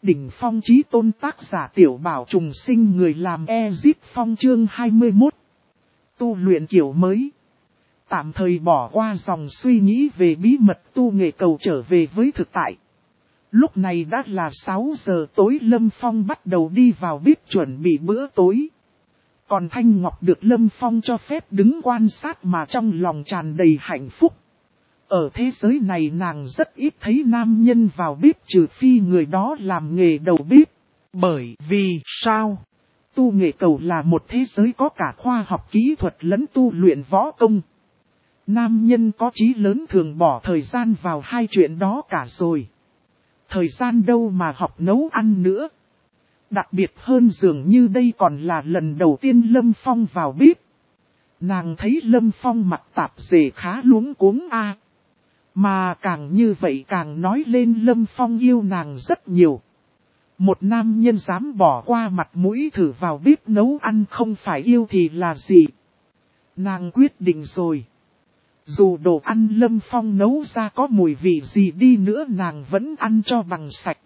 đỉnh phong chí tôn tác giả Tiểu Bảo trùng sinh người làm Ezip Phong chương 21. Tu luyện kiểu mới. Tạm thời bỏ qua dòng suy nghĩ về bí mật tu nghệ cầu trở về với thực tại. Lúc này đã là 6 giờ tối, Lâm Phong bắt đầu đi vào bếp chuẩn bị bữa tối. Còn Thanh Ngọc được Lâm Phong cho phép đứng quan sát mà trong lòng tràn đầy hạnh phúc. Ở thế giới này nàng rất ít thấy nam nhân vào bếp trừ phi người đó làm nghề đầu bếp. Bởi vì sao? Tu nghệ cầu là một thế giới có cả khoa học kỹ thuật lẫn tu luyện võ công. Nam nhân có chí lớn thường bỏ thời gian vào hai chuyện đó cả rồi. Thời gian đâu mà học nấu ăn nữa. Đặc biệt hơn dường như đây còn là lần đầu tiên Lâm Phong vào bếp. Nàng thấy Lâm Phong mặc tạp dề khá luống cuống a. Mà càng như vậy càng nói lên Lâm Phong yêu nàng rất nhiều. Một nam nhân dám bỏ qua mặt mũi thử vào bếp nấu ăn không phải yêu thì là gì. Nàng quyết định rồi. Dù đồ ăn Lâm Phong nấu ra có mùi vị gì đi nữa nàng vẫn ăn cho bằng sạch.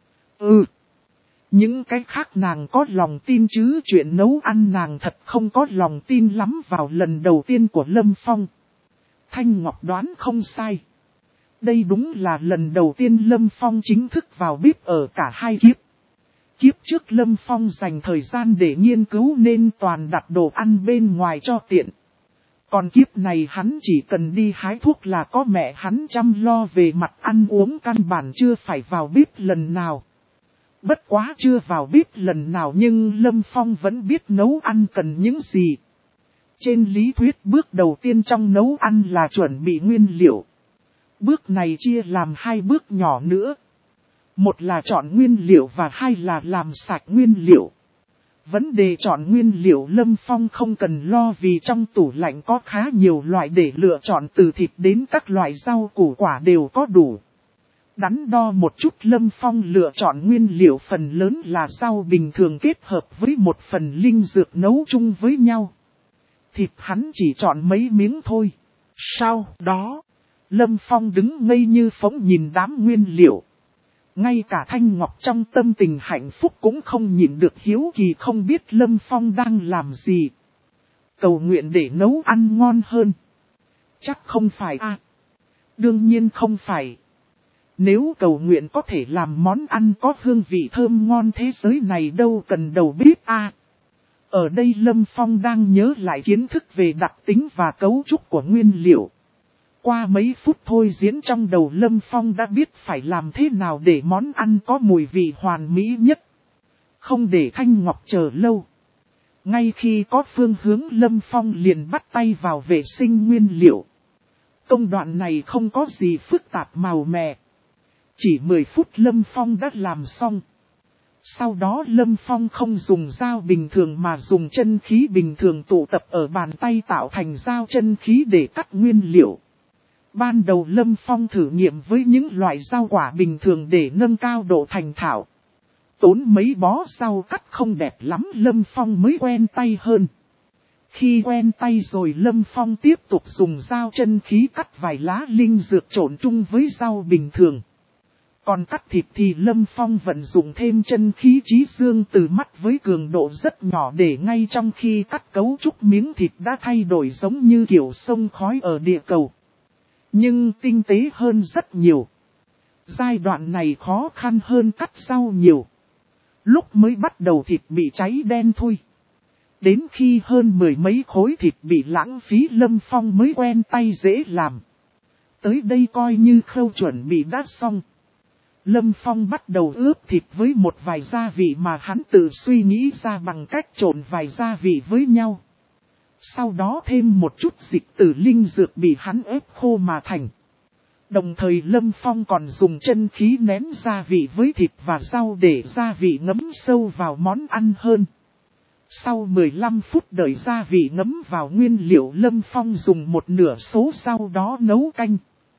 Những cái khác nàng có lòng tin chứ chuyện nấu ăn nàng thật không có lòng tin lắm vào lần đầu tiên của Lâm Phong. Thanh Ngọc đoán không sai. Đây đúng là lần đầu tiên Lâm Phong chính thức vào bếp ở cả hai kiếp. Kiếp trước Lâm Phong dành thời gian để nghiên cứu nên toàn đặt đồ ăn bên ngoài cho tiện. Còn kiếp này hắn chỉ cần đi hái thuốc là có mẹ hắn chăm lo về mặt ăn uống, căn bản chưa phải vào bếp lần nào. Bất quá chưa vào bếp lần nào nhưng Lâm Phong vẫn biết nấu ăn cần những gì. Trên lý thuyết bước đầu tiên trong nấu ăn là chuẩn bị nguyên liệu. Bước này chia làm hai bước nhỏ nữa. Một là chọn nguyên liệu và hai là làm sạch nguyên liệu. Vấn đề chọn nguyên liệu Lâm Phong không cần lo vì trong tủ lạnh có khá nhiều loại để lựa chọn, từ thịt đến các loại rau củ quả đều có đủ. Đắn đo một chút Lâm Phong lựa chọn nguyên liệu phần lớn là rau bình thường kết hợp với một phần linh dược nấu chung với nhau. Thịt hắn chỉ chọn mấy miếng thôi. Sau đó, Lâm Phong đứng ngây như phỗng nhìn đám nguyên liệu. Ngay cả Thanh Ngọc trong tâm tình hạnh phúc cũng không nhịn được hiếu kỳ không biết Lâm Phong đang làm gì. Cầu nguyện để nấu ăn ngon hơn. Chắc không phải a. Đương nhiên không phải. Nếu cầu nguyện có thể làm món ăn có hương vị thơm ngon thế giới này đâu cần đầu bếp a. Ở đây Lâm Phong đang nhớ lại kiến thức về đặc tính và cấu trúc của nguyên liệu. Qua mấy phút thôi diễn trong đầu Lâm Phong đã biết phải làm thế nào để món ăn có mùi vị hoàn mỹ nhất. Không để Thanh Ngọc chờ lâu. Ngay khi có phương hướng Lâm Phong liền bắt tay vào vệ sinh nguyên liệu. Công đoạn này không có gì phức tạp màu mè. Chỉ 10 phút Lâm Phong đã làm xong. Sau đó Lâm Phong không dùng dao bình thường mà dùng chân khí bình thường tụ tập ở bàn tay tạo thành dao chân khí để cắt nguyên liệu. Ban đầu Lâm Phong thử nghiệm với những loại rau quả bình thường để nâng cao độ thành thạo. Tốn mấy bó rau cắt không đẹp lắm Lâm Phong mới quen tay hơn. Khi quen tay rồi Lâm Phong tiếp tục dùng dao chân khí cắt vài lá linh dược trộn chung với rau bình thường. Còn cắt thịt thì Lâm Phong vận dụng thêm chân khí chí dương từ mắt với cường độ rất nhỏ để ngay trong khi cắt cấu trúc miếng thịt đã thay đổi giống như kiểu sông khói ở địa cầu. Nhưng tinh tế hơn rất nhiều. Giai đoạn này khó khăn hơn cắt rau nhiều. Lúc mới bắt đầu thịt bị cháy đen thui. Đến khi hơn 10 mấy khối thịt bị lãng phí Lâm Phong mới quen tay dễ làm. Tới đây coi như khâu chuẩn bị đã xong. Lâm Phong bắt đầu ướp thịt với một vài gia vị mà hắn tự suy nghĩ ra bằng cách trộn vài gia vị với nhau. Sau đó thêm một chút dịch từ linh dược bị hắn ép khô mà thành. Đồng thời Lâm Phong còn dùng chân khí nén gia vị với thịt và rau để gia vị ngấm sâu vào món ăn hơn. Sau 15 phút đợi gia vị ngấm vào nguyên liệu Lâm Phong dùng một nửa số rau đó nấu canh.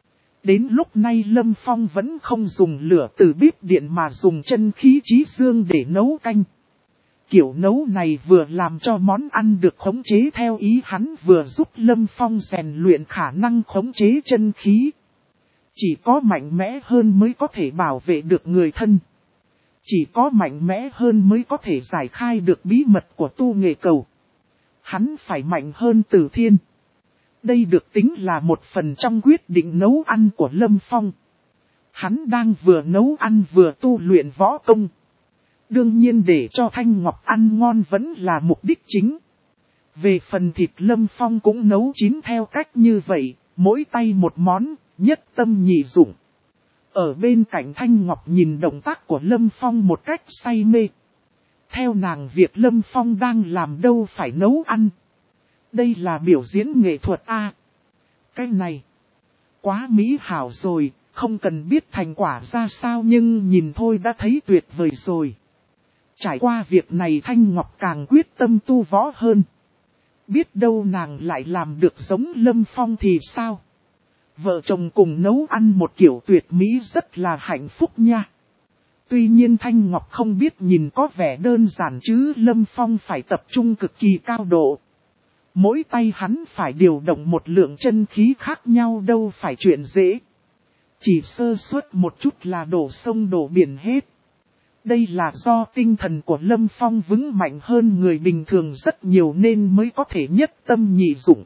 Đến lúc này Lâm Phong vẫn không dùng lửa từ bếp điện mà dùng chân khí chí dương để nấu canh. Kiểu nấu này vừa làm cho món ăn được khống chế theo ý hắn vừa giúp Lâm Phong rèn luyện khả năng khống chế chân khí. Chỉ có mạnh mẽ hơn mới có thể bảo vệ được người thân. Chỉ có mạnh mẽ hơn mới có thể giải khai được bí mật của tu nghệ cầu. Hắn phải mạnh hơn Từ Thiên. Đây được tính là một phần trong quyết định nấu ăn của Lâm Phong. Hắn đang vừa nấu ăn vừa tu luyện võ công. Đương nhiên để cho Thanh Ngọc ăn ngon vẫn là mục đích chính. Về phần thịt Lâm Phong cũng nấu chín theo cách như vậy, mỗi tay một món, nhất tâm nhị dụng. Ở bên cạnh Thanh Ngọc nhìn động tác của Lâm Phong một cách say mê. Theo nàng việc Lâm Phong đang làm đâu phải nấu ăn. Đây là biểu diễn nghệ thuật a. Cái này quá mỹ hảo rồi, không cần biết thành quả ra sao nhưng nhìn thôi đã thấy tuyệt vời rồi. Trải qua việc này Thanh Ngọc càng quyết tâm tu võ hơn. Biết đâu nàng lại làm được giống Lâm Phong thì sao? Vợ chồng cùng nấu ăn một kiểu tuyệt mỹ rất là hạnh phúc nha. Tuy nhiên Thanh Ngọc không biết nhìn có vẻ đơn giản chứ Lâm Phong phải tập trung cực kỳ cao độ. Mỗi tay hắn phải điều động một lượng chân khí khác nhau đâu phải chuyện dễ. Chỉ sơ suất một chút là đổ sông đổ biển hết. Đây là do tinh thần của Lâm Phong vững mạnh hơn người bình thường rất nhiều nên mới có thể nhất tâm nhị dụng.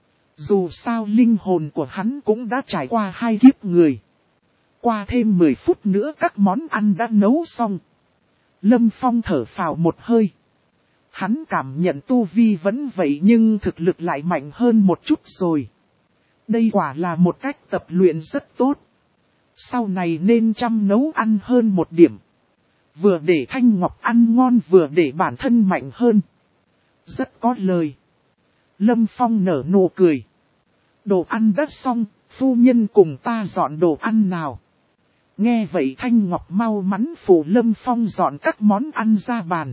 Dù sao linh hồn của hắn cũng đã trải qua 2 kiếp người. Qua thêm 10 phút nữa các món ăn đã nấu xong. Lâm Phong thở phào một hơi. Hắn cảm nhận tu vi vẫn vậy nhưng thực lực lại mạnh hơn một chút rồi. Đây quả là một cách tập luyện rất tốt. Sau này nên chăm nấu ăn hơn một điểm. Vừa để Thanh Ngọc ăn ngon vừa để bản thân mạnh hơn. Rất có lời. Lâm Phong nở nụ cười. Đồ ăn đã xong, phu nhân cùng ta dọn đồ ăn nào. Nghe vậy Thanh Ngọc mau mắn phụ Lâm Phong dọn các món ăn ra bàn.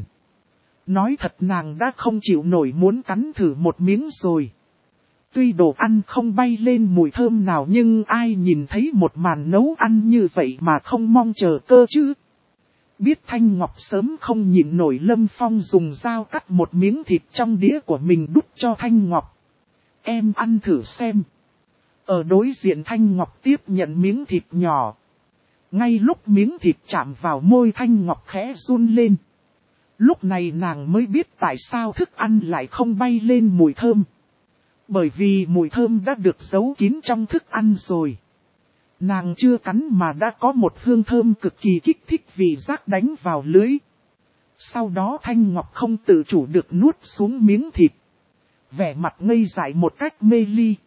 Nói thật nàng đã không chịu nổi muốn cắn thử một miếng rồi. Tuy đồ ăn không bay lên mùi thơm nào nhưng ai nhìn thấy một màn nấu ăn như vậy mà không mong chờ cơ chứ. Biết Thanh Ngọc sớm không nhịn nổi Lâm Phong dùng dao cắt một miếng thịt trong đĩa của mình đút cho Thanh Ngọc. Em ăn thử xem. Ở đối diện Thanh Ngọc tiếp nhận miếng thịt nhỏ. Ngay lúc miếng thịt chạm vào môi Thanh Ngọc khẽ run lên. Lúc này nàng mới biết tại sao thức ăn lại không bay lên mùi thơm. Bởi vì mùi thơm đã được giấu kín trong thức ăn rồi. Nàng chưa cắn mà đã có một hương thơm cực kỳ kích thích vị giác đánh vào lưỡi. Sau đó Thanh Ngọc không tự chủ được nuốt xuống miếng thịt. Vẻ mặt ngây dại một cách mê ly.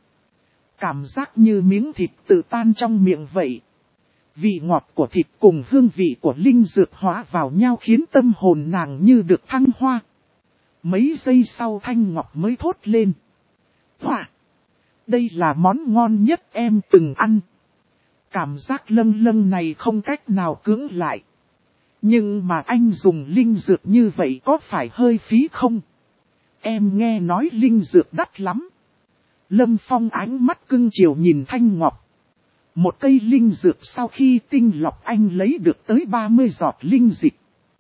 Cảm giác như miếng thịt tự tan trong miệng vậy. Vị ngọt của thịt cùng hương vị của linh dược hóa vào nhau khiến tâm hồn nàng như được thăng hoa. Mấy giây sau Thanh Ngọc mới thốt lên. Hoa! Đây là món ngon nhất em từng ăn. Cảm giác lâng lâng này không cách nào cưỡng lại. Nhưng mà anh dùng linh dược như vậy có phải hơi phí không? Em nghe nói linh dược đắt lắm. Lâm Phong ánh mắt cưng chiều nhìn Thanh Ngọc. Một cây linh dược sau khi tinh lọc anh lấy được tới 30 giọt linh dịch.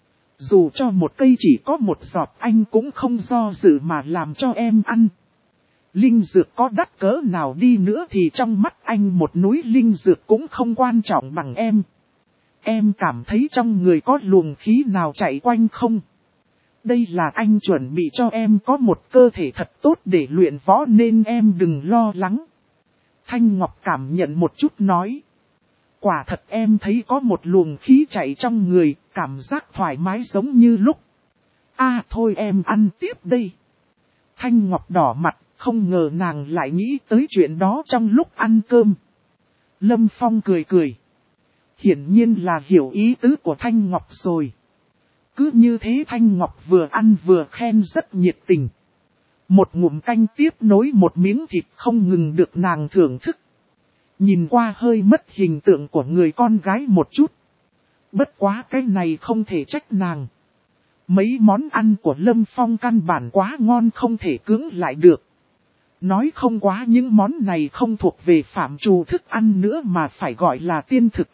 Dù cho một cây chỉ có 1 giọt anh cũng không do dự mà làm cho em ăn. Linh dược có đắt cỡ nào đi nữa thì trong mắt anh một núi linh dược cũng không quan trọng bằng em. Em cảm thấy trong người có luồng khí nào chạy quanh không? Đây là anh chuẩn bị cho em có một cơ thể thật tốt để luyện võ nên em đừng lo lắng. Thanh Ngọc cảm nhận một chút nói. Quả thật em thấy có một luồng khí chạy trong người, cảm giác thoải mái giống như lúc. Thôi em ăn tiếp đây. Thanh Ngọc đỏ mặt, không ngờ nàng lại nghĩ tới chuyện đó trong lúc ăn cơm. Lâm Phong cười cười. Hiển nhiên là hiểu ý tứ của Thanh Ngọc rồi. Cứ như thế Thanh Ngọc vừa ăn vừa khen rất nhiệt tình. Một ngụm canh tiếp nối một miếng thịt không ngừng được nàng thưởng thức. Nhìn qua hơi mất hình tượng của người con gái một chút. Bất quá cái này không thể trách nàng. Mấy món ăn của Lâm Phong căn bản quá ngon không thể cưỡng lại được. Nói không quá những món này không thuộc về phạm trù thức ăn nữa mà phải gọi là tiên thực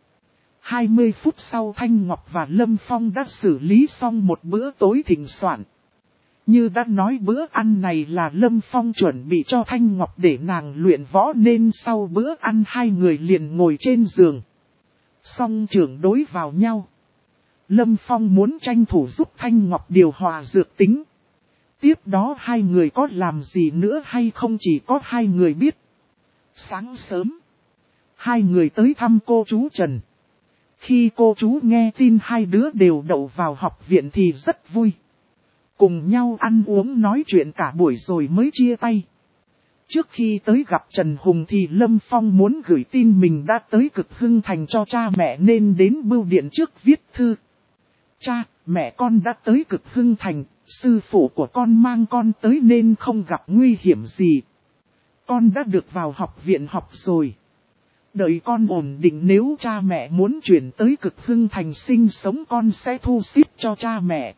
20 phút sau Thanh Ngọc và Lâm Phong đã xử lý xong một bữa tối thịnh soạn. Như đã nói bữa ăn này là Lâm Phong chuẩn bị cho Thanh Ngọc để nàng luyện võ nên sau bữa ăn 2 người liền ngồi trên giường. Song trưởng đối vào nhau. Lâm Phong muốn tranh thủ giúp Thanh Ngọc điều hòa dược tính. Tiếp đó hai người có làm gì nữa hay không chỉ có hai người biết. Sáng sớm, hai người tới thăm cô chú Trần. Khi cô chú nghe tin hai đứa đều đậu vào học viện thì rất vui. Cùng nhau ăn uống nói chuyện cả buổi rồi mới chia tay. Trước khi tới gặp Trần Hùng thì Lâm Phong muốn gửi tin mình đã tới Cực Hưng Thành cho cha mẹ nên đến bưu điện trước viết thư. Cha, mẹ con đã tới Cực Hưng Thành, sư phụ của con mang con tới nên không gặp nguy hiểm gì. Con đã được vào học viện học rồi. Đợi con ổn định nếu cha mẹ muốn chuyển tới Cực Hưng Thành sinh sống con sẽ thu xếp cho cha mẹ.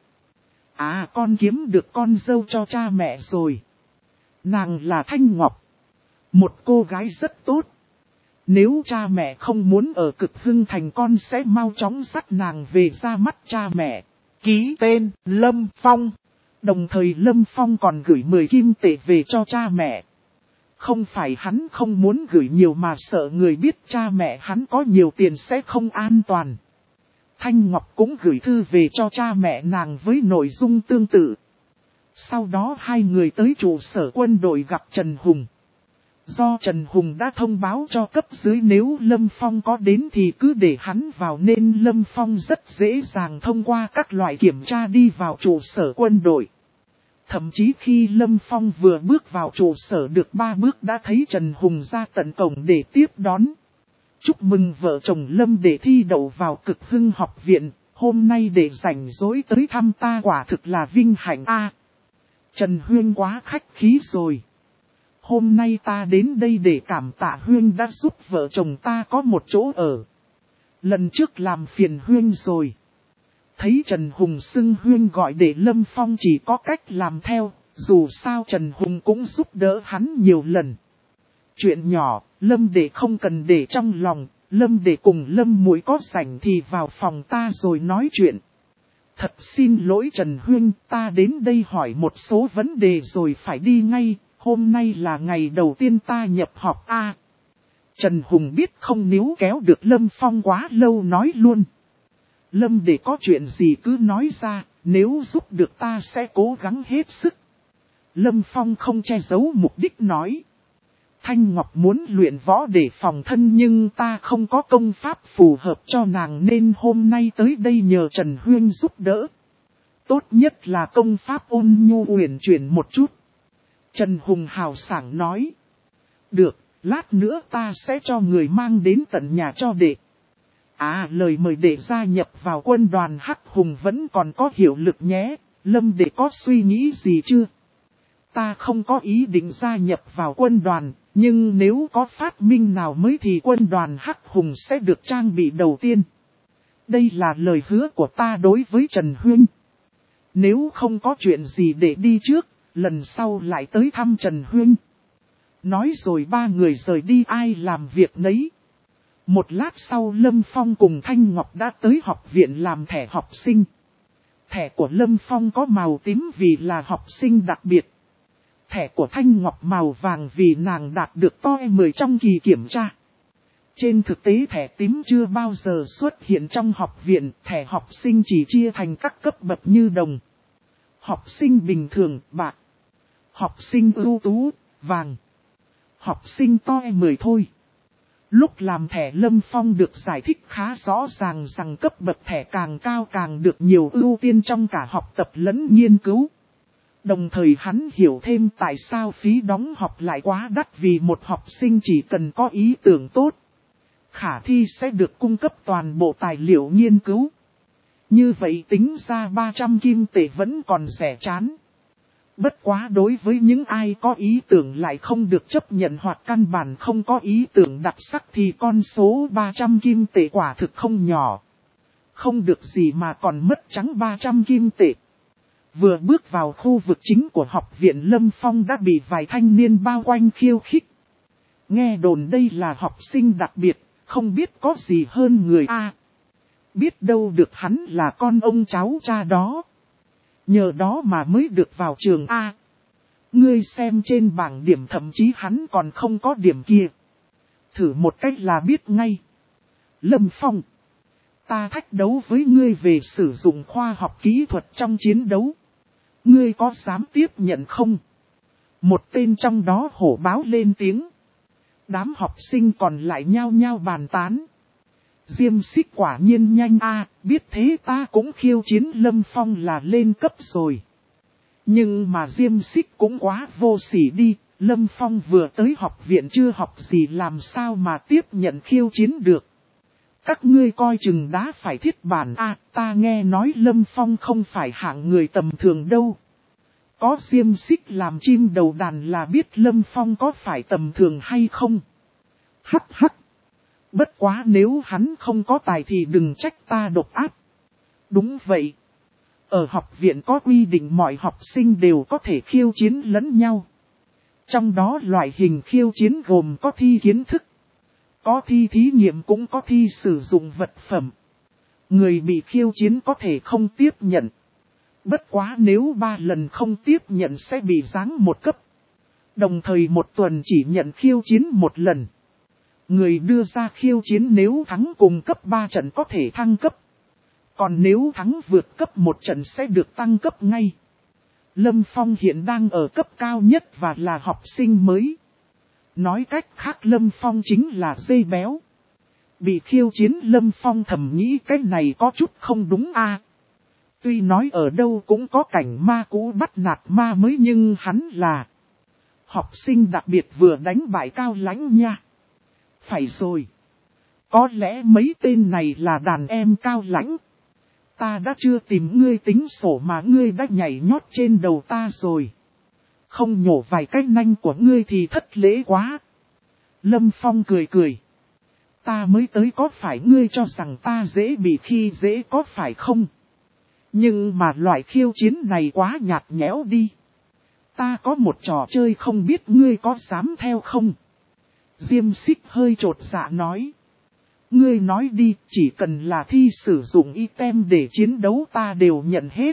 À con kiếm được con dâu cho cha mẹ rồi. Nàng là Thanh Ngọc. Một cô gái rất tốt. Nếu cha mẹ không muốn ở Cực Hưng Thành con sẽ mau chóng dắt nàng về ra mắt cha mẹ. Ký tên Lâm Phong. Đồng thời Lâm Phong còn gửi 10 kim tệ về cho cha mẹ. Không phải hắn không muốn gửi nhiều mà sợ người biết cha mẹ hắn có nhiều tiền sẽ không an toàn. Thanh Ngọc cũng gửi thư về cho cha mẹ nàng với nội dung tương tự. Sau đó hai người tới trụ sở quân đội gặp Trần Hùng. Do Trần Hùng đã thông báo cho cấp dưới nếu Lâm Phong có đến thì cứ để hắn vào nên Lâm Phong rất dễ dàng thông qua các loại kiểm tra đi vào trụ sở quân đội. Thậm chí khi Lâm Phong vừa bước vào trụ sở được 3 bước đã thấy Trần Hùng ra tận cổng để tiếp đón. Chúc mừng vợ chồng Lâm để thi đậu vào Cực Hưng học viện, hôm nay để rảnh rỗi tới thăm ta quả thực là vinh hạnh a. Trần Huyên quá khách khí rồi. Hôm nay ta đến đây để cảm tạ Huyên đã giúp vợ chồng ta có một chỗ ở. Lần trước làm phiền Huyên rồi. Thấy Trần Hùng xưng Huyên gọi để Lâm Phong chỉ có cách làm theo, dù sao Trần Hùng cũng giúp đỡ hắn nhiều lần. Chuyện nhỏ, Lâm để không cần để trong lòng, Lâm để cùng Lâm muội có rảnh thì vào phòng ta rồi nói chuyện. Thật xin lỗi Trần Huyên, ta đến đây hỏi một số vấn đề rồi phải đi ngay, hôm nay là ngày đầu tiên ta nhập học a. Trần Hùng biết không níu kéo được Lâm Phong quá lâu nói luôn. Lâm để có chuyện gì cứ nói ra, nếu giúp được ta sẽ cố gắng hết sức. Lâm Phong không che giấu mục đích nói. Thanh Ngọc muốn luyện võ để phòng thân nhưng ta không có công pháp phù hợp cho nàng nên hôm nay tới đây nhờ Trần Huyên giúp đỡ. Tốt nhất là công pháp ôn nhu uyển chuyển một chút. Trần Hùng hào sảng nói. Được, lát nữa ta sẽ cho người mang đến tận nhà cho đệ. À lời mời đệ gia nhập vào quân đoàn Hắc Hùng vẫn còn có hiệu lực nhé, Lâm đệ có suy nghĩ gì chưa? Ta không có ý định gia nhập vào quân đoàn, nhưng nếu có phát minh nào mới thì quân đoàn Hắc Hùng sẽ được trang bị đầu tiên. Đây là lời hứa của ta đối với Trần Huyên. Nếu không có chuyện gì để đi trước, lần sau lại tới thăm Trần Huyên. Nói rồi ba người rời đi ai làm việc nấy. Một lát sau Lâm Phong cùng Thanh Ngọc đã tới học viện làm thẻ học sinh. Thẻ của Lâm Phong có màu tím vì là học sinh đặc biệt. Thẻ của Thanh Ngọc màu vàng vì nàng đạt được TOE 10 trong kỳ kiểm tra. Trên thực tế thẻ tím chưa bao giờ xuất hiện trong học viện, thẻ học sinh chỉ chia thành các cấp bậc như đồng. Học sinh bình thường, bạc. Học sinh ưu tú, vàng. Học sinh TOE 10 thôi. Lúc làm thẻ Lâm Phong được giải thích khá rõ ràng rằng cấp bậc thẻ càng cao càng được nhiều ưu tiên trong cả học tập lẫn nghiên cứu. Đồng thời hắn hiểu thêm tại sao phí đóng học lại quá đắt vì một học sinh chỉ cần có ý tưởng tốt. Khả thi sẽ được cung cấp toàn bộ tài liệu nghiên cứu. Như vậy tính ra 300 kim tệ vẫn còn rẻ chán. Bất quá đối với những ai có ý tưởng lại không được chấp nhận hoặc căn bản không có ý tưởng đặc sắc thì con số 300 kim tệ quả thực không nhỏ. Không được gì mà còn mất trắng 300 kim tệ. Vừa bước vào khu vực chính của học viện Lâm Phong đã bị vài thanh niên bao quanh khiêu khích. Nghe đồn đây là học sinh đặc biệt, không biết có gì hơn người A. Biết đâu được hắn là con ông cháu cha đó. Nhờ đó mà mới được vào trường A. Ngươi xem trên bảng điểm thậm chí hắn còn không có điểm kia. Thử một cách là biết ngay. Lâm Phong. ta thách đấu với ngươi về sử dụng khoa học kỹ thuật trong chiến đấu. Ngươi có dám tiếp nhận không? Một tên trong đó hổ báo lên tiếng. Đám học sinh còn lại nhao nhao bàn tán. Diêm Xích quả nhiên nhanh biết thế ta cũng khiêu chiến Lâm Phong là lên cấp rồi. Nhưng mà Diêm Xích cũng quá vô sỉ đi, Lâm Phong vừa tới học viện chưa học gì làm sao mà tiếp nhận khiêu chiến được. Các ngươi coi chừng đá phải thiết bản ta nghe nói Lâm Phong không phải hạng người tầm thường đâu. Có Diêm Xích làm chim đầu đàn là biết Lâm Phong có phải tầm thường hay không. Hắc hắc. Bất quá nếu hắn không có tài thì đừng trách ta độc ác. Đúng vậy. Ở học viện có quy định mọi học sinh đều có thể khiêu chiến lẫn nhau. Trong đó loại hình khiêu chiến gồm có thi kiến thức, có thi thí nghiệm cũng có thi sử dụng vật phẩm. Người bị khiêu chiến có thể không tiếp nhận. Bất quá nếu 3 lần không tiếp nhận sẽ bị giáng 1 cấp. Đồng thời 1 tuần chỉ nhận khiêu chiến 1 lần. Người đưa ra khiêu chiến nếu thắng cùng cấp 3 trận có thể thăng cấp. Còn nếu thắng vượt cấp 1 trận sẽ được tăng cấp ngay. Lâm Phong hiện đang ở cấp cao nhất và là học sinh mới. Nói cách khác Lâm Phong chính là dây béo. Bị khiêu chiến Lâm Phong thầm nghĩ cái này có chút không đúng Tuy nói ở đâu cũng có cảnh ma cũ bắt nạt ma mới nhưng hắn là học sinh đặc biệt vừa đánh bại Cao Lãnh nha. Phải rồi. Có lẽ mấy tên này là đàn em Cao Lãnh. Ta đã chưa tìm ngươi tính sổ mà ngươi đã nhảy nhót trên đầu ta rồi. Không nhổ vài cái nanh của ngươi thì thất lễ quá. Lâm Phong cười cười. Ta mới tới có phải ngươi cho rằng ta dễ bị khi dễ có phải không? Nhưng mà loại khiêu chiến này quá nhạt nhẽo đi. Ta có một trò chơi không biết ngươi có dám theo không? Diêm Xích hơi trột dạ nói. Ngươi nói đi, chỉ cần là thi sử dụng item để chiến đấu ta đều nhận hết.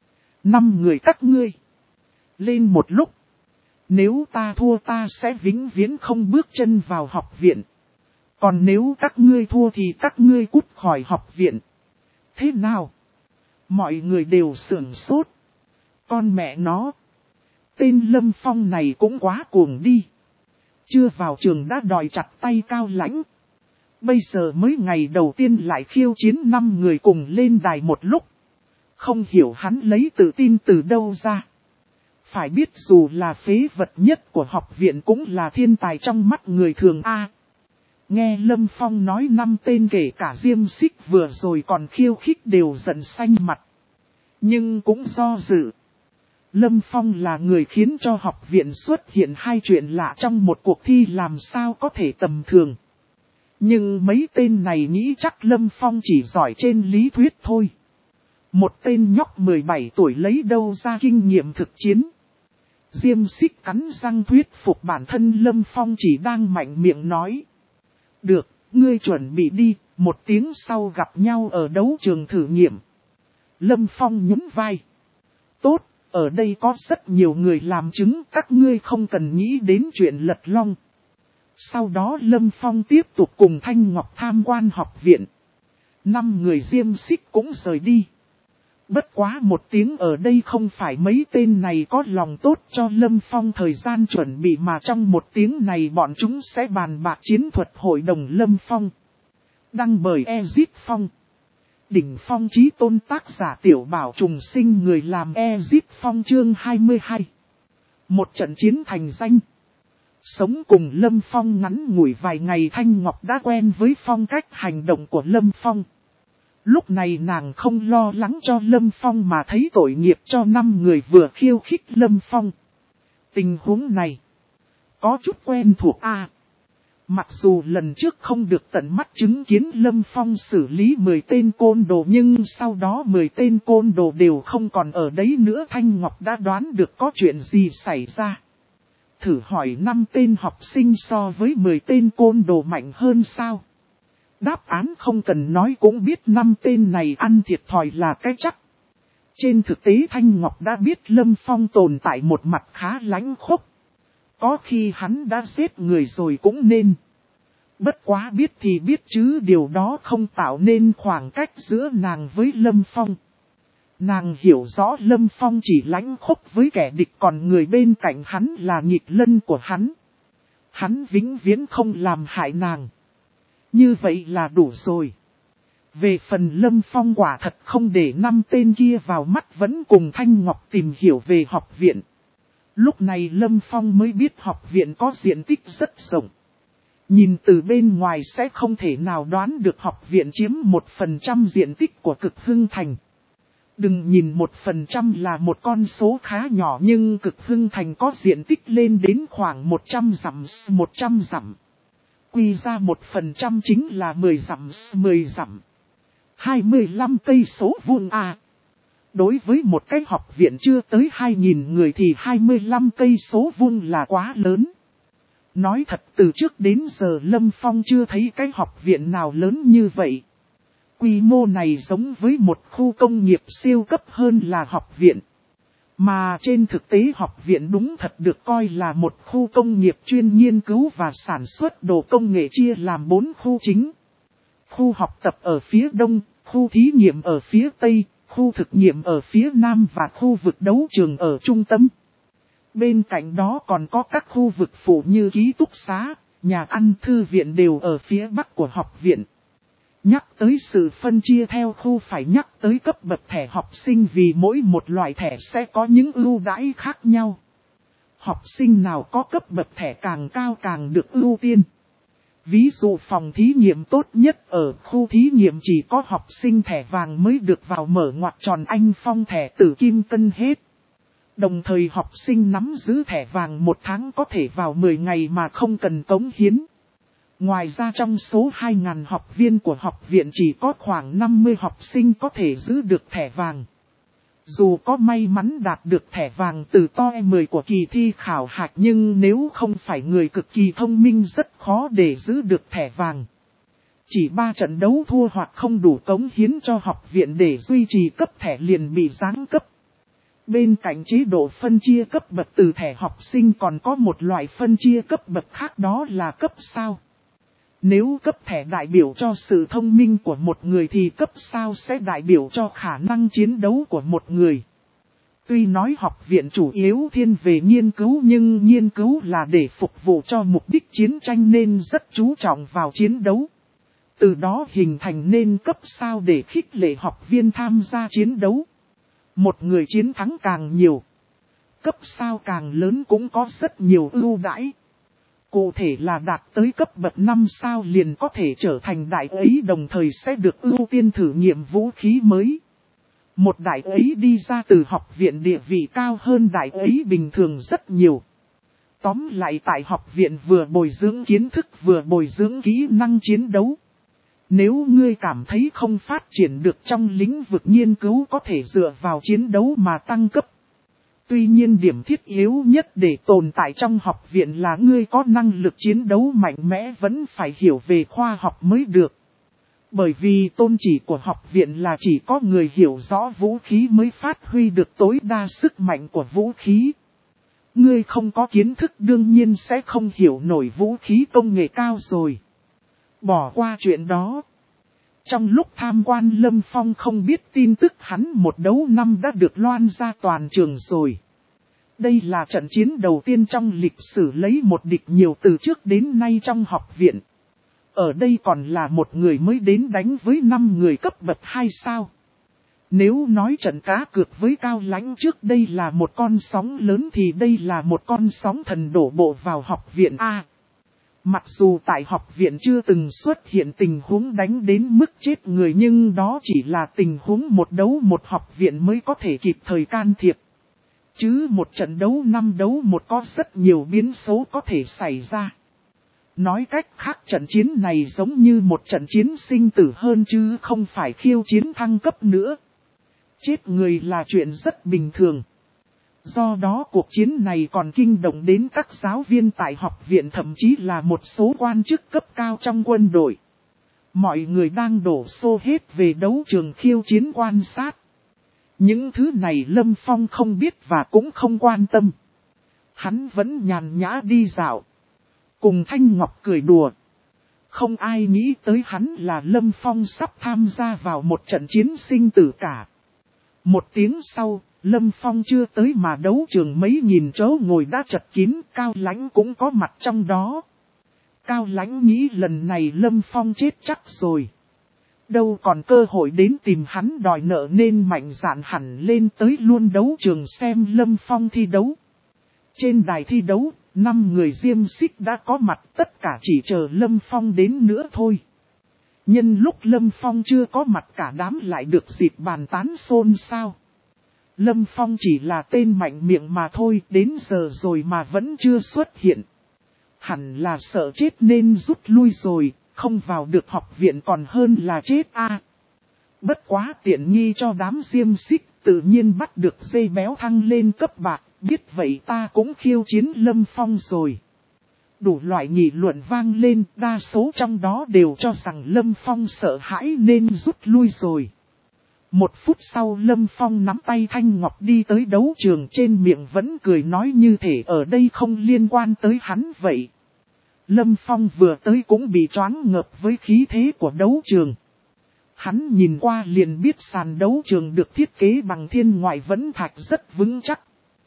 5 người các ngươi. Lên một lúc. Nếu ta thua ta sẽ vĩnh viễn không bước chân vào học viện. Còn nếu các ngươi thua thì các ngươi cút khỏi học viện. Thế nào? Mọi người đều sửng sốt. Con mẹ nó. Tên Lâm Phong này cũng quá cuồng đi. Chưa vào trường đã đòi chặt tay Cao Lãnh. Bây giờ mới ngày đầu tiên lại khiêu chiến 5 người cùng lên đài một lúc. Không hiểu hắn lấy tự tin từ đâu ra. Phải biết dù là phế vật nhất của học viện cũng là thiên tài trong mắt người thường Nghe Lâm Phong nói 5 tên kể cả Diêm Xích vừa rồi còn khiêu khích đều giận xanh mặt. Nhưng cũng do dự. Lâm Phong là người khiến cho học viện xuất hiện 2 chuyện lạ trong một cuộc thi làm sao có thể tầm thường. Nhưng mấy tên này nghĩ chắc Lâm Phong chỉ giỏi trên lý thuyết thôi. Một tên nhóc 17 tuổi lấy đâu ra kinh nghiệm thực chiến. Diêm Xích cắn răng thuyết phục bản thân Lâm Phong chỉ đang mạnh miệng nói. Được, ngươi chuẩn bị đi, 1 tiếng sau gặp nhau ở đấu trường thử nghiệm. Lâm Phong nhún vai. Tốt, ở đây có rất nhiều người làm chứng các ngươi không cần nghĩ đến chuyện lật long. Sau đó Lâm Phong tiếp tục cùng Thanh Ngọc tham quan học viện. 5 người Diêm Xích cũng rời đi. Bất quá 1 tiếng ở đây không phải mấy tên này có lòng tốt cho Lâm Phong thời gian chuẩn bị mà trong 1 tiếng này bọn chúng sẽ bàn bạc chiến thuật hội đồng Lâm Phong. Đăng bởi Ezit Phong. Đỉnh Phong Chí Tôn tác giả Tiểu Bảo trùng sinh người làm Ezit Phong chương 22. Một trận chiến thành danh. Sống cùng Lâm Phong ngắn ngủi vài ngày Thanh Ngọc đã quen với phong cách hành động của Lâm Phong. Lúc này nàng không lo lắng cho Lâm Phong mà thấy tội nghiệp cho 5 người vừa khiêu khích Lâm Phong. Tình huống này có chút quen thuộc Mặc dù lần trước không được tận mắt chứng kiến Lâm Phong xử lý 10 tên côn đồ nhưng sau đó 10 tên côn đồ đều không còn ở đấy nữa. Thanh Ngọc đã đoán được có chuyện gì xảy ra. Thử hỏi 5 tên học sinh so với 10 tên côn đồ mạnh hơn sao? Đáp án không cần nói cũng biết 5 tên này ăn thiệt thòi là cái chắc. Trên thực tế Thanh Ngọc đã biết Lâm Phong tồn tại một mặt khá lãnh khốc. Có khi hắn đã giết người rồi cũng nên. Bất quá biết thì biết chứ điều đó không tạo nên khoảng cách giữa nàng với Lâm Phong. Nàng hiểu rõ Lâm Phong chỉ lãnh khốc với kẻ địch, còn người bên cạnh hắn là nghịch lân của hắn. Hắn vĩnh viễn không làm hại nàng. Như vậy là đủ rồi. Về phần Lâm Phong quả thật không để 5 tên kia vào mắt, vẫn cùng Thanh Ngọc tìm hiểu về học viện. Lúc này Lâm Phong mới biết học viện có diện tích rất rộng. Nhìn từ bên ngoài sẽ không thể nào đoán được học viện chiếm 1% diện tích của Cực Hưng Thành. Đừng nhìn 1% là một con số khá nhỏ, nhưng Cực Hưng Thành có diện tích lên đến khoảng 100 dặm. Quy ra 1% chính là 10 dặm. 25 cây số vuông à. Đối với một cái học viện chưa tới 2.000 người thì 25 cây số vuông là quá lớn. Nói thật, từ trước đến giờ Lâm Phong chưa thấy cái học viện nào lớn như vậy. Quy mô này giống với một khu công nghiệp siêu cấp hơn là học viện. Mà trên thực tế học viện đúng thật được coi là một khu công nghiệp chuyên nghiên cứu và sản xuất đồ công nghệ, chia làm 4 khu chính. Khu học tập ở phía đông, khu thí nghiệm ở phía tây, khu thực nghiệm ở phía nam và khu vực đấu trường ở trung tâm. Bên cạnh đó còn có các khu vực phụ như ký túc xá, nhà ăn, thư viện đều ở phía bắc của học viện. Nhắc tới sự phân chia theo khu phải nhắc tới cấp bậc thẻ học sinh, vì mỗi một loại thẻ sẽ có những ưu đãi khác nhau. Học sinh nào có cấp bậc thẻ càng cao càng được ưu tiên. Ví dụ phòng thí nghiệm tốt nhất ở khu thí nghiệm chỉ có học sinh thẻ vàng mới được vào mở ngoặc tròn Anh Phong thẻ tử kim cân hết. Đồng thời học sinh nắm giữ thẻ vàng 1 tháng có thể vào 10 ngày mà không cần cống hiến. Ngoài ra trong số 2.000 học viên của học viện chỉ có khoảng 50 học sinh có thể giữ được thẻ vàng. Dù có may mắn đạt được thẻ vàng từ toe 10 của kỳ thi khảo hạch, nhưng nếu không phải người cực kỳ thông minh rất khó để giữ được thẻ vàng. Chỉ 3 trận đấu thua hoặc không đủ cống hiến cho học viện để duy trì cấp thẻ liền bị giáng cấp. Bên cạnh chế độ phân chia cấp bậc từ thẻ học sinh còn có một loại phân chia cấp bậc khác, đó là cấp sao. Nếu cấp thẻ đại biểu cho sự thông minh của một người thì cấp sao sẽ đại biểu cho khả năng chiến đấu của một người. Tuy nói học viện chủ yếu thiên về nghiên cứu, nhưng nghiên cứu là để phục vụ cho mục đích chiến tranh nên rất chú trọng vào chiến đấu. Từ đó hình thành nên cấp sao để khích lệ học viên tham gia chiến đấu. Một người chiến thắng càng nhiều, cấp sao càng lớn cũng có rất nhiều ưu đãi. Cụ thể là đạt tới cấp bậc 5 sao liền có thể trở thành đại ấy, đồng thời sẽ được ưu tiên thử nghiệm vũ khí mới. Một đại ấy đi ra từ học viện địa vị cao hơn đại ấy bình thường rất nhiều. Tóm lại tại học viện vừa bồi dưỡng kiến thức vừa bồi dưỡng kỹ năng chiến đấu. Nếu ngươi cảm thấy không phát triển được trong lĩnh vực nghiên cứu, có thể dựa vào chiến đấu mà tăng cấp. Tuy nhiên điểm thiết yếu nhất để tồn tại trong học viện là ngươi có năng lực chiến đấu mạnh mẽ, vẫn phải hiểu về khoa học mới được. Bởi vì tôn chỉ của học viện là chỉ có người hiểu rõ vũ khí mới phát huy được tối đa sức mạnh của vũ khí. Ngươi không có kiến thức đương nhiên sẽ không hiểu nổi vũ khí công nghệ cao rồi. Bỏ qua chuyện đó. Trong lúc tham quan, Lâm Phong không biết tin tức hắn 1 đấu 5 đã được loan ra toàn trường rồi. Đây là trận chiến đầu tiên trong lịch sử lấy một địch nhiều từ trước đến nay trong học viện. Ở đây còn là một người mới đến đánh với 5 người cấp bậc 2 sao. Nếu nói trận cá cược với Cao Lãnh trước đây là một con sóng lớn thì đây là một con sóng thần đổ bộ vào học viện A. Mặc dù tại học viện chưa từng xuất hiện tình huống đánh đến mức chết người, nhưng đó chỉ là tình huống 1 đấu 1 học viện mới có thể kịp thời can thiệp. Chứ một trận đấu 5 đấu 1 có rất nhiều biến số có thể xảy ra. Nói cách khác, trận chiến này giống như một trận chiến sinh tử hơn chứ không phải khiêu chiến thăng cấp nữa. Chết người là chuyện rất bình thường. Do đó cuộc chiến này còn kinh động đến các giáo viên tại học viện, thậm chí là một số quan chức cấp cao trong quân đội. Mọi người đang đổ xô hết về đấu trường khiêu chiến quan sát. Những thứ này Lâm Phong không biết và cũng không quan tâm. Hắn vẫn nhàn nhã đi dạo, cùng Thanh Ngọc cười đùa. Không ai nghĩ tới hắn là Lâm Phong sắp tham gia vào một trận chiến sinh tử cả. Một tiếng sau, Lâm Phong chưa tới mà đấu trường mấy nghìn chỗ ngồi đã chật kín, Cao Lãnh cũng có mặt trong đó. Cao Lãnh nghĩ lần này Lâm Phong chết chắc rồi. Đâu còn cơ hội đến tìm hắn đòi nợ nên mạnh dạn hẳn lên tới luôn đấu trường xem Lâm Phong thi đấu. Trên đài thi đấu, 5 người Diêm Xích đã có mặt, tất cả chỉ chờ Lâm Phong đến nữa thôi. Nhân lúc Lâm Phong chưa có mặt cả đám lại được dịp bàn tán xôn xao. Lâm Phong chỉ là tên mạnh miệng mà thôi, đến giờ rồi mà vẫn chưa xuất hiện. Hẳn là sợ chết nên rút lui rồi, không vào được học viện còn hơn là chết a. Bất quá tiện nghi cho đám Diêm Xích, tự nhiên bắt được dây béo thăng lên cấp bạc, biết vậy ta cũng khiêu chiến Lâm Phong rồi. Đủ loại nghị luận vang lên, đa số trong đó đều cho rằng Lâm Phong sợ hãi nên rút lui rồi. 1 phút sau Lâm Phong nắm tay Thanh Ngọc đi tới đấu trường, trên miệng vẫn cười nói như thể ở đây không liên quan tới hắn vậy. Lâm Phong vừa tới cũng bị choáng ngợp với khí thế của đấu trường. Hắn nhìn qua liền biết sàn đấu trường được thiết kế bằng thiên ngoại vẫn thạch rất vững chắc.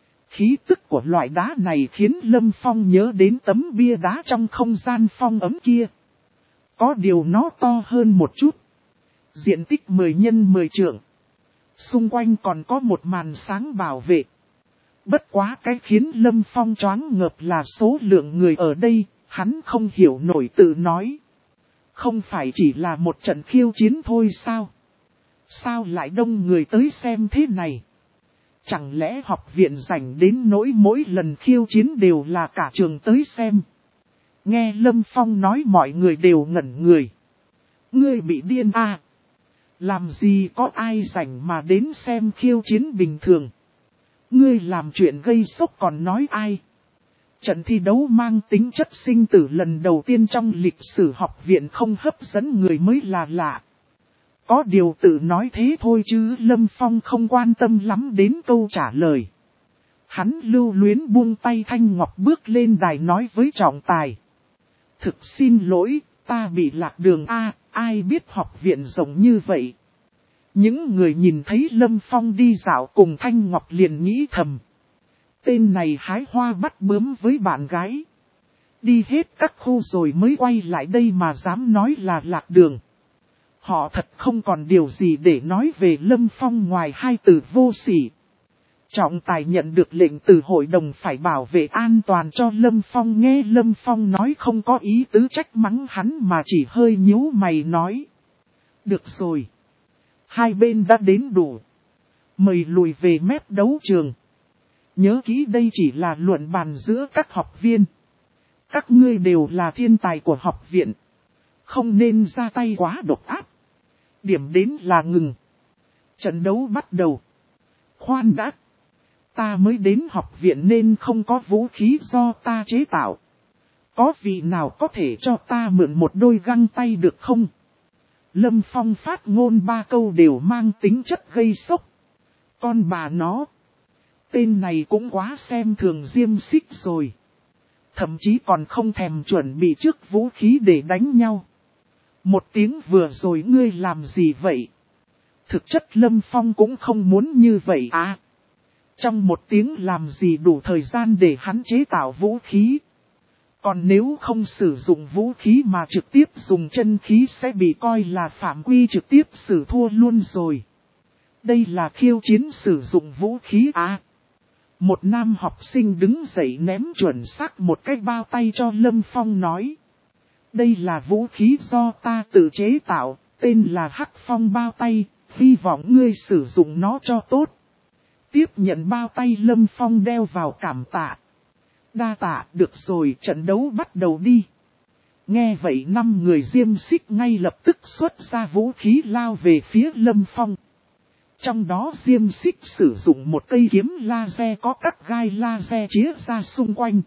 Khí tức của loại đá này khiến Lâm Phong nhớ đến tấm bia đá trong không gian phong ấm kia. Có điều nó to hơn một chút. Diện tích 10 x 10 trượng. Xung quanh còn có một màn sáng bảo vệ. Bất quá cái khiến Lâm Phong choáng ngợp là số lượng người ở đây, hắn không hiểu nổi tự nói. Không phải chỉ là một trận khiêu chiến thôi sao? Sao lại đông người tới xem thế này? Chẳng lẽ học viện dành đến nỗi mỗi lần khiêu chiến đều là cả trường tới xem? Nghe Lâm Phong nói mọi người đều ngẩn người. Ngươi bị điên à? Làm gì có ai rảnh mà đến xem khiêu chiến bình thường? Ngươi làm chuyện gây sốc còn nói ai? Trận thi đấu mang tính chất sinh tử lần đầu tiên trong lịch sử học viện không hấp dẫn người mới là lạ. Có điều tự nói thế thôi chứ Lâm Phong không quan tâm lắm đến câu trả lời. Hắn lưu luyến buông tay Thanh Ngọc bước lên đài nói với trọng tài. Thực xin lỗi, ta bị lạc đường a, ai biết học viện rộng như vậy. Những người nhìn thấy Lâm Phong đi dạo cùng Thanh Ngọc liền nghĩ thầm. Tên này hái hoa bắt bướm với bạn gái. Đi hết các khu rồi mới quay lại đây mà dám nói là lạc đường. Họ thật không còn điều gì để nói về Lâm Phong ngoài 2 từ vô sỉ. Trọng tài nhận được lệnh từ hội đồng phải bảo vệ an toàn cho Lâm Phong, nghe Lâm Phong nói không có ý tứ trách mắng hắn mà chỉ hơi nhíu mày nói. Được rồi. 2 bên đã đến đủ. Mời lùi về mép đấu trường. Nhớ kỹ đây chỉ là luận bàn giữa các học viên. Các ngươi đều là thiên tài của học viện. Không nên ra tay quá độc ác. Điểm đến là ngừng. Trận đấu bắt đầu. Khoan đã. Ta mới đến học viện nên không có vũ khí do ta chế tạo. Có vị nào có thể cho ta mượn một đôi găng tay được không? Lâm Phong phát ngôn 3 câu đều mang tính chất gây sốc. Con bà nó. Tên này cũng quá xem thường Diêm Xích rồi. Thậm chí còn không thèm chuẩn bị trước vũ khí để đánh nhau. Một tiếng vừa rồi ngươi làm gì vậy? Thực chất Lâm Phong cũng không muốn như vậy à. Trong 1 tiếng làm gì đủ thời gian để hắn chế tạo vũ khí. Còn nếu không sử dụng vũ khí mà trực tiếp dùng chân khí sẽ bị coi là phạm quy, trực tiếp xử thua luôn rồi. Đây là khiêu chiến sử dụng vũ khí à. Một nam học sinh đứng dậy ném chuẩn xác một cái bao tay cho Lâm Phong nói. Đây là vũ khí do ta tự chế tạo, tên là Hắc Phong bao tay, hy vọng ngươi sử dụng nó cho tốt. Tiếp nhận bao tay Lâm Phong đeo vào cảm tạ. Đa tạ, được rồi, trận đấu bắt đầu đi. Nghe vậy 5 người Diêm Xích ngay lập tức xuất ra vũ khí lao về phía Lâm Phong. Trong đó Diêm Xích sử dụng một cây kiếm laser có các gai laser chĩa ra xung quanh.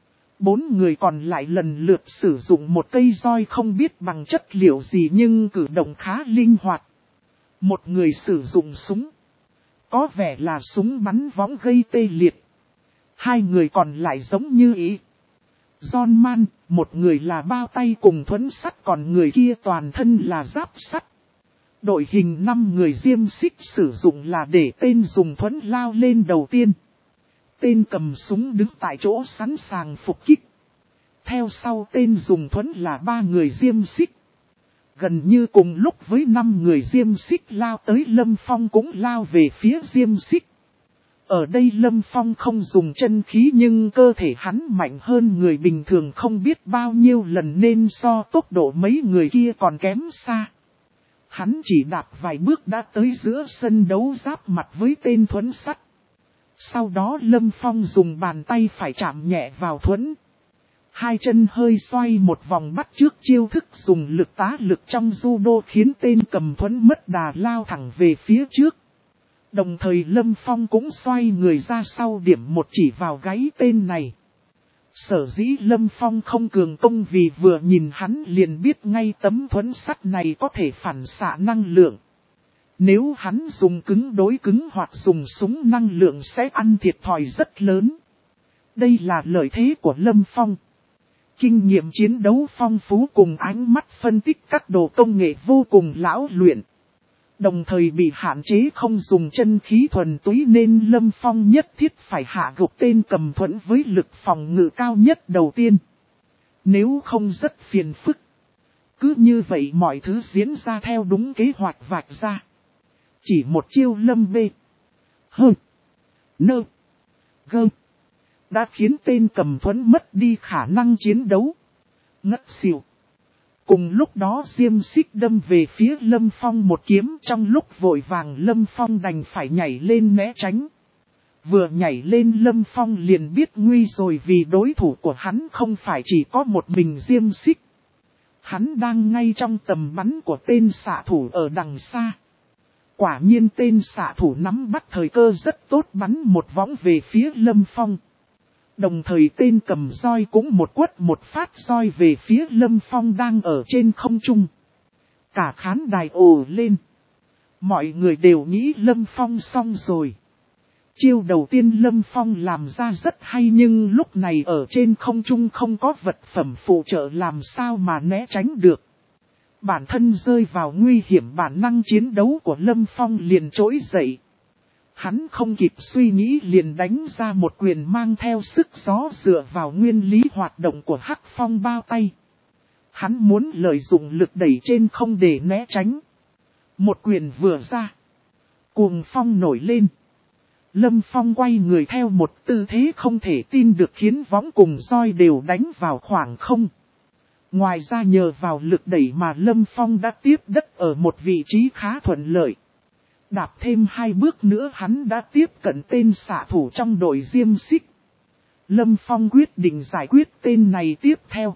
4 người còn lại lần lượt sử dụng một cây roi không biết bằng chất liệu gì nhưng cử động khá linh hoạt. Một người sử dụng súng. Có vẻ là súng bắn võng gây tê liệt. 2 người còn lại giống như ý. John Man, Một người là bao tay cùng thuẫn sắt, còn người kia toàn thân là giáp sắt. Đội hình 5 người diêm xích sử dụng là để tên dùng thuẫn lao lên đầu tiên. Tên cầm súng đứng tại chỗ sẵn sàng phục kích. Theo sau tên dùng thuẫn là 3 người diêm xích. Gần như cùng lúc với 5 người diêm xích lao tới, Lâm Phong cũng lao về phía diêm xích. Ở đây Lâm Phong không dùng chân khí, nhưng cơ thể hắn mạnh hơn người bình thường không biết bao nhiêu lần, nên so tốc độ mấy người kia còn kém xa. Hắn chỉ đạp vài bước đã tới giữa sân đấu giáp mặt với tên thuẫn sắt. Sau đó Lâm Phong dùng bàn tay phải chạm nhẹ vào thuẫn. Hai chân hơi xoay một vòng bắt chước chiêu thức dùng lực tá lực trong judo, khiến tên cầm thuẫn mất đà lao thẳng về phía trước. Đồng thời Lâm Phong cũng xoay người ra sau, điểm một chỉ vào gáy tên này. Sở dĩ Lâm Phong không cường công vì vừa nhìn hắn liền biết ngay tấm thuẫn sắt này có thể phản xạ năng lượng. Nếu hắn dùng cứng đối cứng hoặc dùng súng năng lượng sẽ ăn thiệt thòi rất lớn. Đây là lợi thế của Lâm Phong. Kinh nghiệm chiến đấu phong phú cùng ánh mắt phân tích các đồ công nghệ vô cùng lão luyện. Đồng thời bị hạn chế không dùng chân khí thuần túy, nên Lâm Phong nhất thiết phải hạ gục tên cầm thuẫn với lực phòng ngự cao nhất đầu tiên. Nếu không rất phiền phức. Cứ như vậy mọi thứ diễn ra theo đúng kế hoạch vạch ra. Chỉ một chiêu Lâm bê. Hơ. Nơ. Gơ. Đã khiến tên cầm thuẫn mất đi khả năng chiến đấu. Ngất xỉu. Cùng lúc đó diêm xích đâm về phía Lâm Phong một kiếm, trong lúc vội vàng Lâm Phong đành phải nhảy lên né tránh. Vừa nhảy lên Lâm Phong liền biết nguy rồi, vì đối thủ của hắn không phải chỉ có một mình diêm xích. Hắn đang ngay trong tầm bắn của tên xạ thủ ở đằng xa. Quả nhiên tên xạ thủ nắm bắt thời cơ rất tốt, bắn một võng về phía Lâm Phong. Đồng thời tên cầm roi cũng một quất một phát roi về phía Lâm Phong đang ở trên không trung. Cả khán đài ồ lên. Mọi người đều nghĩ Lâm Phong xong rồi. Chiêu đầu tiên Lâm Phong làm ra rất hay, nhưng lúc này ở trên không trung không có vật phẩm phụ trợ làm sao mà né tránh được. Bản thân rơi vào nguy hiểm, bản năng chiến đấu của Lâm Phong liền trỗi dậy. Hắn không kịp suy nghĩ liền đánh ra một quyền mang theo sức gió dựa vào nguyên lý hoạt động của Hắc Phong bao tay. Hắn muốn lợi dụng lực đẩy trên không để né tránh. Một quyền vừa ra. Cuồng phong nổi lên. Lâm Phong quay người theo một tư thế không thể tin được, khiến võng cùng roi đều đánh vào khoảng không. Ngoài ra nhờ vào lực đẩy mà Lâm Phong đã tiếp đất ở một vị trí khá thuận lợi. Đạp thêm 2 bước nữa hắn đã tiếp cận tên xạ thủ trong đội diêm xích. Lâm Phong quyết định giải quyết tên này tiếp theo.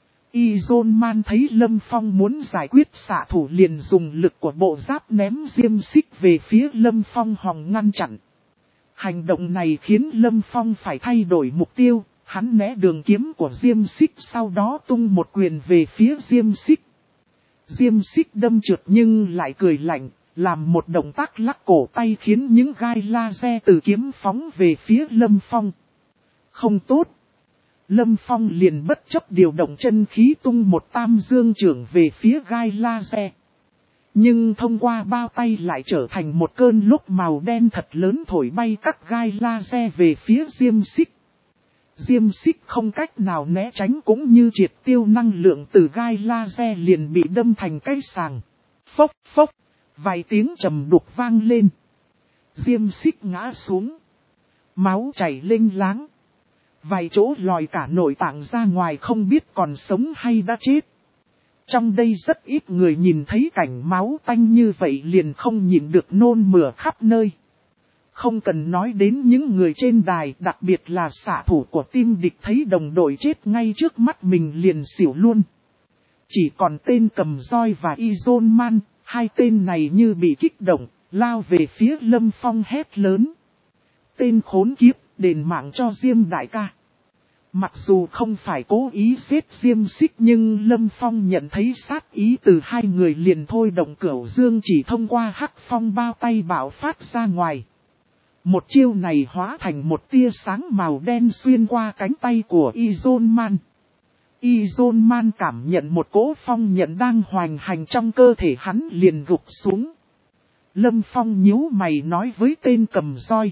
Izonman thấy Lâm Phong muốn giải quyết xạ thủ liền dùng lực của bộ giáp ném diêm xích về phía Lâm Phong hòng ngăn chặn. Hành động này khiến Lâm Phong phải thay đổi mục tiêu, hắn né đường kiếm của diêm xích, sau đó tung một quyền về phía diêm xích. Diêm xích đâm trượt nhưng lại cười lạnh, làm một động tác lắc cổ tay khiến những gai laser từ kiếm phóng về phía Lâm Phong. Không tốt. Lâm Phong liền bất chấp điều động chân khí tung một tam dương chưởng về phía gai laser. Nhưng thông qua bao tay lại trở thành một cơn lốc màu đen thật lớn thổi bay các gai laser về phía diêm xích. Diêm xích không cách nào né tránh cũng như triệt tiêu năng lượng từ gai laser liền bị đâm thành cái sàng. Phốc phốc, vài tiếng trầm đục vang lên. Diêm xích ngã xuống. Máu chảy lênh láng. Vài chỗ lòi cả nội tạng ra ngoài, không biết còn sống hay đã chết. Trong đây rất ít người nhìn thấy cảnh máu tanh như vậy liền không nhịn được nôn mửa khắp nơi. Không cần nói đến những người trên đài, đặc biệt là xạ thủ của team địch thấy đồng đội chết ngay trước mắt mình liền xỉu luôn. Chỉ còn tên cầm roi và Izonman, hai tên này như bị kích động, lao về phía Lâm Phong hét lớn. Tên khốn kiếp, đền mạng cho Diêm đại ca. Mặc dù không phải cố ý giết Diêm Xích nhưng Lâm Phong nhận thấy sát ý từ hai người liền thôi động cửu dương chỉ thông qua Hắc Phong bao tay bạo phát ra ngoài. Một chiêu này hóa thành một tia sáng màu đen xuyên qua cánh tay của Izonman. Izon cảm nhận một cỗ phong nhận đang hoành hành trong cơ thể hắn liền gục xuống. Lâm Phong nhíu mày nói với tên cầm roi.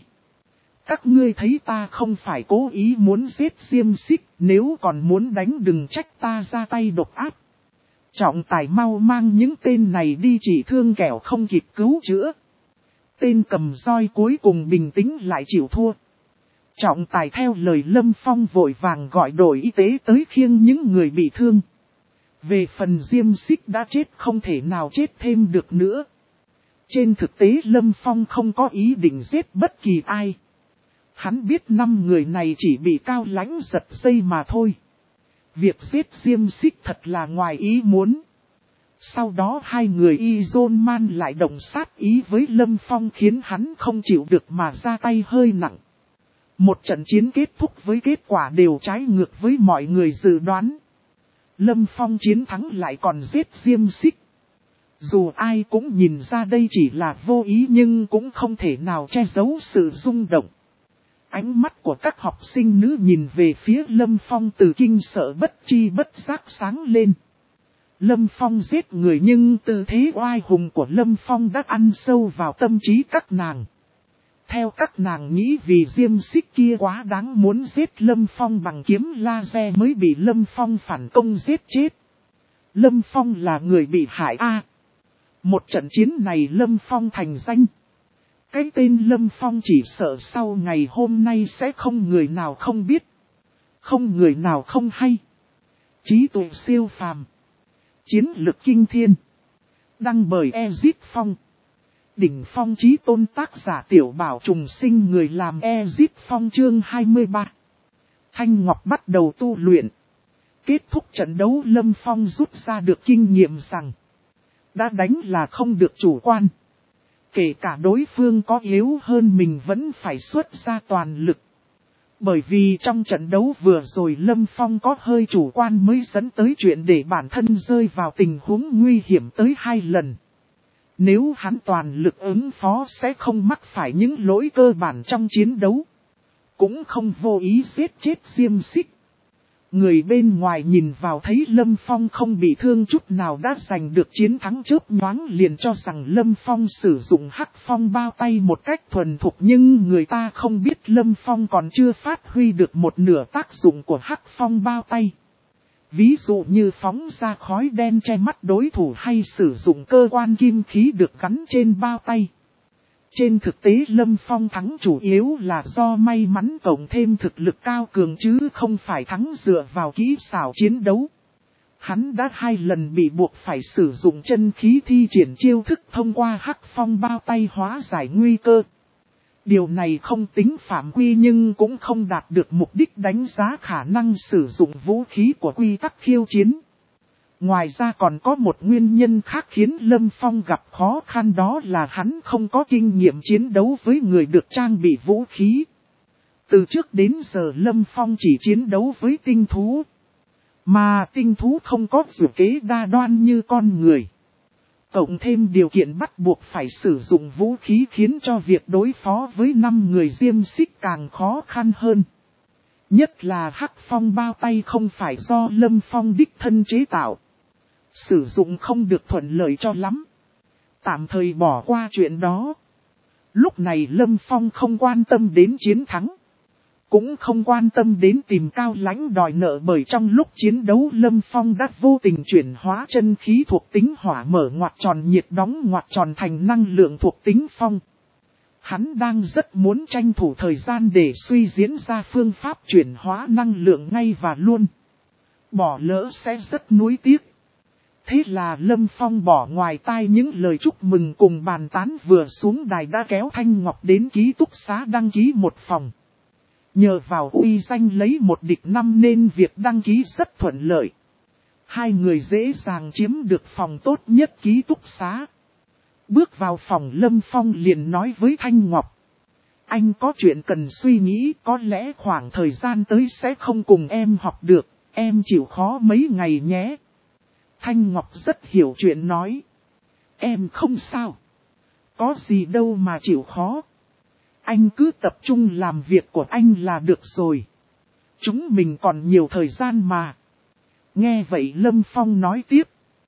Các ngươi thấy ta không phải cố ý muốn giết Diêm Xích, nếu còn muốn đánh đừng trách ta ra tay độc ác. Trọng tài mau mang những tên này đi trị thương kẻo không kịp cứu chữa. Tên cầm roi cuối cùng bình tĩnh lại chịu thua. Trọng tài theo lời Lâm Phong vội vàng gọi đội y tế tới khiêng những người bị thương. Về phần Diêm Xích đã chết không thể nào chết thêm được nữa. Trên thực tế Lâm Phong không có ý định giết bất kỳ ai. Hắn biết 5 người này chỉ bị Cao Lãnh giật dây mà thôi. Việc giết Diêm Xích thật là ngoài ý muốn. Sau đó 2 người Izon lại động sát ý với Lâm Phong khiến hắn không chịu được mà ra tay hơi nặng. Một trận chiến kết thúc với kết quả đều trái ngược với mọi người dự đoán. Lâm Phong chiến thắng lại còn giết Diêm Xích. Dù ai cũng nhìn ra đây chỉ là vô ý nhưng cũng không thể nào che giấu sự rung động. Ánh mắt của các học sinh nữ nhìn về phía Lâm Phong từ kinh sợ bất chi bất giác sáng lên. Lâm Phong giết người nhưng tư thế oai hùng của Lâm Phong đã ăn sâu vào tâm trí các nàng. Theo các nàng nghĩ vì Diêm Xích kia quá đáng muốn giết Lâm Phong bằng kiếm laser mới bị Lâm Phong phản công giết chết. Lâm Phong là người bị hại a. Một trận chiến này Lâm Phong thành danh. Cái tên Lâm Phong chỉ sợ sau ngày hôm nay sẽ không người nào không biết. Không người nào không hay. Trí tuệ siêu phàm. Chiến lực kinh thiên. Đăng bởi Ezit Phong. Đỉnh phong chí tôn tác giả tiểu bảo trùng sinh người làm Ezit Phong chương 23. Thanh Ngọc bắt đầu tu luyện. Kết thúc trận đấu Lâm Phong rút ra được kinh nghiệm rằng. Đã đánh là không được chủ quan. Kể cả đối phương có yếu hơn mình vẫn phải xuất ra toàn lực. Bởi vì trong trận đấu vừa rồi Lâm Phong có hơi chủ quan mới dẫn tới chuyện để bản thân rơi vào tình huống nguy hiểm tới 2 lần. Nếu hắn toàn lực ứng phó sẽ không mắc phải những lỗi cơ bản trong chiến đấu. Cũng không vô ý giết chết Diêm Xích. Người bên ngoài nhìn vào thấy Lâm Phong không bị thương chút nào đã giành được chiến thắng chớp nhoáng liền cho rằng Lâm Phong sử dụng hắc phong bao tay một cách thuần thục nhưng người ta không biết Lâm Phong còn chưa phát huy được một nửa tác dụng của hắc phong bao tay. Ví dụ như phóng ra khói đen che mắt đối thủ hay sử dụng cơ quan kim khí được gắn trên bao tay. Trên thực tế Lâm Phong thắng chủ yếu là do may mắn cộng thêm thực lực cao cường chứ không phải thắng dựa vào kỹ xảo chiến đấu. Hắn đã 2 lần bị buộc phải sử dụng chân khí thi triển chiêu thức thông qua hắc phong bao tay hóa giải nguy cơ. Điều này không tính phạm quy nhưng cũng không đạt được mục đích đánh giá khả năng sử dụng vũ khí của quy tắc khiêu chiến. Ngoài ra còn có một nguyên nhân khác khiến Lâm Phong gặp khó khăn đó là hắn không có kinh nghiệm chiến đấu với người được trang bị vũ khí. Từ trước đến giờ Lâm Phong chỉ chiến đấu với tinh thú. Mà tinh thú không có dự kế đa đoan như con người. Cộng thêm điều kiện bắt buộc phải sử dụng vũ khí khiến cho việc đối phó với 5 người Diêm Xích càng khó khăn hơn. Nhất là hắc phong bao tay không phải do Lâm Phong đích thân chế tạo. Sử dụng không được thuận lợi cho lắm. Tạm thời bỏ qua chuyện đó. Lúc này Lâm Phong không quan tâm đến chiến thắng. Cũng không quan tâm đến tìm Cao Lãnh đòi nợ bởi trong lúc chiến đấu Lâm Phong đã vô tình chuyển hóa chân khí thuộc tính hỏa mở ngoặc tròn nhiệt đóng ngoặc tròn thành năng lượng thuộc tính phong. Hắn đang rất muốn tranh thủ thời gian để suy diễn ra phương pháp chuyển hóa năng lượng ngay và luôn. Bỏ lỡ sẽ rất nuối tiếc. Thế là Lâm Phong bỏ ngoài tai những lời chúc mừng cùng bàn tán vừa xuống đài đã kéo Thanh Ngọc đến ký túc xá đăng ký một phòng. Nhờ vào uy danh lấy một địch 5 nên việc đăng ký rất thuận lợi. 2 người dễ dàng chiếm được phòng tốt nhất ký túc xá. Bước vào phòng Lâm Phong liền nói với Thanh Ngọc. Anh có chuyện cần suy nghĩ có lẽ khoảng thời gian tới sẽ không cùng em học được, em chịu khó mấy ngày nhé. Thanh Ngọc rất hiểu chuyện nói. Em không sao. Có gì đâu mà chịu khó. Anh cứ tập trung làm việc của anh là được rồi. Chúng mình còn nhiều thời gian mà. Nghe vậy Lâm Phong nói tiếp.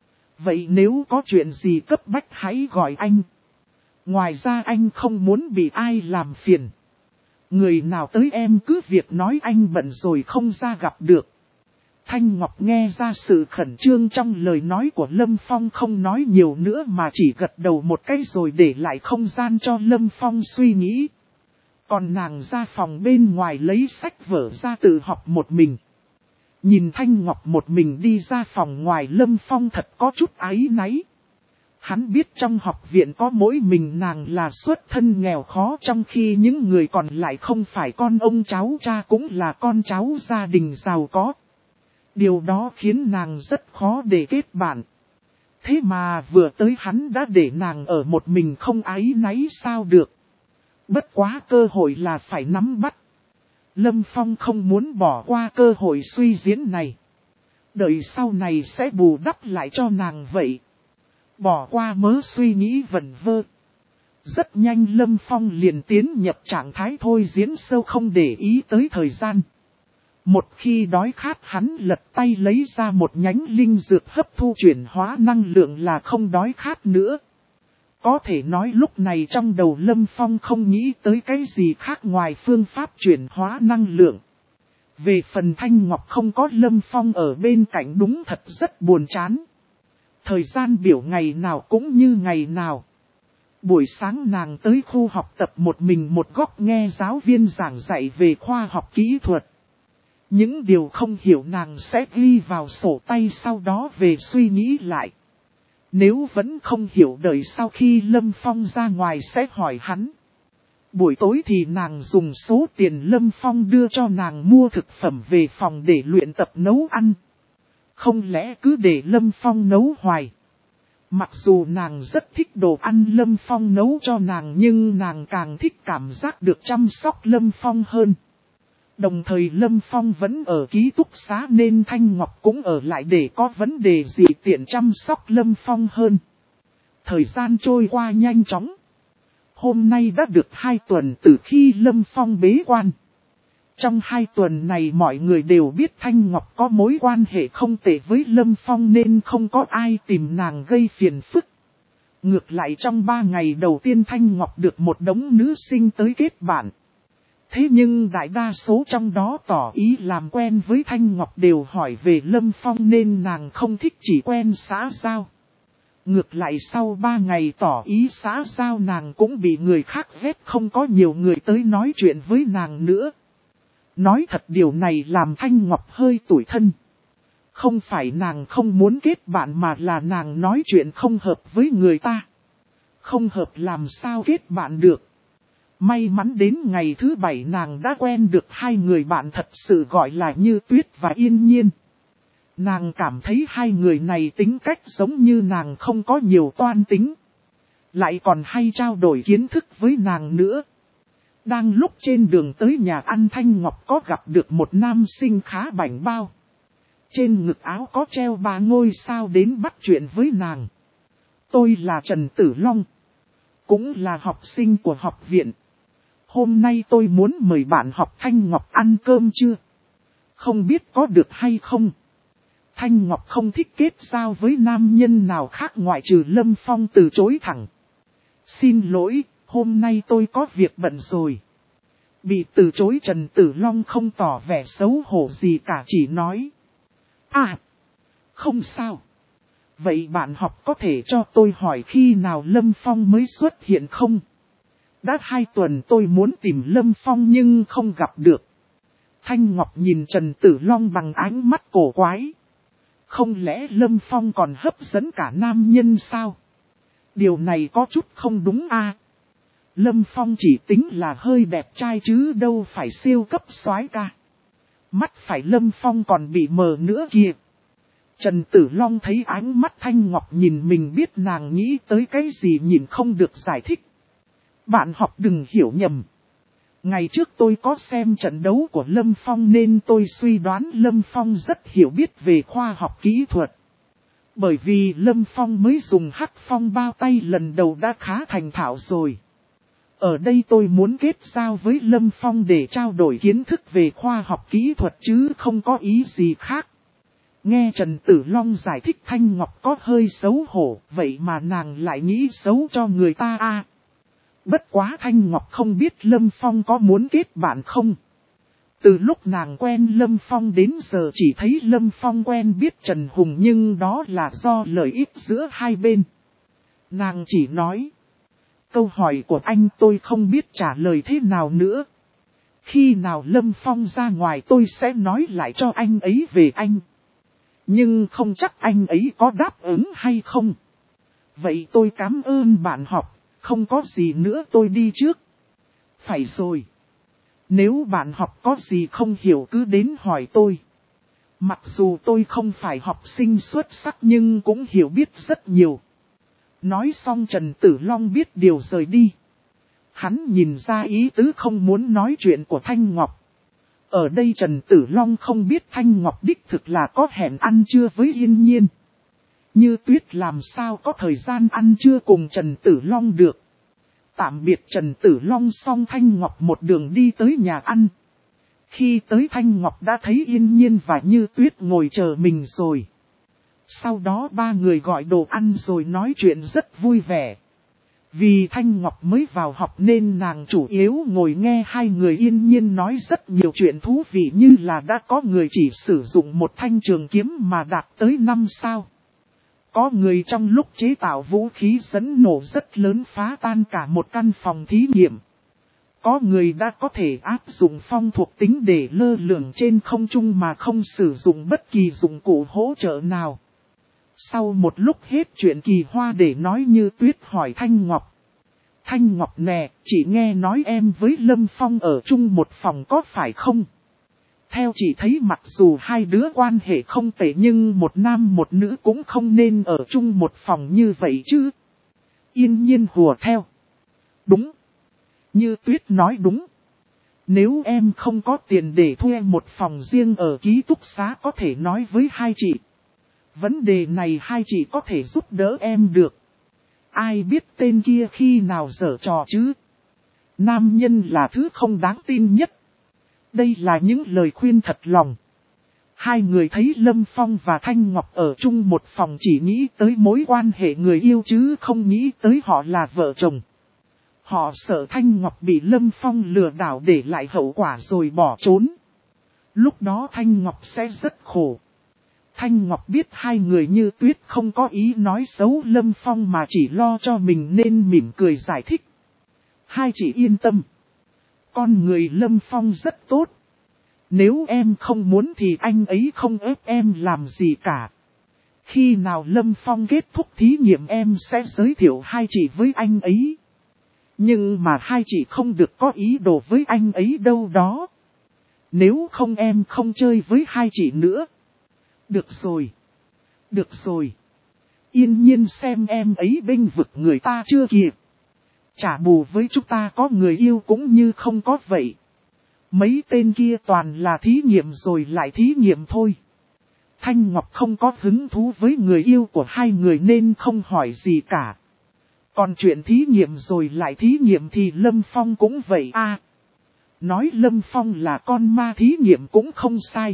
Vậy nếu có chuyện gì cấp bách hãy gọi anh. Ngoài ra anh không muốn bị ai làm phiền. Người nào tới em cứ việc nói anh bận rồi không ra gặp được. Thanh Ngọc nghe ra sự khẩn trương trong lời nói của Lâm Phong, không nói nhiều nữa mà chỉ gật đầu một cái rồi để lại không gian cho Lâm Phong suy nghĩ. Còn nàng ra phòng bên ngoài lấy sách vở ra tự học một mình. Nhìn Thanh Ngọc một mình đi ra phòng ngoài, Lâm Phong thật có chút áy náy. Hắn biết trong học viện có mỗi mình nàng là xuất thân nghèo khó, trong khi những người còn lại không phải con ông cháu cha cũng là con cháu gia đình giàu có. Điều đó khiến nàng rất khó để kết bạn. Thế mà vừa tới hắn đã để nàng ở một mình, không áy náy sao được. Bất quá cơ hội là phải nắm bắt. Lâm Phong không muốn bỏ qua cơ hội suy diễn này. Đợi sau này sẽ bù đắp lại cho nàng vậy. Bỏ qua mớ suy nghĩ vẩn vơ. Rất nhanh Lâm Phong liền tiến nhập trạng thái thôi diễn sâu, không để ý tới thời gian. Một khi đói khát hắn lật tay lấy ra một nhánh linh dược hấp thu chuyển hóa năng lượng là không đói khát nữa. Có thể nói lúc này trong đầu Lâm Phong không nghĩ tới cái gì khác ngoài phương pháp chuyển hóa năng lượng. Về phần Thanh Ngọc không có Lâm Phong ở bên cạnh đúng thật rất buồn chán. Thời gian biểu ngày nào cũng như ngày nào. Buổi sáng nàng tới khu học tập một mình một góc nghe giáo viên giảng dạy về khoa học kỹ thuật. Những điều không hiểu nàng sẽ ghi vào sổ tay, sau đó về suy nghĩ lại. Nếu vẫn không hiểu đợi sau khi Lâm Phong ra ngoài sẽ hỏi hắn. Buổi tối thì nàng dùng số tiền Lâm Phong đưa cho nàng mua thực phẩm về phòng để luyện tập nấu ăn. Không lẽ cứ để Lâm Phong nấu hoài. Mặc dù nàng rất thích đồ ăn Lâm Phong nấu cho nàng, nhưng nàng càng thích cảm giác được chăm sóc Lâm Phong hơn. Đồng thời Lâm Phong vẫn ở ký túc xá nên Thanh Ngọc cũng ở lại để có vấn đề gì tiện chăm sóc Lâm Phong hơn. Thời gian trôi qua nhanh chóng. Hôm nay đã được 2 tuần từ khi Lâm Phong bế quan. Trong 2 tuần này mọi người đều biết Thanh Ngọc có mối quan hệ không tệ với Lâm Phong nên không có ai tìm nàng gây phiền phức. Ngược lại trong 3 ngày đầu tiên Thanh Ngọc được một đống nữ sinh tới kết bạn. Thế nhưng đại đa số trong đó tỏ ý làm quen với Thanh Ngọc đều hỏi về Lâm Phong nên nàng không thích chỉ quen xã giao. Ngược lại sau 3 ngày tỏ ý xã giao nàng cũng bị người khác ghét, không có nhiều người tới nói chuyện với nàng nữa. Nói thật điều này làm Thanh Ngọc hơi tủi thân. Không phải nàng không muốn kết bạn mà là nàng nói chuyện không hợp với người ta. Không hợp làm sao kết bạn được. May mắn đến ngày thứ 7 nàng đã quen được 2 người bạn thật sự gọi là Như Tuyết và Yên Nhiên. Nàng cảm thấy 2 người này tính cách giống như nàng, không có nhiều toan tính. Lại còn hay trao đổi kiến thức với nàng nữa. Đang lúc trên đường tới nhà ăn Thanh Ngọc có gặp được một nam sinh khá bảnh bao. Trên ngực áo có treo 3 ngôi sao đến bắt chuyện với nàng. Tôi là Trần Tử Long. Cũng là học sinh của học viện. Hôm nay tôi muốn mời bạn học Thanh Ngọc ăn cơm chưa? Không biết có được hay không? Thanh Ngọc không thích kết giao với nam nhân nào khác ngoại trừ Lâm Phong, từ chối thẳng. Xin lỗi, hôm nay tôi có việc bận rồi. Bị từ chối Trần Tử Long không tỏ vẻ xấu hổ gì cả, chỉ nói. À, không sao. Vậy bạn học có thể cho tôi hỏi khi nào Lâm Phong mới xuất hiện không? Đã 2 tuần tôi muốn tìm Lâm Phong nhưng không gặp được. Thanh Ngọc nhìn Trần Tử Long bằng ánh mắt cổ quái. Không lẽ Lâm Phong còn hấp dẫn cả nam nhân sao? Điều này có chút không đúng à? Lâm Phong chỉ tính là hơi đẹp trai chứ đâu phải siêu cấp soái ca. Mắt phải Lâm Phong còn bị mờ nữa kìa. Trần Tử Long thấy ánh mắt Thanh Ngọc nhìn mình biết nàng nghĩ tới cái gì, nhìn không được giải thích. Bạn học đừng hiểu nhầm. Ngày trước tôi có xem trận đấu của Lâm Phong nên tôi suy đoán Lâm Phong rất hiểu biết về khoa học kỹ thuật. Bởi vì Lâm Phong mới dùng hắc phong bao tay lần đầu đã khá thành thạo rồi. Ở đây tôi muốn kết giao với Lâm Phong để trao đổi kiến thức về khoa học kỹ thuật chứ không có ý gì khác. Nghe Trần Tử Long giải thích Thanh Ngọc có hơi xấu hổ, vậy mà nàng lại nghĩ xấu cho người ta a. Bất quá Thanh Ngọc không biết Lâm Phong có muốn kết bạn không. Từ lúc nàng quen Lâm Phong đến giờ chỉ thấy Lâm Phong quen biết Trần Hùng, nhưng đó là do lợi ích giữa hai bên. Nàng chỉ nói, câu hỏi của anh tôi không biết trả lời thế nào nữa. Khi nào Lâm Phong ra ngoài tôi sẽ nói lại cho anh ấy về anh. Nhưng không chắc anh ấy có đáp ứng hay không. Vậy tôi cảm ơn bạn học, không có gì nữa tôi đi trước. Phải rồi. Nếu bạn học có gì không hiểu cứ đến hỏi tôi. Mặc dù tôi không phải học sinh xuất sắc nhưng cũng hiểu biết rất nhiều. Nói xong Trần Tử Long biết điều rời đi. Hắn nhìn ra ý tứ không muốn nói chuyện của Thanh Ngọc. Ở đây Trần Tử Long không biết Thanh Ngọc đích thực là có hẹn ăn trưa với Yên Nhiên. Như Tuyết làm sao có thời gian ăn trưa cùng Trần Tử Long được. Tạm biệt Trần Tử Long xong Thanh Ngọc một đường đi tới nhà ăn. Khi tới Thanh Ngọc đã thấy Yên Nhiên và Như Tuyết ngồi chờ mình rồi. Sau đó ba người gọi đồ ăn rồi nói chuyện rất vui vẻ. Vì Thanh Ngọc mới vào học nên nàng chủ yếu ngồi nghe hai người Yên Nhiên nói rất nhiều chuyện thú vị, như là đã có người chỉ sử dụng một thanh trường kiếm mà đạt tới 5 sao. Có người trong lúc chế tạo vũ khí dẫn nổ rất lớn phá tan cả một căn phòng thí nghiệm. Có người đã có thể áp dụng phong thuộc tính để lơ lửng trên không trung mà không sử dụng bất kỳ dụng cụ hỗ trợ nào. Sau một lúc hết chuyện kỳ hoa để nói Như Tuyết hỏi Thanh Ngọc. Thanh Ngọc nè, chị nghe nói em với Lâm Phong ở chung một phòng có phải không? Theo chị thấy mặc dù hai đứa quan hệ không tệ nhưng một nam một nữ cũng không nên ở chung một phòng như vậy chứ. Yên Nhiên hùa theo. Đúng. Như Tuyết nói đúng. Nếu em không có tiền để thuê một phòng riêng ở ký túc xá có thể nói với hai chị. Vấn đề này hai chị có thể giúp đỡ em được. Ai biết tên kia khi nào giở trò chứ. Nam nhân là thứ không đáng tin nhất. Đây là những lời khuyên thật lòng. Hai người thấy Lâm Phong và Thanh Ngọc ở chung một phòng chỉ nghĩ tới mối quan hệ người yêu chứ không nghĩ tới họ là vợ chồng. Họ sợ Thanh Ngọc bị Lâm Phong lừa đảo để lại hậu quả rồi bỏ trốn. Lúc đó Thanh Ngọc sẽ rất khổ. Thanh Ngọc biết hai người Như Tuyết không có ý nói xấu Lâm Phong mà chỉ lo cho mình nên mỉm cười giải thích. Hai chị yên tâm. Con người Lâm Phong rất tốt. Nếu em không muốn thì anh ấy không ép em làm gì cả. Khi nào Lâm Phong kết thúc thí nghiệm em sẽ giới thiệu hai chị với anh ấy. Nhưng mà hai chị không được có ý đồ với anh ấy đâu đó. Nếu không em không chơi với hai chị nữa. Được rồi. Được rồi. Yên Nhiên xem em ấy bênh vực người ta chưa kịp. Trả bù với chúng ta có người yêu cũng như không có vậy. Mấy tên kia toàn là thí nghiệm rồi lại thí nghiệm thôi. Thanh Ngọc không có hứng thú với người yêu của hai người nên không hỏi gì cả. Còn chuyện thí nghiệm rồi lại thí nghiệm thì Lâm Phong cũng vậy à. Nói Lâm Phong là con ma thí nghiệm cũng không sai.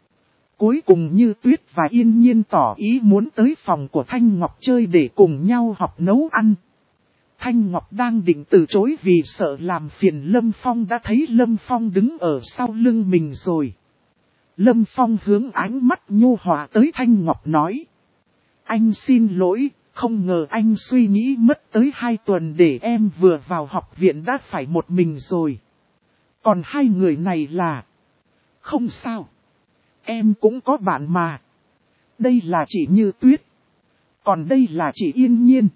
Cuối cùng Như Tuyết và Yên Nhiên tỏ ý muốn tới phòng của Thanh Ngọc chơi để cùng nhau học nấu ăn. Thanh Ngọc đang định từ chối vì sợ làm phiền Lâm Phong đã thấy Lâm Phong đứng ở sau lưng mình rồi. Lâm Phong hướng ánh mắt nhu hòa tới Thanh Ngọc nói. Anh xin lỗi, không ngờ anh suy nghĩ mất tới 2 tuần để em vừa vào học viện đã phải một mình rồi. Còn hai người này là... Không sao. Em cũng có bạn mà. Đây là chị Như Tuyết. Còn đây là chị Yên Nhiên.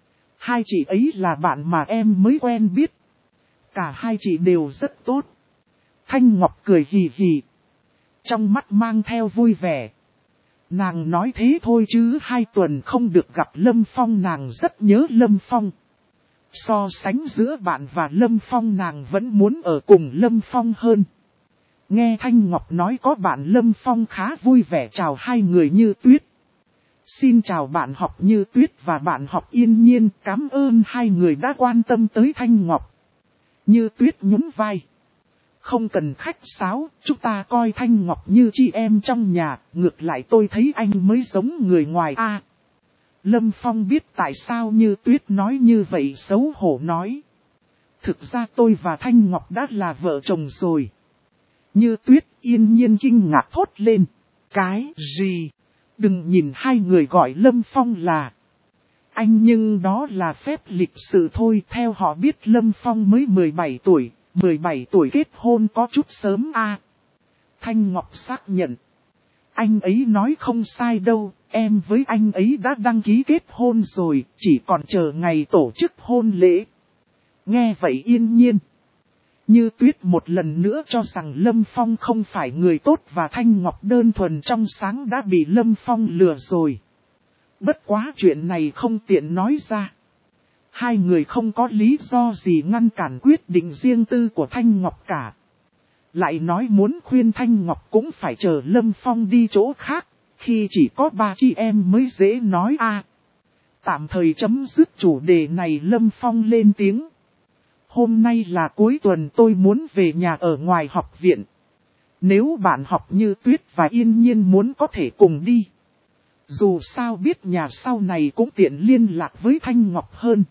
Hai chị ấy là bạn mà em mới quen biết. Cả hai chị đều rất tốt. Thanh Ngọc cười hì hì. Trong mắt mang theo vui vẻ. Nàng nói thế thôi chứ 2 tuần không được gặp Lâm Phong nàng rất nhớ Lâm Phong. So sánh giữa bạn và Lâm Phong nàng vẫn muốn ở cùng Lâm Phong hơn. Nghe Thanh Ngọc nói có bạn Lâm Phong khá vui vẻ chào hai người Như Tuyết. Xin chào bạn học Như Tuyết và bạn học Yên Nhiên, cảm ơn hai người đã quan tâm tới Thanh Ngọc. Như Tuyết nhún vai. Không cần khách sáo, chúng ta coi Thanh Ngọc như chị em trong nhà, ngược lại tôi thấy anh mới giống người ngoài a. Lâm Phong biết tại sao Như Tuyết nói như vậy, xấu hổ nói. Thực ra tôi và Thanh Ngọc đã là vợ chồng rồi. Như Tuyết yên nhiên kinh ngạc thốt lên. Cái gì? Đừng nhìn hai người gọi Lâm Phong là anh, nhưng đó là phép lịch sự thôi. Theo họ biết Lâm Phong mới 17 tuổi, 17 tuổi kết hôn có chút sớm a. Thanh Ngọc xác nhận. Anh ấy nói không sai đâu, em với anh ấy đã đăng ký kết hôn rồi, chỉ còn chờ ngày tổ chức hôn lễ. Nghe vậy yên nhiên. Như Tuyết một lần nữa cho rằng Lâm Phong không phải người tốt và Thanh Ngọc đơn thuần trong sáng đã bị Lâm Phong lừa rồi. Bất quá chuyện này không tiện nói ra. Hai người không có lý do gì ngăn cản quyết định riêng tư của Thanh Ngọc cả. Lại nói muốn khuyên Thanh Ngọc cũng phải chờ Lâm Phong đi chỗ khác, khi chỉ có ba chị em mới dễ nói a. Tạm thời chấm dứt chủ đề này, Lâm Phong lên tiếng. Hôm nay là cuối tuần, tôi muốn về nhà ở ngoài học viện. Nếu bạn học Như Tuyết và Yên Nhiên muốn có thể cùng đi. Dù sao biết nhà sau này cũng tiện liên lạc với Thanh Ngọc hơn.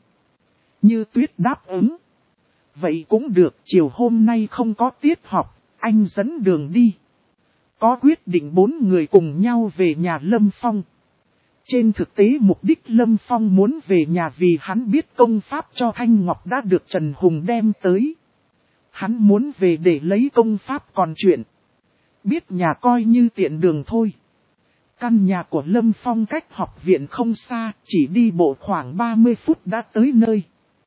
Như Tuyết đáp ứng. Vậy cũng được, chiều hôm nay không có tiết học, anh dẫn đường đi. Có quyết định 4 người cùng nhau về nhà Lâm Phong. Trên thực tế mục đích Lâm Phong muốn về nhà vì hắn biết công pháp cho Thanh Ngọc đã được Trần Hùng đem tới. Hắn muốn về để lấy công pháp còn chuyện. Biết nhà coi như tiện đường thôi. Căn nhà của Lâm Phong cách học viện không xa, chỉ đi bộ khoảng 30 phút đã tới nơi.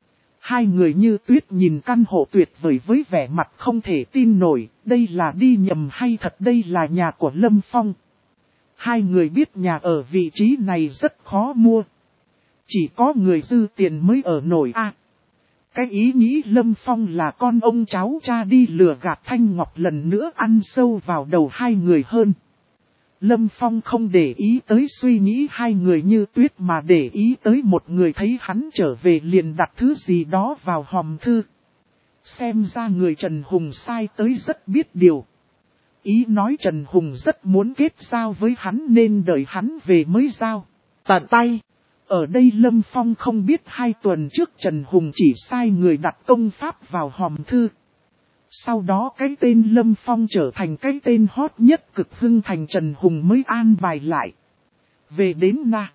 Hai người Như Tuyết nhìn căn hộ tuyệt vời với vẻ mặt không thể tin nổi, đây là đi nhầm hay thật đây là nhà của Lâm Phong. Hai người biết nhà ở vị trí này rất khó mua. Chỉ có người dư tiền mới ở nổi a. Cái ý nghĩ Lâm Phong là con ông cháu cha đi lừa gạt Thanh Ngọc lần nữa ăn sâu vào đầu hai người hơn. Lâm Phong không để ý tới suy nghĩ hai người Như Tuyết mà để ý tới một người thấy hắn trở về liền đặt thứ gì đó vào hòm thư. Xem ra người Trần Hùng sai tới rất biết điều. Ý nói Trần Hùng rất muốn kết giao với hắn nên đợi hắn về mới giao tận tay. Ở đây Lâm Phong không biết 2 tuần trước Trần Hùng chỉ sai người đặt công pháp vào hòm thư. Sau đó cái tên Lâm Phong trở thành cái tên hot nhất cực hưng thành, Trần Hùng mới an bài lại. Về đến na.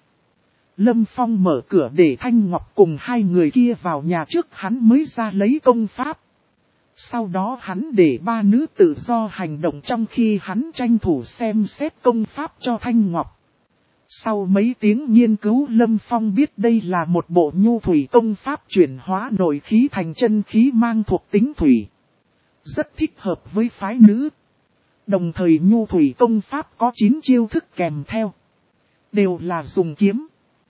Lâm Phong mở cửa để Thanh Ngọc cùng hai người kia vào nhà trước hắn mới ra lấy công pháp. Sau đó hắn để ba nữ tự do hành động trong khi hắn tranh thủ xem xét công pháp cho Thanh Ngọc. Sau mấy tiếng nghiên cứu Lâm Phong biết đây là một bộ nhu thủy công pháp chuyển hóa nội khí thành chân khí mang thuộc tính thủy. Rất thích hợp với phái nữ. Đồng thời nhu thủy công pháp có 9 chiêu thức kèm theo. Đều là dùng kiếm.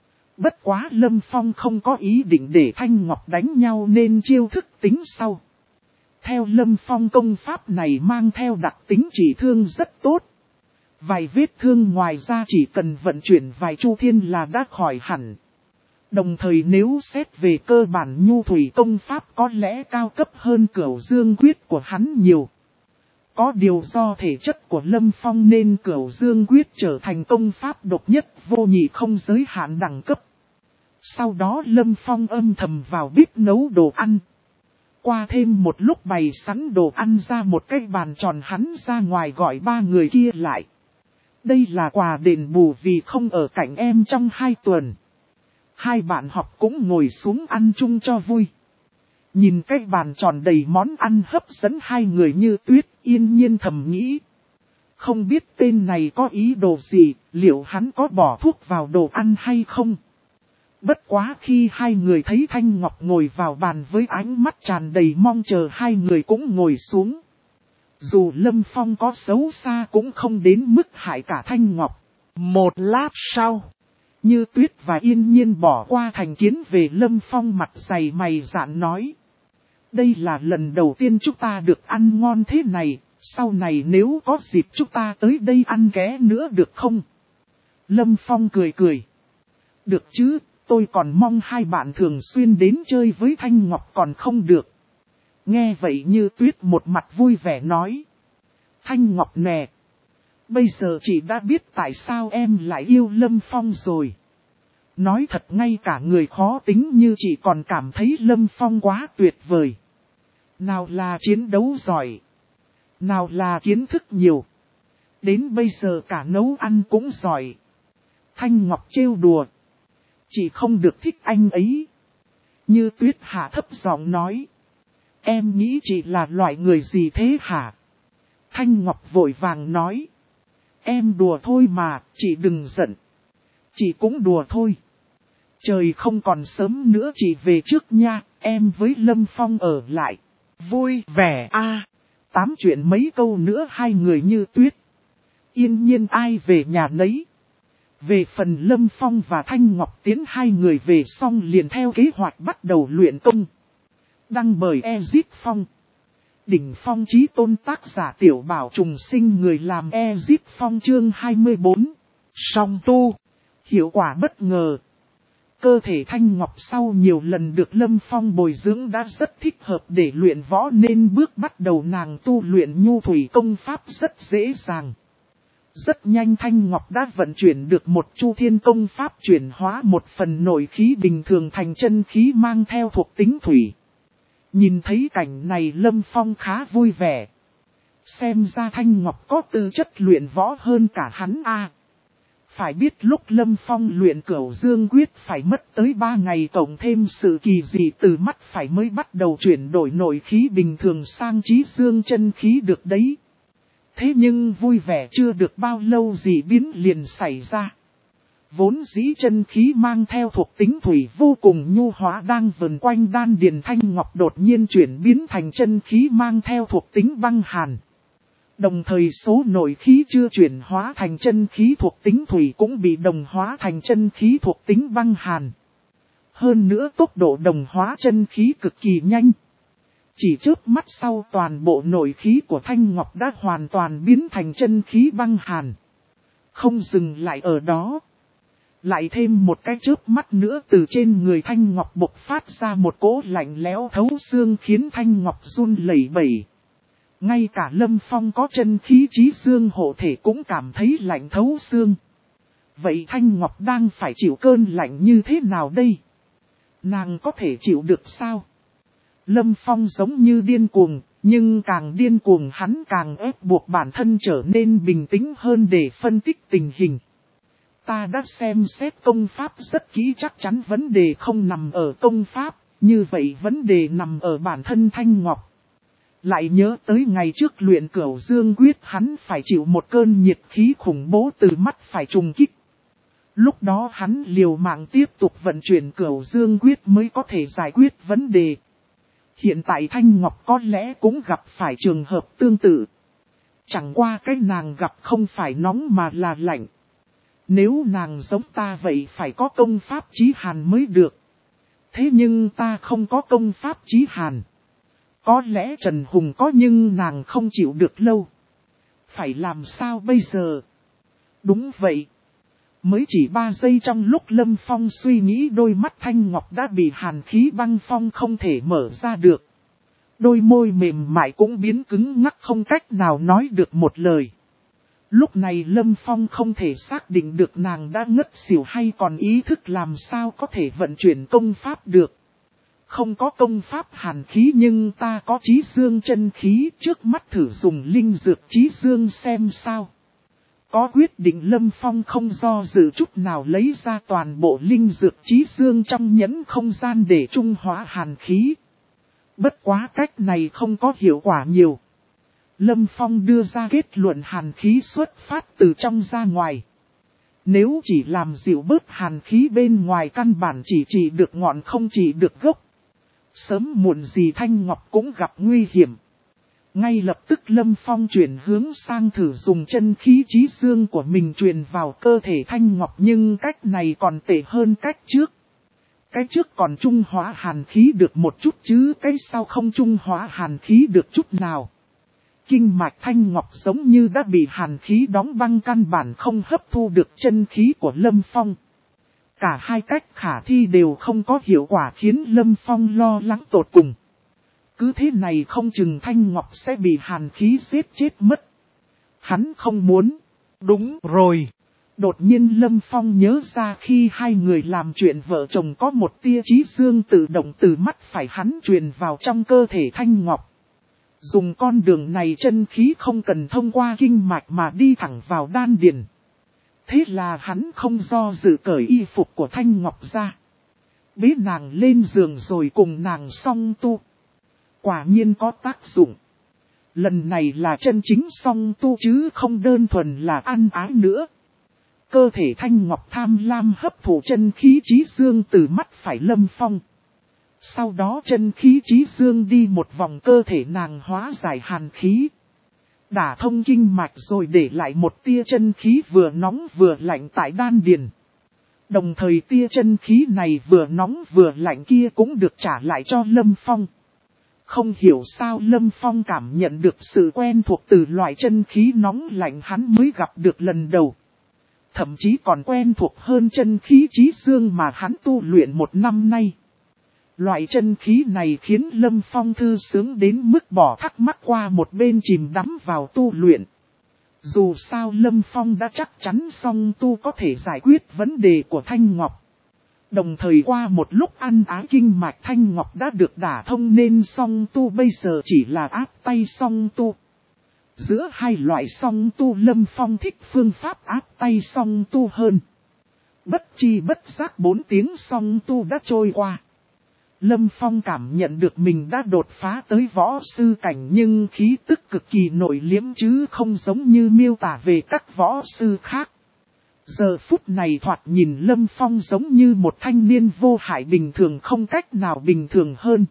Bất quá Lâm Phong không có ý định để Thanh Ngọc đánh nhau nên chiêu thức tính sau. Theo Lâm Phong công pháp này mang theo đặc tính trị thương rất tốt. Vài vết thương ngoài ra chỉ cần vận chuyển vài chu thiên là đã khỏi hẳn. Đồng thời nếu xét về cơ bản nhu thủy công pháp có lẽ cao cấp hơn Cửu Dương Quyết của hắn nhiều. Có điều do thể chất của Lâm Phong nên Cửu Dương Quyết trở thành công pháp độc nhất vô nhị không giới hạn đẳng cấp. Sau đó Lâm Phong âm thầm vào bếp nấu đồ ăn. Qua thêm một lúc bày sẵn đồ ăn ra một cái bàn tròn, hắn ra ngoài gọi ba người kia lại. Đây là quà đền bù vì không ở cạnh em trong 2 tuần. Hai bạn học cũng ngồi xuống ăn chung cho vui. Nhìn cái bàn tròn đầy món ăn hấp dẫn hai người Như Tuyết yên nhiên thầm nghĩ. Không biết tên này có ý đồ gì, liệu hắn có bỏ thuốc vào đồ ăn hay không? Bất quá khi hai người thấy Thanh Ngọc ngồi vào bàn với ánh mắt tràn đầy mong chờ, hai người cũng ngồi xuống. Dù Lâm Phong có xấu xa cũng không đến mức hại cả Thanh Ngọc. Một lát sau, Như Tuyết và Yên Nhiên bỏ qua thành kiến về Lâm Phong, mặt dày mày dạn nói. Đây là lần đầu tiên chúng ta được ăn ngon thế này, sau này nếu có dịp chúng ta tới đây ăn ké nữa được không? Lâm Phong cười cười. Được chứ, tôi còn mong hai bạn thường xuyên đến chơi với Thanh Ngọc còn không được. Nghe vậy Như Tuyết một mặt vui vẻ nói. Thanh Ngọc nè. Bây giờ chị đã biết tại sao em lại yêu Lâm Phong rồi. Nói thật ngay cả người khó tính như chị còn cảm thấy Lâm Phong quá tuyệt vời. Nào là chiến đấu giỏi. Nào là kiến thức nhiều. Đến bây giờ cả nấu ăn cũng giỏi. Thanh Ngọc trêu đùa. Chị không được thích anh ấy. Như Tuyết hạ thấp giọng nói. Em nghĩ chị là loại người gì thế hả? Thanh Ngọc vội vàng nói. Em đùa thôi mà, chị đừng giận. Chị cũng đùa thôi. Trời không còn sớm nữa chị về trước nha, em với Lâm Phong ở lại. Vui vẻ a. Tám chuyện mấy câu nữa hai người Như Tuyết. Yên nhiên ai về nhà nấy. Về phần Lâm Phong và Thanh Ngọc Tiến hai người về xong liền theo kế hoạch bắt đầu luyện công. Đăng bởi Ezip Phong. Đỉnh phong chí tôn tác giả Tiểu Bảo trùng sinh người làm Ezip Phong chương 24. Song tu. Hiệu quả bất ngờ. Cơ thể Thanh Ngọc sau nhiều lần được Lâm Phong bồi dưỡng đã rất thích hợp để luyện võ nên bước bắt đầu nàng tu luyện nhu thủy công pháp rất dễ dàng. Rất nhanh Thanh Ngọc đã vận chuyển được một chu thiên công pháp chuyển hóa một phần nội khí bình thường thành chân khí mang theo thuộc tính thủy. Nhìn thấy cảnh này Lâm Phong khá vui vẻ. Xem ra Thanh Ngọc có tư chất luyện võ hơn cả hắn a. Phải biết lúc Lâm Phong luyện Cửu Dương Quyết phải mất tới 3 ngày cộng thêm sự kỳ dị từ mắt phải mới bắt đầu chuyển đổi nội khí bình thường sang trí dương chân khí được đấy. Thế nhưng vui vẻ chưa được bao lâu dị biến liền xảy ra. Vốn dĩ chân khí mang theo thuộc tính thủy vô cùng nhu hóa đang vần quanh đan điền Thanh Ngọc đột nhiên chuyển biến thành chân khí mang theo thuộc tính băng hàn. Đồng thời số nội khí chưa chuyển hóa thành chân khí thuộc tính thủy cũng bị đồng hóa thành chân khí thuộc tính băng hàn. Hơn nữa tốc độ đồng hóa chân khí cực kỳ nhanh. Chỉ chớp mắt sau toàn bộ nội khí của Thanh Ngọc đã hoàn toàn biến thành chân khí băng hàn. Không dừng lại ở đó. Lại thêm một cái chớp mắt nữa từ trên người Thanh Ngọc bộc phát ra một cỗ lạnh lẽo thấu xương khiến Thanh Ngọc run lẩy bẩy. Ngay cả Lâm Phong có chân khí trí dương hộ thể cũng cảm thấy lạnh thấu xương. Vậy Thanh Ngọc đang phải chịu cơn lạnh như thế nào đây? Nàng có thể chịu được sao? Lâm Phong giống như điên cuồng, nhưng càng điên cuồng hắn càng ép buộc bản thân trở nên bình tĩnh hơn để phân tích tình hình. Ta đã xem xét công pháp rất kỹ, chắc chắn vấn đề không nằm ở công pháp, như vậy vấn đề nằm ở bản thân Thanh Ngọc. Lại nhớ tới ngày trước luyện Cửu Dương Quyết hắn phải chịu một cơn nhiệt khí khủng bố từ mắt phải trùng kích. Lúc đó hắn liều mạng tiếp tục vận chuyển Cửu Dương Quyết mới có thể giải quyết vấn đề. Hiện tại Thanh Ngọc có lẽ cũng gặp phải trường hợp tương tự. Chẳng qua cái nàng gặp không phải nóng mà là lạnh. Nếu nàng giống ta vậy phải có công pháp chí hàn mới được. Thế nhưng ta không có công pháp chí hàn. Có lẽ Trần Hùng có nhưng nàng không chịu được lâu. Phải làm sao bây giờ? Đúng vậy. Mới chỉ 3 giây trong lúc Lâm Phong suy nghĩ đôi mắt Thanh Ngọc đã bị hàn khí băng phong không thể mở ra được. Đôi môi mềm mại cũng biến cứng ngắc không cách nào nói được một lời. Lúc này Lâm Phong không thể xác định được nàng đã ngất xỉu hay còn ý thức làm sao có thể vận chuyển công pháp được. Không có công pháp hàn khí nhưng ta có trí dương chân khí, trước mắt thử dùng linh dược trí dương xem sao. Có quyết định Lâm Phong không do dự chút nào lấy ra toàn bộ linh dược trí dương trong nhẫn không gian để trung hóa hàn khí. Bất quá cách này không có hiệu quả nhiều. Lâm Phong đưa ra kết luận hàn khí xuất phát từ trong ra ngoài. Nếu chỉ làm dịu bớt hàn khí bên ngoài căn bản chỉ được ngọn không chỉ được gốc. Sớm muộn gì Thanh Ngọc cũng gặp nguy hiểm. Ngay lập tức Lâm Phong chuyển hướng sang thử dùng chân khí trí dương của mình truyền vào cơ thể Thanh Ngọc nhưng cách này còn tệ hơn cách trước. Cái trước còn trung hóa hàn khí được một chút chứ cái sau không trung hóa hàn khí được chút nào. Kinh mạch Thanh Ngọc giống như đã bị hàn khí đóng băng căn bản không hấp thu được chân khí của Lâm Phong. Cả hai cách khả thi đều không có hiệu quả khiến Lâm Phong lo lắng tột cùng. Cứ thế này không chừng Thanh Ngọc sẽ bị hàn khí giết chết mất. Hắn không muốn. Đúng rồi. Đột nhiên Lâm Phong nhớ ra khi hai người làm chuyện vợ chồng có một tia chí dương tự động từ mắt phải hắn truyền vào trong cơ thể Thanh Ngọc. Dùng con đường này chân khí không cần thông qua kinh mạch mà đi thẳng vào đan điền. Thế là hắn không do dự cởi y phục của Thanh Ngọc ra. Bế nàng lên giường rồi cùng nàng song tu. Quả nhiên có tác dụng. Lần này là chân chính song tu chứ không đơn thuần là ăn ái nữa. Cơ thể Thanh Ngọc tham lam hấp thụ chân khí chí dương từ mắt phải Lâm Phong. Sau đó chân khí chí dương đi một vòng cơ thể nàng hóa giải hàn khí. Đả thông kinh mạch rồi để lại một tia chân khí vừa nóng vừa lạnh tại đan điền. Đồng thời tia chân khí này vừa nóng vừa lạnh kia cũng được trả lại cho Lâm Phong. Không hiểu sao Lâm Phong cảm nhận được sự quen thuộc từ loại chân khí nóng lạnh hắn mới gặp được lần đầu. Thậm chí còn quen thuộc hơn chân khí chí dương mà hắn tu luyện một năm nay. Loại chân khí này khiến Lâm Phong thư sướng đến mức bỏ thắc mắc qua một bên chìm đắm vào tu luyện. Dù sao Lâm Phong đã chắc chắn song tu có thể giải quyết vấn đề của Thanh Ngọc. Đồng thời qua một lúc ăn ái kinh mạch Thanh Ngọc đã được đả thông nên song tu bây giờ chỉ là áp tay song tu. Giữa hai loại song tu Lâm Phong thích phương pháp áp tay song tu hơn. Bất chi bất giác 4 tiếng song tu đã trôi qua. Lâm Phong cảm nhận được mình đã đột phá tới võ sư cảnh nhưng khí tức cực kỳ nội liễm chứ không giống như miêu tả về các võ sư khác. Giờ phút này thoạt nhìn Lâm Phong giống như một thanh niên vô hại bình thường không cách nào bình thường hơn.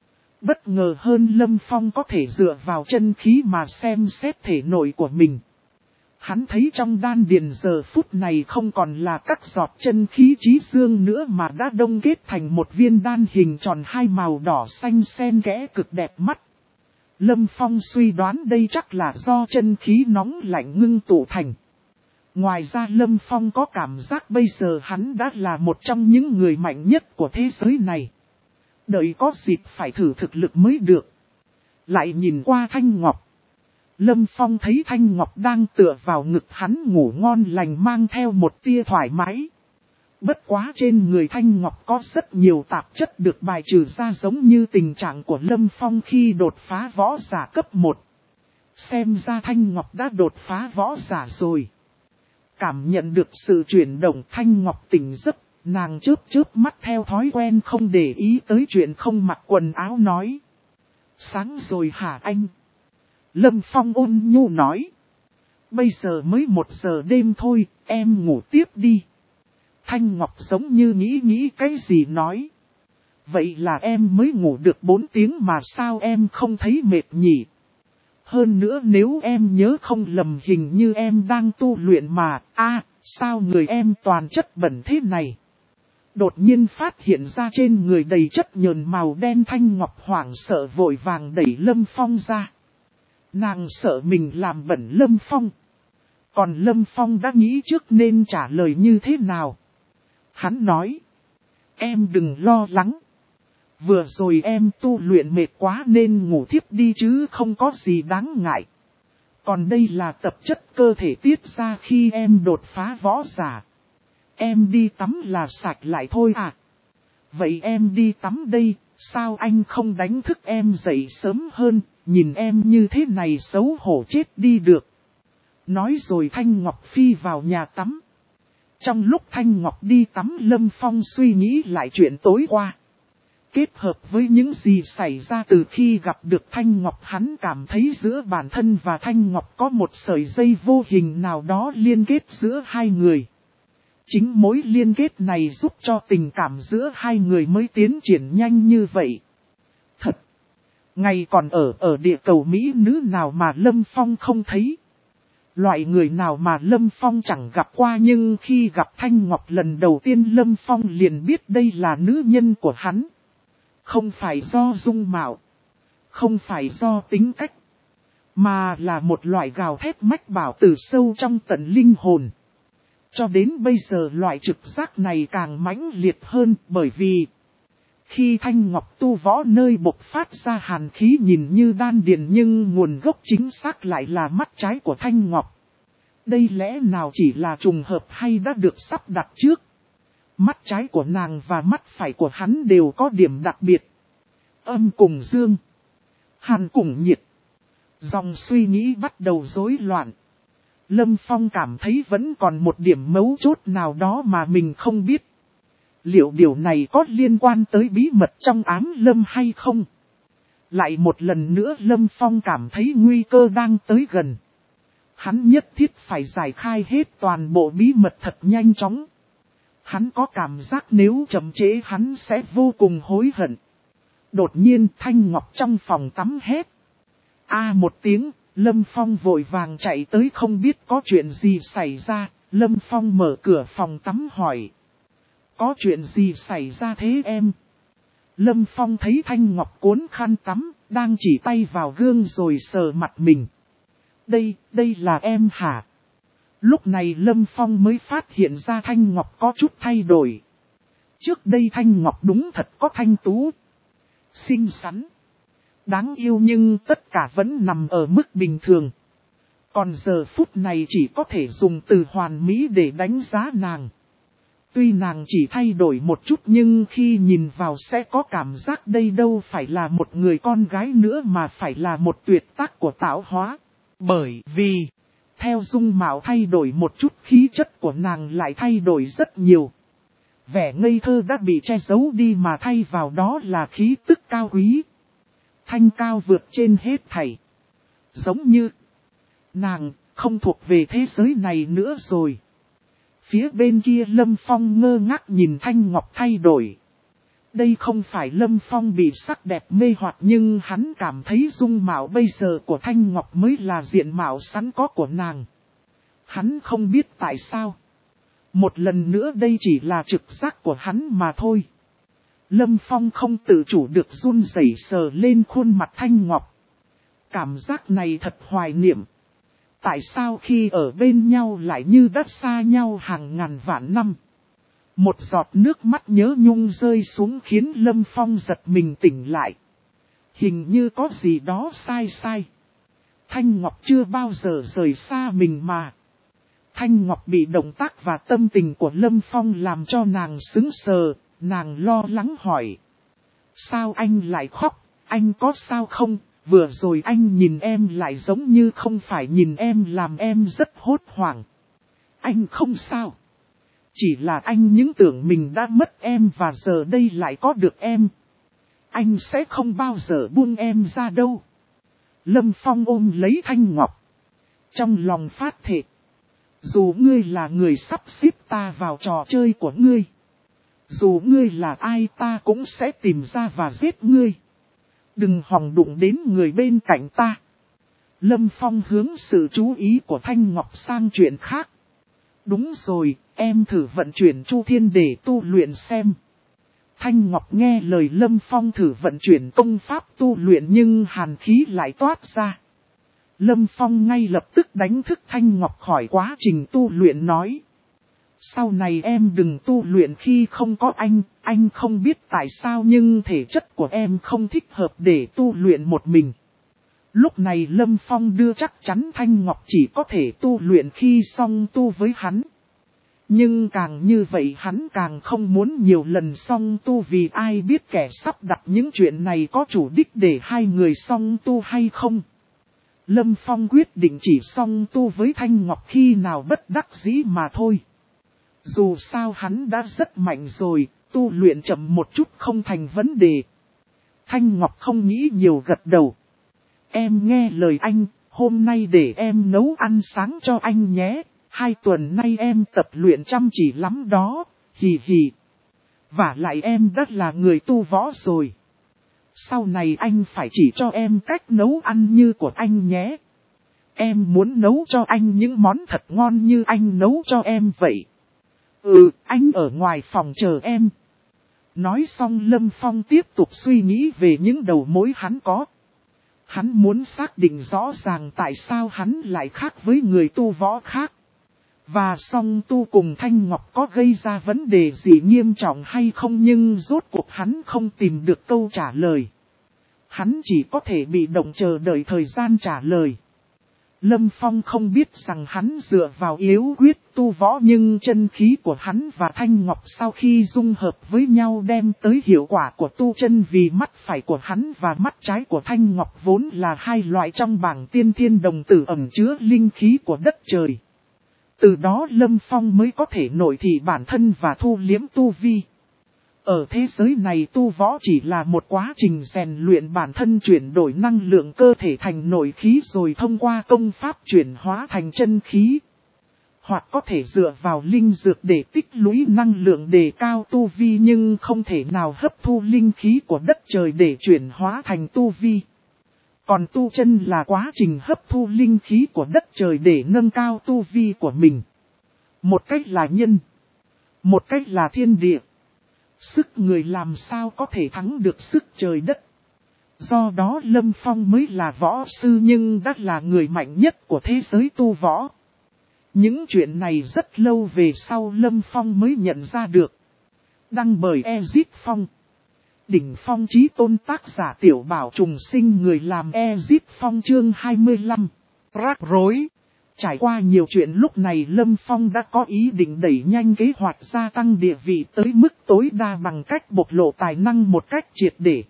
Bất ngờ hơn Lâm Phong có thể dựa vào chân khí mà xem xét thể nội của mình. Hắn thấy trong đan điền giờ phút này không còn là các giọt chân khí chí dương nữa mà đã đông kết thành một viên đan hình tròn hai màu đỏ xanh xen kẽ cực đẹp mắt. Lâm Phong suy đoán đây chắc là do chân khí nóng lạnh ngưng tụ thành. Ngoài ra Lâm Phong có cảm giác bây giờ hắn đã là một trong những người mạnh nhất của thế giới này. Đợi có dịp phải thử thực lực mới được. Lại nhìn qua Thanh Ngọc. Lâm Phong thấy Thanh Ngọc đang tựa vào ngực hắn ngủ ngon lành mang theo một tia thoải mái. Bất quá trên người Thanh Ngọc có rất nhiều tạp chất được bài trừ ra giống như tình trạng của Lâm Phong khi đột phá võ giả cấp 1. Xem ra Thanh Ngọc đã đột phá võ giả rồi. Cảm nhận được sự chuyển động Thanh Ngọc tỉnh giấc, nàng chớp mắt theo thói quen không để ý tới chuyện không mặc quần áo nói. Sáng rồi hả anh? Lâm Phong ôn nhu nói. Bây giờ mới 1 giờ đêm thôi, em ngủ tiếp đi. Thanh Ngọc giống như nghĩ cái gì nói. Vậy là em mới ngủ được 4 tiếng mà sao em không thấy mệt nhỉ? Hơn nữa nếu em nhớ không lầm hình như em đang tu luyện mà, sao người em toàn chất bẩn thế này? Đột nhiên phát hiện ra trên người đầy chất nhờn màu đen Thanh Ngọc hoảng sợ vội vàng đẩy Lâm Phong ra. Nàng sợ mình làm bẩn Lâm Phong. Còn Lâm Phong đã nghĩ trước nên trả lời như thế nào? Hắn nói. Em đừng lo lắng. Vừa rồi em tu luyện mệt quá nên ngủ thiếp đi chứ không có gì đáng ngại. Còn đây là tập chất cơ thể tiết ra khi em đột phá võ giả. Em đi tắm là sạch lại thôi à? Vậy em đi tắm đây, sao anh không đánh thức em dậy sớm hơn, nhìn em như thế này xấu hổ chết đi được. Nói rồi Thanh Ngọc phi vào nhà tắm. Trong lúc Thanh Ngọc đi tắm Lâm Phong suy nghĩ lại chuyện tối qua. Kết hợp với những gì xảy ra từ khi gặp được Thanh Ngọc hắn cảm thấy giữa bản thân và Thanh Ngọc có một sợi dây vô hình nào đó liên kết giữa hai người. Chính mối liên kết này giúp cho tình cảm giữa hai người mới tiến triển nhanh như vậy. Thật! Ngày còn ở địa cầu Mỹ nữ nào mà Lâm Phong không thấy. Loại người nào mà Lâm Phong chẳng gặp qua nhưng khi gặp Thanh Ngọc lần đầu tiên Lâm Phong liền biết đây là nữ nhân của hắn. Không phải do dung mạo, không phải do tính cách, mà là một loại gào thét mách bảo từ sâu trong tận linh hồn. Cho đến bây giờ loại trực giác này càng mãnh liệt hơn bởi vì Khi thanh ngọc tu võ nơi bộc phát ra hàn khí nhìn như đan điền nhưng nguồn gốc chính xác lại là mắt trái của thanh ngọc. Đây lẽ nào chỉ là trùng hợp hay đã được sắp đặt trước? Mắt trái của nàng và mắt phải của hắn đều có điểm đặc biệt. Âm cùng dương, hàn cùng nhiệt. Dòng suy nghĩ bắt đầu rối loạn. Lâm Phong cảm thấy vẫn còn một điểm mấu chốt nào đó mà mình không biết. Liệu điều này có liên quan tới bí mật trong ám lâm hay không? Lại một lần nữa Lâm Phong cảm thấy nguy cơ đang tới gần. Hắn nhất thiết phải giải khai hết toàn bộ bí mật thật nhanh chóng. Hắn có cảm giác nếu chậm trễ hắn sẽ vô cùng hối hận. Đột nhiên Thanh Ngọc trong phòng tắm hét. Một tiếng, Lâm Phong vội vàng chạy tới không biết có chuyện gì xảy ra. Lâm Phong mở cửa phòng tắm hỏi. Có chuyện gì xảy ra thế em? Lâm Phong thấy Thanh Ngọc cuốn khăn tắm, đang chỉ tay vào gương rồi sờ mặt mình. Đây là em hả? Lúc này Lâm Phong mới phát hiện ra Thanh Ngọc có chút thay đổi. Trước đây Thanh Ngọc đúng thật có thanh tú, xinh xắn, đáng yêu nhưng tất cả vẫn nằm ở mức bình thường. Còn giờ phút này chỉ có thể dùng từ hoàn mỹ để đánh giá nàng. Tuy nàng chỉ thay đổi một chút nhưng khi nhìn vào sẽ có cảm giác đây đâu phải là một người con gái nữa mà phải là một tuyệt tác của tạo hóa. Bởi vì, theo dung mạo thay đổi một chút khí chất của nàng lại thay đổi rất nhiều. Vẻ ngây thơ đã bị che giấu đi mà thay vào đó là khí tức cao quý. Thanh cao vượt trên hết thảy. Giống như, nàng không thuộc về thế giới này nữa rồi. Phía bên kia Lâm Phong ngơ ngác nhìn Thanh Ngọc thay đổi. Đây không phải Lâm Phong bị sắc đẹp mê hoặc nhưng hắn cảm thấy dung mạo bây giờ của Thanh Ngọc mới là diện mạo sẵn có của nàng. Hắn không biết tại sao. Một lần nữa đây chỉ là trực giác của hắn mà thôi. Lâm Phong không tự chủ được run rẩy sờ lên khuôn mặt Thanh Ngọc. Cảm giác này thật hoài niệm. Tại sao khi ở bên nhau lại như đất xa nhau hàng ngàn vạn năm? Một giọt nước mắt nhớ nhung rơi xuống khiến Lâm Phong giật mình tỉnh lại. Hình như có gì đó sai. Thanh Ngọc chưa bao giờ rời xa mình mà. Thanh Ngọc bị động tác và tâm tình của Lâm Phong làm cho nàng sững sờ, nàng lo lắng hỏi. Sao anh lại khóc, anh có sao không? Vừa rồi anh nhìn em lại giống như không phải nhìn em làm em rất hốt hoảng. Anh không sao. Chỉ là anh những tưởng mình đã mất em và giờ đây lại có được em. Anh sẽ không bao giờ buông em ra đâu. Lâm Phong ôm lấy Thanh Ngọc. Trong lòng phát thệ. Dù ngươi là người sắp xếp ta vào trò chơi của ngươi. Dù ngươi là ai ta cũng sẽ tìm ra và giết ngươi. Đừng hòng đụng đến người bên cạnh ta. Lâm Phong hướng sự chú ý của Thanh Ngọc sang chuyện khác. Đúng rồi, em thử vận chuyển Chu Thiên để tu luyện xem. Thanh Ngọc nghe lời Lâm Phong thử vận chuyển công pháp tu luyện nhưng hàn khí lại toát ra. Lâm Phong ngay lập tức đánh thức Thanh Ngọc khỏi quá trình tu luyện nói. Sau này em đừng tu luyện khi không có anh không biết tại sao nhưng thể chất của em không thích hợp để tu luyện một mình. Lúc này Lâm Phong đưa chắc chắn Thanh Ngọc chỉ có thể tu luyện khi song tu với hắn. Nhưng càng như vậy hắn càng không muốn nhiều lần song tu vì ai biết kẻ sắp đặt những chuyện này có chủ đích để hai người song tu hay không. Lâm Phong quyết định chỉ song tu với Thanh Ngọc khi nào bất đắc dĩ mà thôi. Dù sao hắn đã rất mạnh rồi, tu luyện chậm một chút không thành vấn đề. Thanh Ngọc không nghĩ nhiều gật đầu. Em nghe lời anh, hôm nay để em nấu ăn sáng cho anh nhé. 2 tuần nay em tập luyện chăm chỉ lắm đó, hì hì. Và lại em đã là người tu võ rồi. Sau này anh phải chỉ cho em cách nấu ăn như của anh nhé. Em muốn nấu cho anh những món thật ngon như anh nấu cho em vậy. Anh ở ngoài phòng chờ em. Nói xong Lâm Phong tiếp tục suy nghĩ về những đầu mối hắn có. Hắn muốn xác định rõ ràng tại sao hắn lại khác với người tu võ khác. Và song tu cùng Thanh Ngọc có gây ra vấn đề gì nghiêm trọng hay không, nhưng rốt cuộc hắn không tìm được câu trả lời. Hắn chỉ có thể bị động chờ đợi thời gian trả lời. Lâm Phong không biết rằng hắn dựa vào yếu quyết tu võ, nhưng chân khí của hắn và Thanh Ngọc sau khi dung hợp với nhau đem tới hiệu quả của tu chân, vì mắt phải của hắn và mắt trái của Thanh Ngọc vốn là hai loại trong bảng tiên thiên đồng tử ẩn chứa linh khí của đất trời. Từ đó Lâm Phong mới có thể nội thị bản thân và thu liếm tu vi. Ở thế giới này tu võ chỉ là một quá trình rèn luyện bản thân, chuyển đổi năng lượng cơ thể thành nội khí, rồi thông qua công pháp chuyển hóa thành chân khí. Hoặc có thể dựa vào linh dược để tích lũy năng lượng đề cao tu vi, nhưng không thể nào hấp thu linh khí của đất trời để chuyển hóa thành tu vi. Còn tu chân là quá trình hấp thu linh khí của đất trời để nâng cao tu vi của mình. Một cách là nhân, một cách là thiên địa. Sức người làm sao có thể thắng được sức trời đất. Do đó Lâm Phong mới là võ sư nhưng đã là người mạnh nhất của thế giới tu võ. Những chuyện này rất lâu về sau Lâm Phong mới nhận ra được. Đăng bởi Ezit Phong. Đỉnh Phong Chí Tôn, tác giả Tiểu Bảo Trùng Sinh, người làm Ezit Phong, chương 25. Rắc rối. Trải qua nhiều chuyện, lúc này Lâm Phong đã có ý định đẩy nhanh kế hoạch gia tăng địa vị tới mức tối đa bằng cách bộc lộ tài năng một cách triệt để.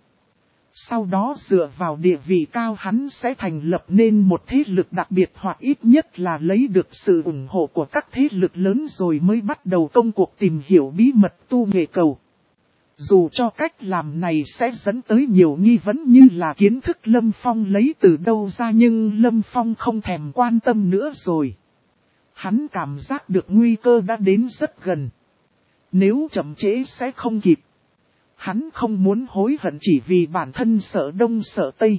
Sau đó dựa vào địa vị cao hắn sẽ thành lập nên một thế lực đặc biệt, hoặc ít nhất là lấy được sự ủng hộ của các thế lực lớn, rồi mới bắt đầu công cuộc tìm hiểu bí mật tu nghệ cầu. Dù cho cách làm này sẽ dẫn tới nhiều nghi vấn như là kiến thức Lâm Phong lấy từ đâu ra, nhưng Lâm Phong không thèm quan tâm nữa rồi. Hắn cảm giác được nguy cơ đã đến rất gần. Nếu chậm trễ sẽ không kịp. Hắn không muốn hối hận chỉ vì bản thân sợ đông sợ tây.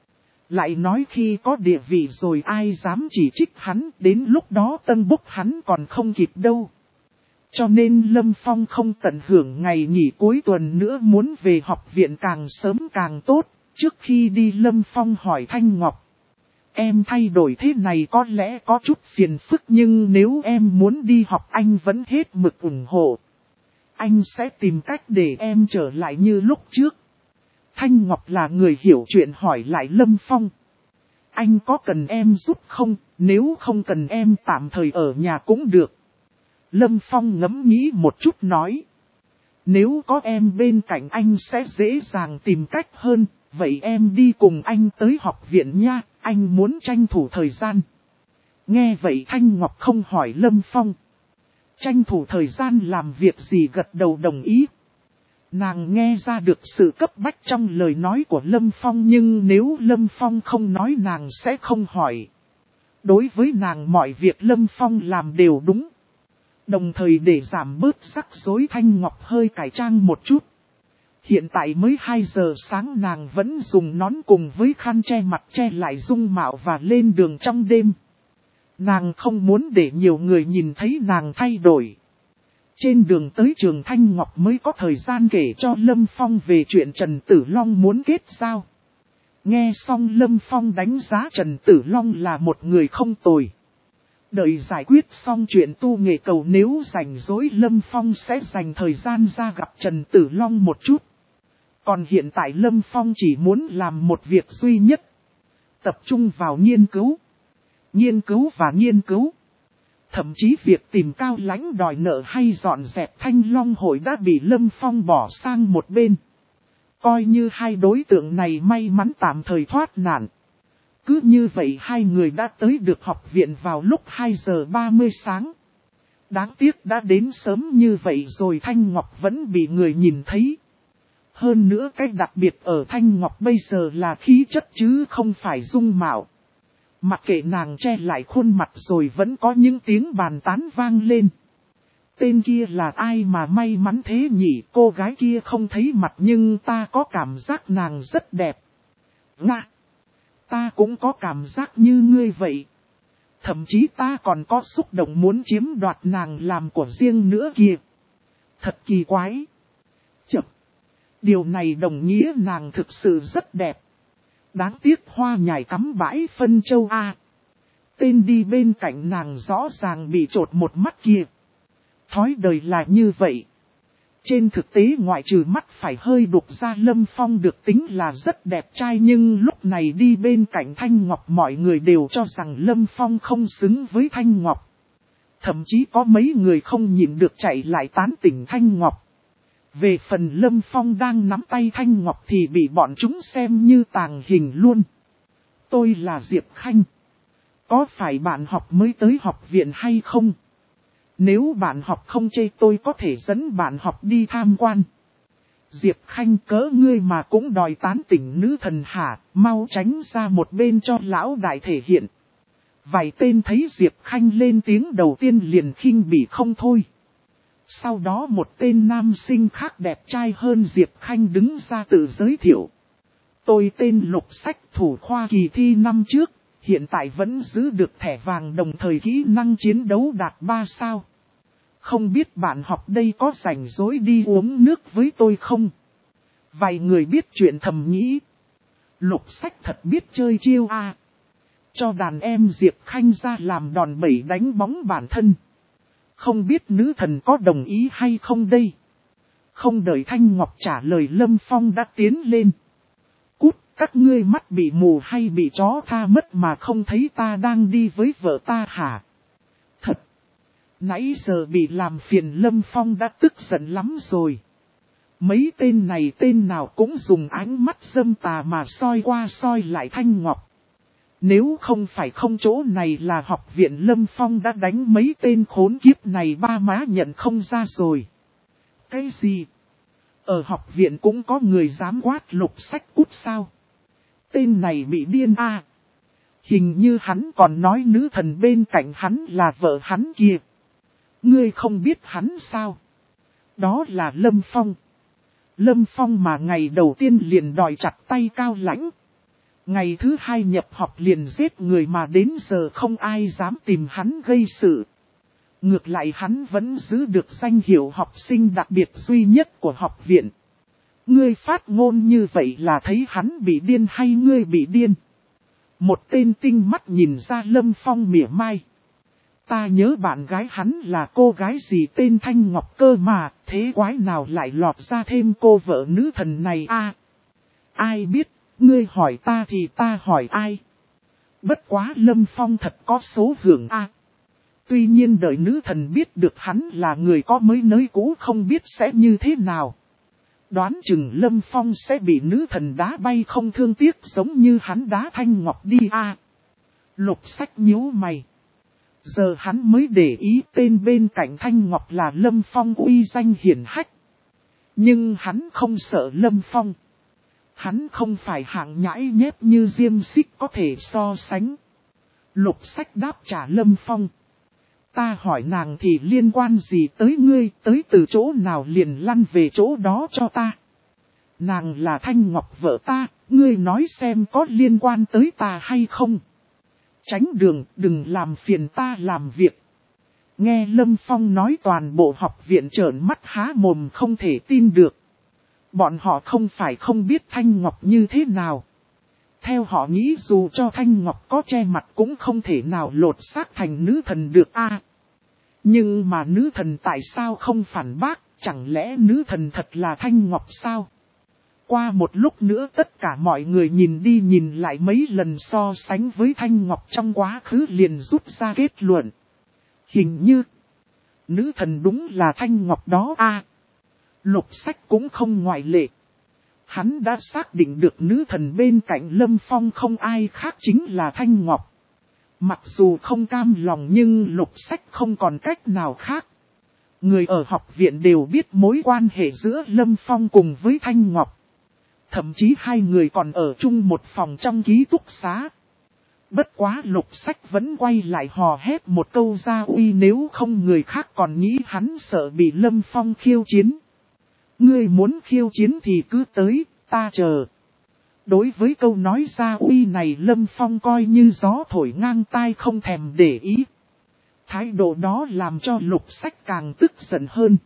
Lại nói khi có địa vị rồi ai dám chỉ trích hắn, đến lúc đó tân bốc hắn còn không kịp đâu. Cho nên Lâm Phong không tận hưởng ngày nghỉ cuối tuần nữa, muốn về học viện càng sớm càng tốt. Trước khi đi Lâm Phong hỏi Thanh Ngọc: em thay đổi thế này có lẽ có chút phiền phức, nhưng nếu em muốn đi học anh vẫn hết mực ủng hộ. Anh sẽ tìm cách để em trở lại như lúc trước. Thanh Ngọc là người hiểu chuyện hỏi lại Lâm Phong: anh có cần em giúp không, nếu không cần em tạm thời ở nhà cũng được. Lâm Phong ngẫm nghĩ một chút nói: nếu có em bên cạnh anh sẽ dễ dàng tìm cách hơn, vậy em đi cùng anh tới học viện nha, anh muốn tranh thủ thời gian. Nghe vậy Thanh Ngọc không hỏi Lâm Phong tranh thủ thời gian làm việc gì, gật đầu đồng ý. Nàng nghe ra được sự cấp bách trong lời nói của Lâm Phong, nhưng nếu Lâm Phong không nói nàng sẽ không hỏi. Đối với nàng mọi việc Lâm Phong làm đều đúng. Đồng thời để giảm bớt rắc rối Thanh Ngọc hơi cải trang một chút. Hiện tại mới 2 giờ sáng nàng vẫn dùng nón cùng với khăn che mặt che lại dung mạo và lên đường trong đêm. Nàng không muốn để nhiều người nhìn thấy nàng thay đổi. Trên đường tới trường Thanh Ngọc mới có thời gian kể cho Lâm Phong về chuyện Trần Tử Long muốn kết giao. Nghe xong Lâm Phong đánh giá Trần Tử Long là một người không tồi. Đợi giải quyết xong chuyện tu nghệ cầu, nếu rảnh rỗi Lâm Phong sẽ dành thời gian ra gặp Trần Tử Long một chút. Còn hiện tại Lâm Phong chỉ muốn làm một việc duy nhất. Tập trung vào nghiên cứu. Nghiên cứu và nghiên cứu. Thậm chí việc tìm Cao Lãnh đòi nợ hay dọn dẹp Thanh Long hội đã bị Lâm Phong bỏ sang một bên. Coi như hai đối tượng này may mắn tạm thời thoát nạn. Cứ như vậy hai người đã tới được học viện vào lúc 2 giờ 30 sáng. Đáng tiếc đã đến sớm như vậy rồi Thanh Ngọc vẫn bị người nhìn thấy. Hơn nữa cái đặc biệt ở Thanh Ngọc bây giờ là khí chất chứ không phải dung mạo. Mặc kệ nàng che lại khuôn mặt rồi vẫn có những tiếng bàn tán vang lên. Tên kia là ai mà may mắn thế nhỉ, cô gái kia không thấy mặt nhưng ta có cảm giác nàng rất đẹp. Nga! Ta cũng có cảm giác như ngươi vậy. Thậm chí ta còn có xúc động muốn chiếm đoạt nàng làm của riêng nữa kìa. Thật kỳ quái. Chậc! Điều này đồng nghĩa nàng thực sự rất đẹp. Đáng tiếc hoa nhài cắm bãi phân châu A. Tên đi bên cạnh nàng rõ ràng bị trột một mắt kia. Thói đời là như vậy. Trên thực tế ngoại trừ mắt phải hơi đục ra, Lâm Phong được tính là rất đẹp trai, nhưng lúc này đi bên cạnh Thanh Ngọc mọi người đều cho rằng Lâm Phong không xứng với Thanh Ngọc. Thậm chí có mấy người không nhịn được chạy lại tán tỉnh Thanh Ngọc. Về phần Lâm Phong đang nắm tay Thanh Ngọc thì bị bọn chúng xem như tàng hình luôn. Tôi là Diệp Khanh. Có phải bạn học mới tới học viện hay không? Nếu bạn học không chê tôi có thể dẫn bạn học đi tham quan. Diệp Khanh, cỡ ngươi mà cũng đòi tán tỉnh nữ thần hả, mau tránh ra một bên cho lão đại thể hiện. Vài tên thấy Diệp Khanh lên tiếng đầu tiên liền khinh bỉ không thôi. Sau đó một tên nam sinh khác đẹp trai hơn Diệp Khanh đứng ra tự giới thiệu. Tôi tên Lục Sách, thủ khoa kỳ thi năm trước, hiện tại vẫn giữ được thẻ vàng, đồng thời kỹ năng chiến đấu đạt 3 sao. Không biết bạn học đây có rảnh rỗi đi uống nước với tôi không? Vài người biết chuyện thầm nghĩ. Lục Sách thật biết chơi chiêu a. Cho đàn em Diệp Khanh ra làm đòn bẩy đánh bóng bản thân. Không biết nữ thần có đồng ý hay không đây? Không đợi Thanh Ngọc trả lời, Lâm Phong đã tiến lên. Cút, các ngươi mắt bị mù hay bị chó tha mất mà không thấy ta đang đi với vợ ta hả? Thật! Nãy giờ bị làm phiền, Lâm Phong đã tức giận lắm rồi. Mấy tên này tên nào cũng dùng ánh mắt dâm tà mà soi qua soi lại Thanh Ngọc. Nếu không phải không chỗ này là học viện, Lâm Phong đã đánh mấy tên khốn kiếp này ba má nhận không ra rồi. Cái gì? Ở học viện cũng có người dám quát Lục Sách cút sao? Tên này bị điên à? Hình như hắn còn nói nữ thần bên cạnh hắn là vợ hắn kìa. Ngươi không biết hắn sao? Đó là Lâm Phong. Lâm Phong mà ngày đầu tiên liền đòi chặt tay Cao Lãnh. Ngày thứ hai nhập học liền giết người mà đến giờ không ai dám tìm hắn gây sự. Ngược lại hắn vẫn giữ được danh hiệu học sinh đặc biệt duy nhất của học viện. Ngươi phát ngôn như vậy là thấy hắn bị điên hay ngươi bị điên? Một tên tinh mắt nhìn ra Lâm Phong mỉa mai. Ta nhớ bạn gái hắn là cô gái gì tên Thanh Ngọc cơ mà, thế quái nào lại lọt ra thêm cô vợ nữ thần này a? Ai biết, ngươi hỏi ta thì ta hỏi ai? Bất quá Lâm Phong thật có số hưởng a. Tuy nhiên đợi nữ thần biết được hắn là người có mới nới cũ không biết sẽ như thế nào. Đoán chừng Lâm Phong sẽ bị nữ thần đá bay không thương tiếc giống như hắn đá Thanh Ngọc đi a. Lục Sách nhíu mày. Giờ hắn mới để ý tên bên cạnh Thanh Ngọc là Lâm Phong uy danh hiển hách. Nhưng hắn không sợ Lâm Phong. Hắn không phải hạng nhãi nhép như Diêm Xích có thể so sánh. Lục Sách đáp trả Lâm Phong. Ta hỏi nàng thì liên quan gì tới ngươi, tới từ chỗ nào liền lăn về chỗ đó cho ta. Nàng là Thanh Ngọc vợ ta, ngươi nói xem có liên quan tới ta hay không. Tránh đường, đừng làm phiền ta làm việc. Nghe Lâm Phong nói toàn bộ học viện trợn mắt há mồm không thể tin được. Bọn họ không phải không biết Thanh Ngọc như thế nào. Theo họ nghĩ dù cho Thanh Ngọc có che mặt cũng không thể nào lột xác thành nữ thần được a. Nhưng mà nữ thần tại sao không phản bác, chẳng lẽ nữ thần thật là Thanh Ngọc sao? Qua một lúc nữa tất cả mọi người nhìn đi nhìn lại mấy lần so sánh với Thanh Ngọc trong quá khứ liền rút ra kết luận. Hình như, nữ thần đúng là Thanh Ngọc đó a. Lục Sách cũng không ngoại lệ. Hắn đã xác định được nữ thần bên cạnh Lâm Phong không ai khác chính là Thanh Ngọc. Mặc dù không cam lòng nhưng Lục Sách không còn cách nào khác. Người ở học viện đều biết mối quan hệ giữa Lâm Phong cùng với Thanh Ngọc. Thậm chí hai người còn ở chung một phòng trong ký túc xá. Bất quá Lục Sách vẫn quay lại hò hét một câu ra uy, nếu không người khác còn nghĩ hắn sợ bị Lâm Phong khiêu chiến. Ngươi muốn khiêu chiến thì cứ tới, ta chờ. Đối với câu nói ra uy này Lâm Phong coi như gió thổi ngang tai không thèm để ý. Thái độ đó làm cho Lục Sách càng tức giận hơn.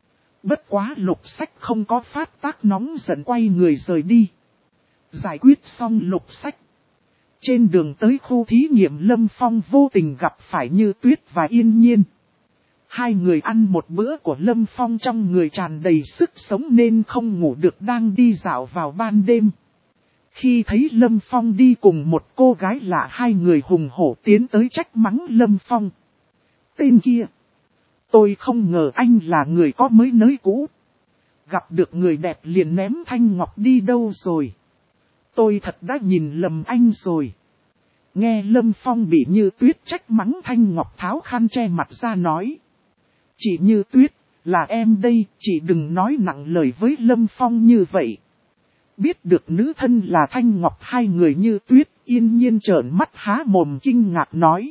Bất quá Lục Sách không có phát tác nóng giận quay người rời đi. Giải quyết xong Lục Sách. Trên đường tới khu thí nghiệm Lâm Phong vô tình gặp phải Như Tuyết và Yên Nhiên. Hai người ăn một bữa của Lâm Phong trong người tràn đầy sức sống nên không ngủ được đang đi dạo vào ban đêm. Khi thấy Lâm Phong đi cùng một cô gái lạ, hai người hùng hổ tiến tới trách mắng Lâm Phong. Tên kia! Tôi không ngờ anh là người có mới nới cũ. Gặp được người đẹp liền ném Thanh Ngọc đi đâu rồi? Tôi thật đã nhìn lầm anh rồi. Nghe Lâm Phong bị Như Tuyết trách mắng, Thanh Ngọc tháo khăn che mặt ra nói. Chị Như Tuyết, là em đây, chị đừng nói nặng lời với Lâm Phong như vậy. Biết được nữ thân là Thanh Ngọc, hai người Như Tuyết, Yên Nhiên trợn mắt há mồm kinh ngạc nói.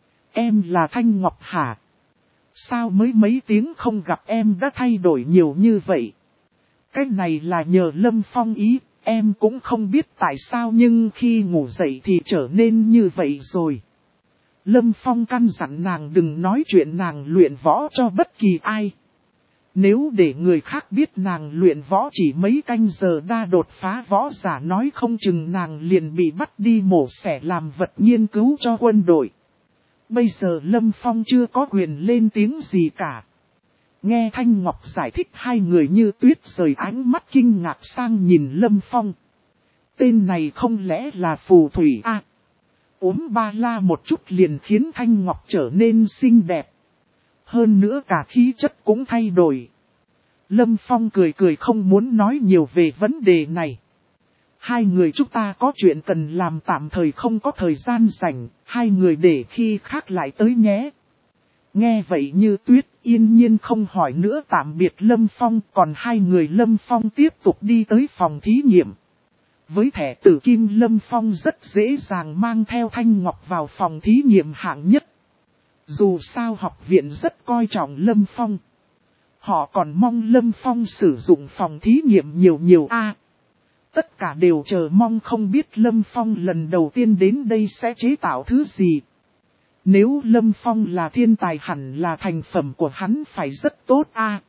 Em là Thanh Ngọc hả? Sao mới mấy tiếng không gặp em đã thay đổi nhiều như vậy? Cái này là nhờ Lâm Phong ý, em cũng không biết tại sao nhưng khi ngủ dậy thì trở nên như vậy rồi. Lâm Phong căn dặn nàng đừng nói chuyện nàng luyện võ cho bất kỳ ai. Nếu để người khác biết nàng luyện võ chỉ mấy canh giờ đã đột phá võ giả, nói không chừng nàng liền bị bắt đi mổ xẻ làm vật nghiên cứu cho quân đội. Bây giờ Lâm Phong chưa có quyền lên tiếng gì cả. Nghe Thanh Ngọc giải thích, hai người Như Tuyết rời ánh mắt kinh ngạc sang nhìn Lâm Phong. Tên này không lẽ là phù thủy à? Uống ba la một chút liền khiến Thanh Ngọc trở nên xinh đẹp. Hơn nữa cả khí chất cũng thay đổi. Lâm Phong cười cười không muốn nói nhiều về vấn đề này. Hai người chúng ta có chuyện cần làm tạm thời không có thời gian rảnh, hai người để khi khác lại tới nhé. Nghe vậy Như Tuyết, Yên Nhiên không hỏi nữa tạm biệt Lâm Phong, còn hai người Lâm Phong tiếp tục đi tới phòng thí nghiệm. Với thẻ tử kim Lâm Phong rất dễ dàng mang theo Thanh Ngọc vào phòng thí nghiệm hạng nhất. Dù sao học viện rất coi trọng Lâm Phong. Họ còn mong Lâm Phong sử dụng phòng thí nghiệm nhiều tất cả đều chờ mong không biết Lâm Phong lần đầu tiên đến đây sẽ chế tạo thứ gì. Nếu Lâm Phong là thiên tài hẳn là thành phẩm của hắn phải rất tốt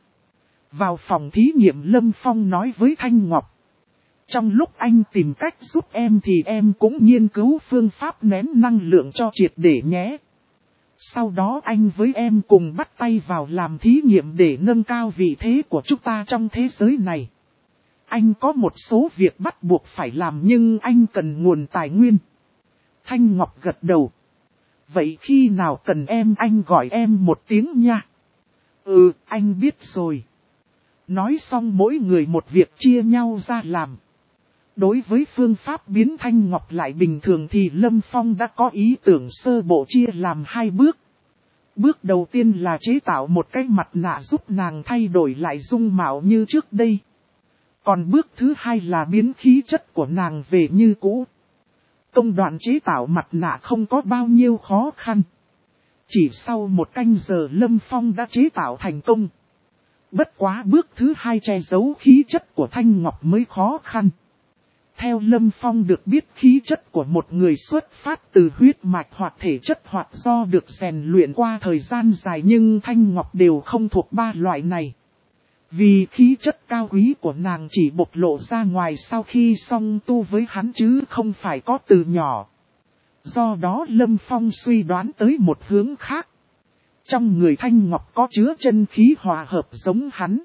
Vào phòng thí nghiệm Lâm Phong nói với Thanh Ngọc. Trong lúc anh tìm cách giúp em thì em cũng nghiên cứu phương pháp nén năng lượng cho triệt để nhé. Sau đó anh với em cùng bắt tay vào làm thí nghiệm để nâng cao vị thế của chúng ta trong thế giới này. Anh có một số việc bắt buộc phải làm nhưng anh cần nguồn tài nguyên. Thanh Ngọc gật đầu. Vậy khi nào cần em anh gọi em một tiếng nha. Ừ, anh biết rồi. Nói xong mỗi người một việc chia nhau ra làm. Đối với phương pháp biến Thanh Ngọc lại bình thường thì Lâm Phong đã có ý tưởng sơ bộ chia làm hai bước. Bước đầu tiên là chế tạo một cái mặt nạ giúp nàng thay đổi lại dung mạo như trước đây. Còn bước thứ hai là biến khí chất của nàng về như cũ. Công đoạn chế tạo mặt nạ không có bao nhiêu khó khăn. Chỉ sau một canh giờ Lâm Phong đã chế tạo thành công. Bất quá bước thứ hai che giấu khí chất của Thanh Ngọc mới khó khăn. Theo Lâm Phong được biết khí chất của một người xuất phát từ huyết mạch hoặc thể chất hoặc do được rèn luyện qua thời gian dài nhưng Thanh Ngọc đều không thuộc ba loại này. Vì khí chất cao quý của nàng chỉ bộc lộ ra ngoài sau khi song tu với hắn chứ không phải có từ nhỏ. Do đó Lâm Phong suy đoán tới một hướng khác. Trong người Thanh Ngọc có chứa chân khí hòa hợp giống hắn.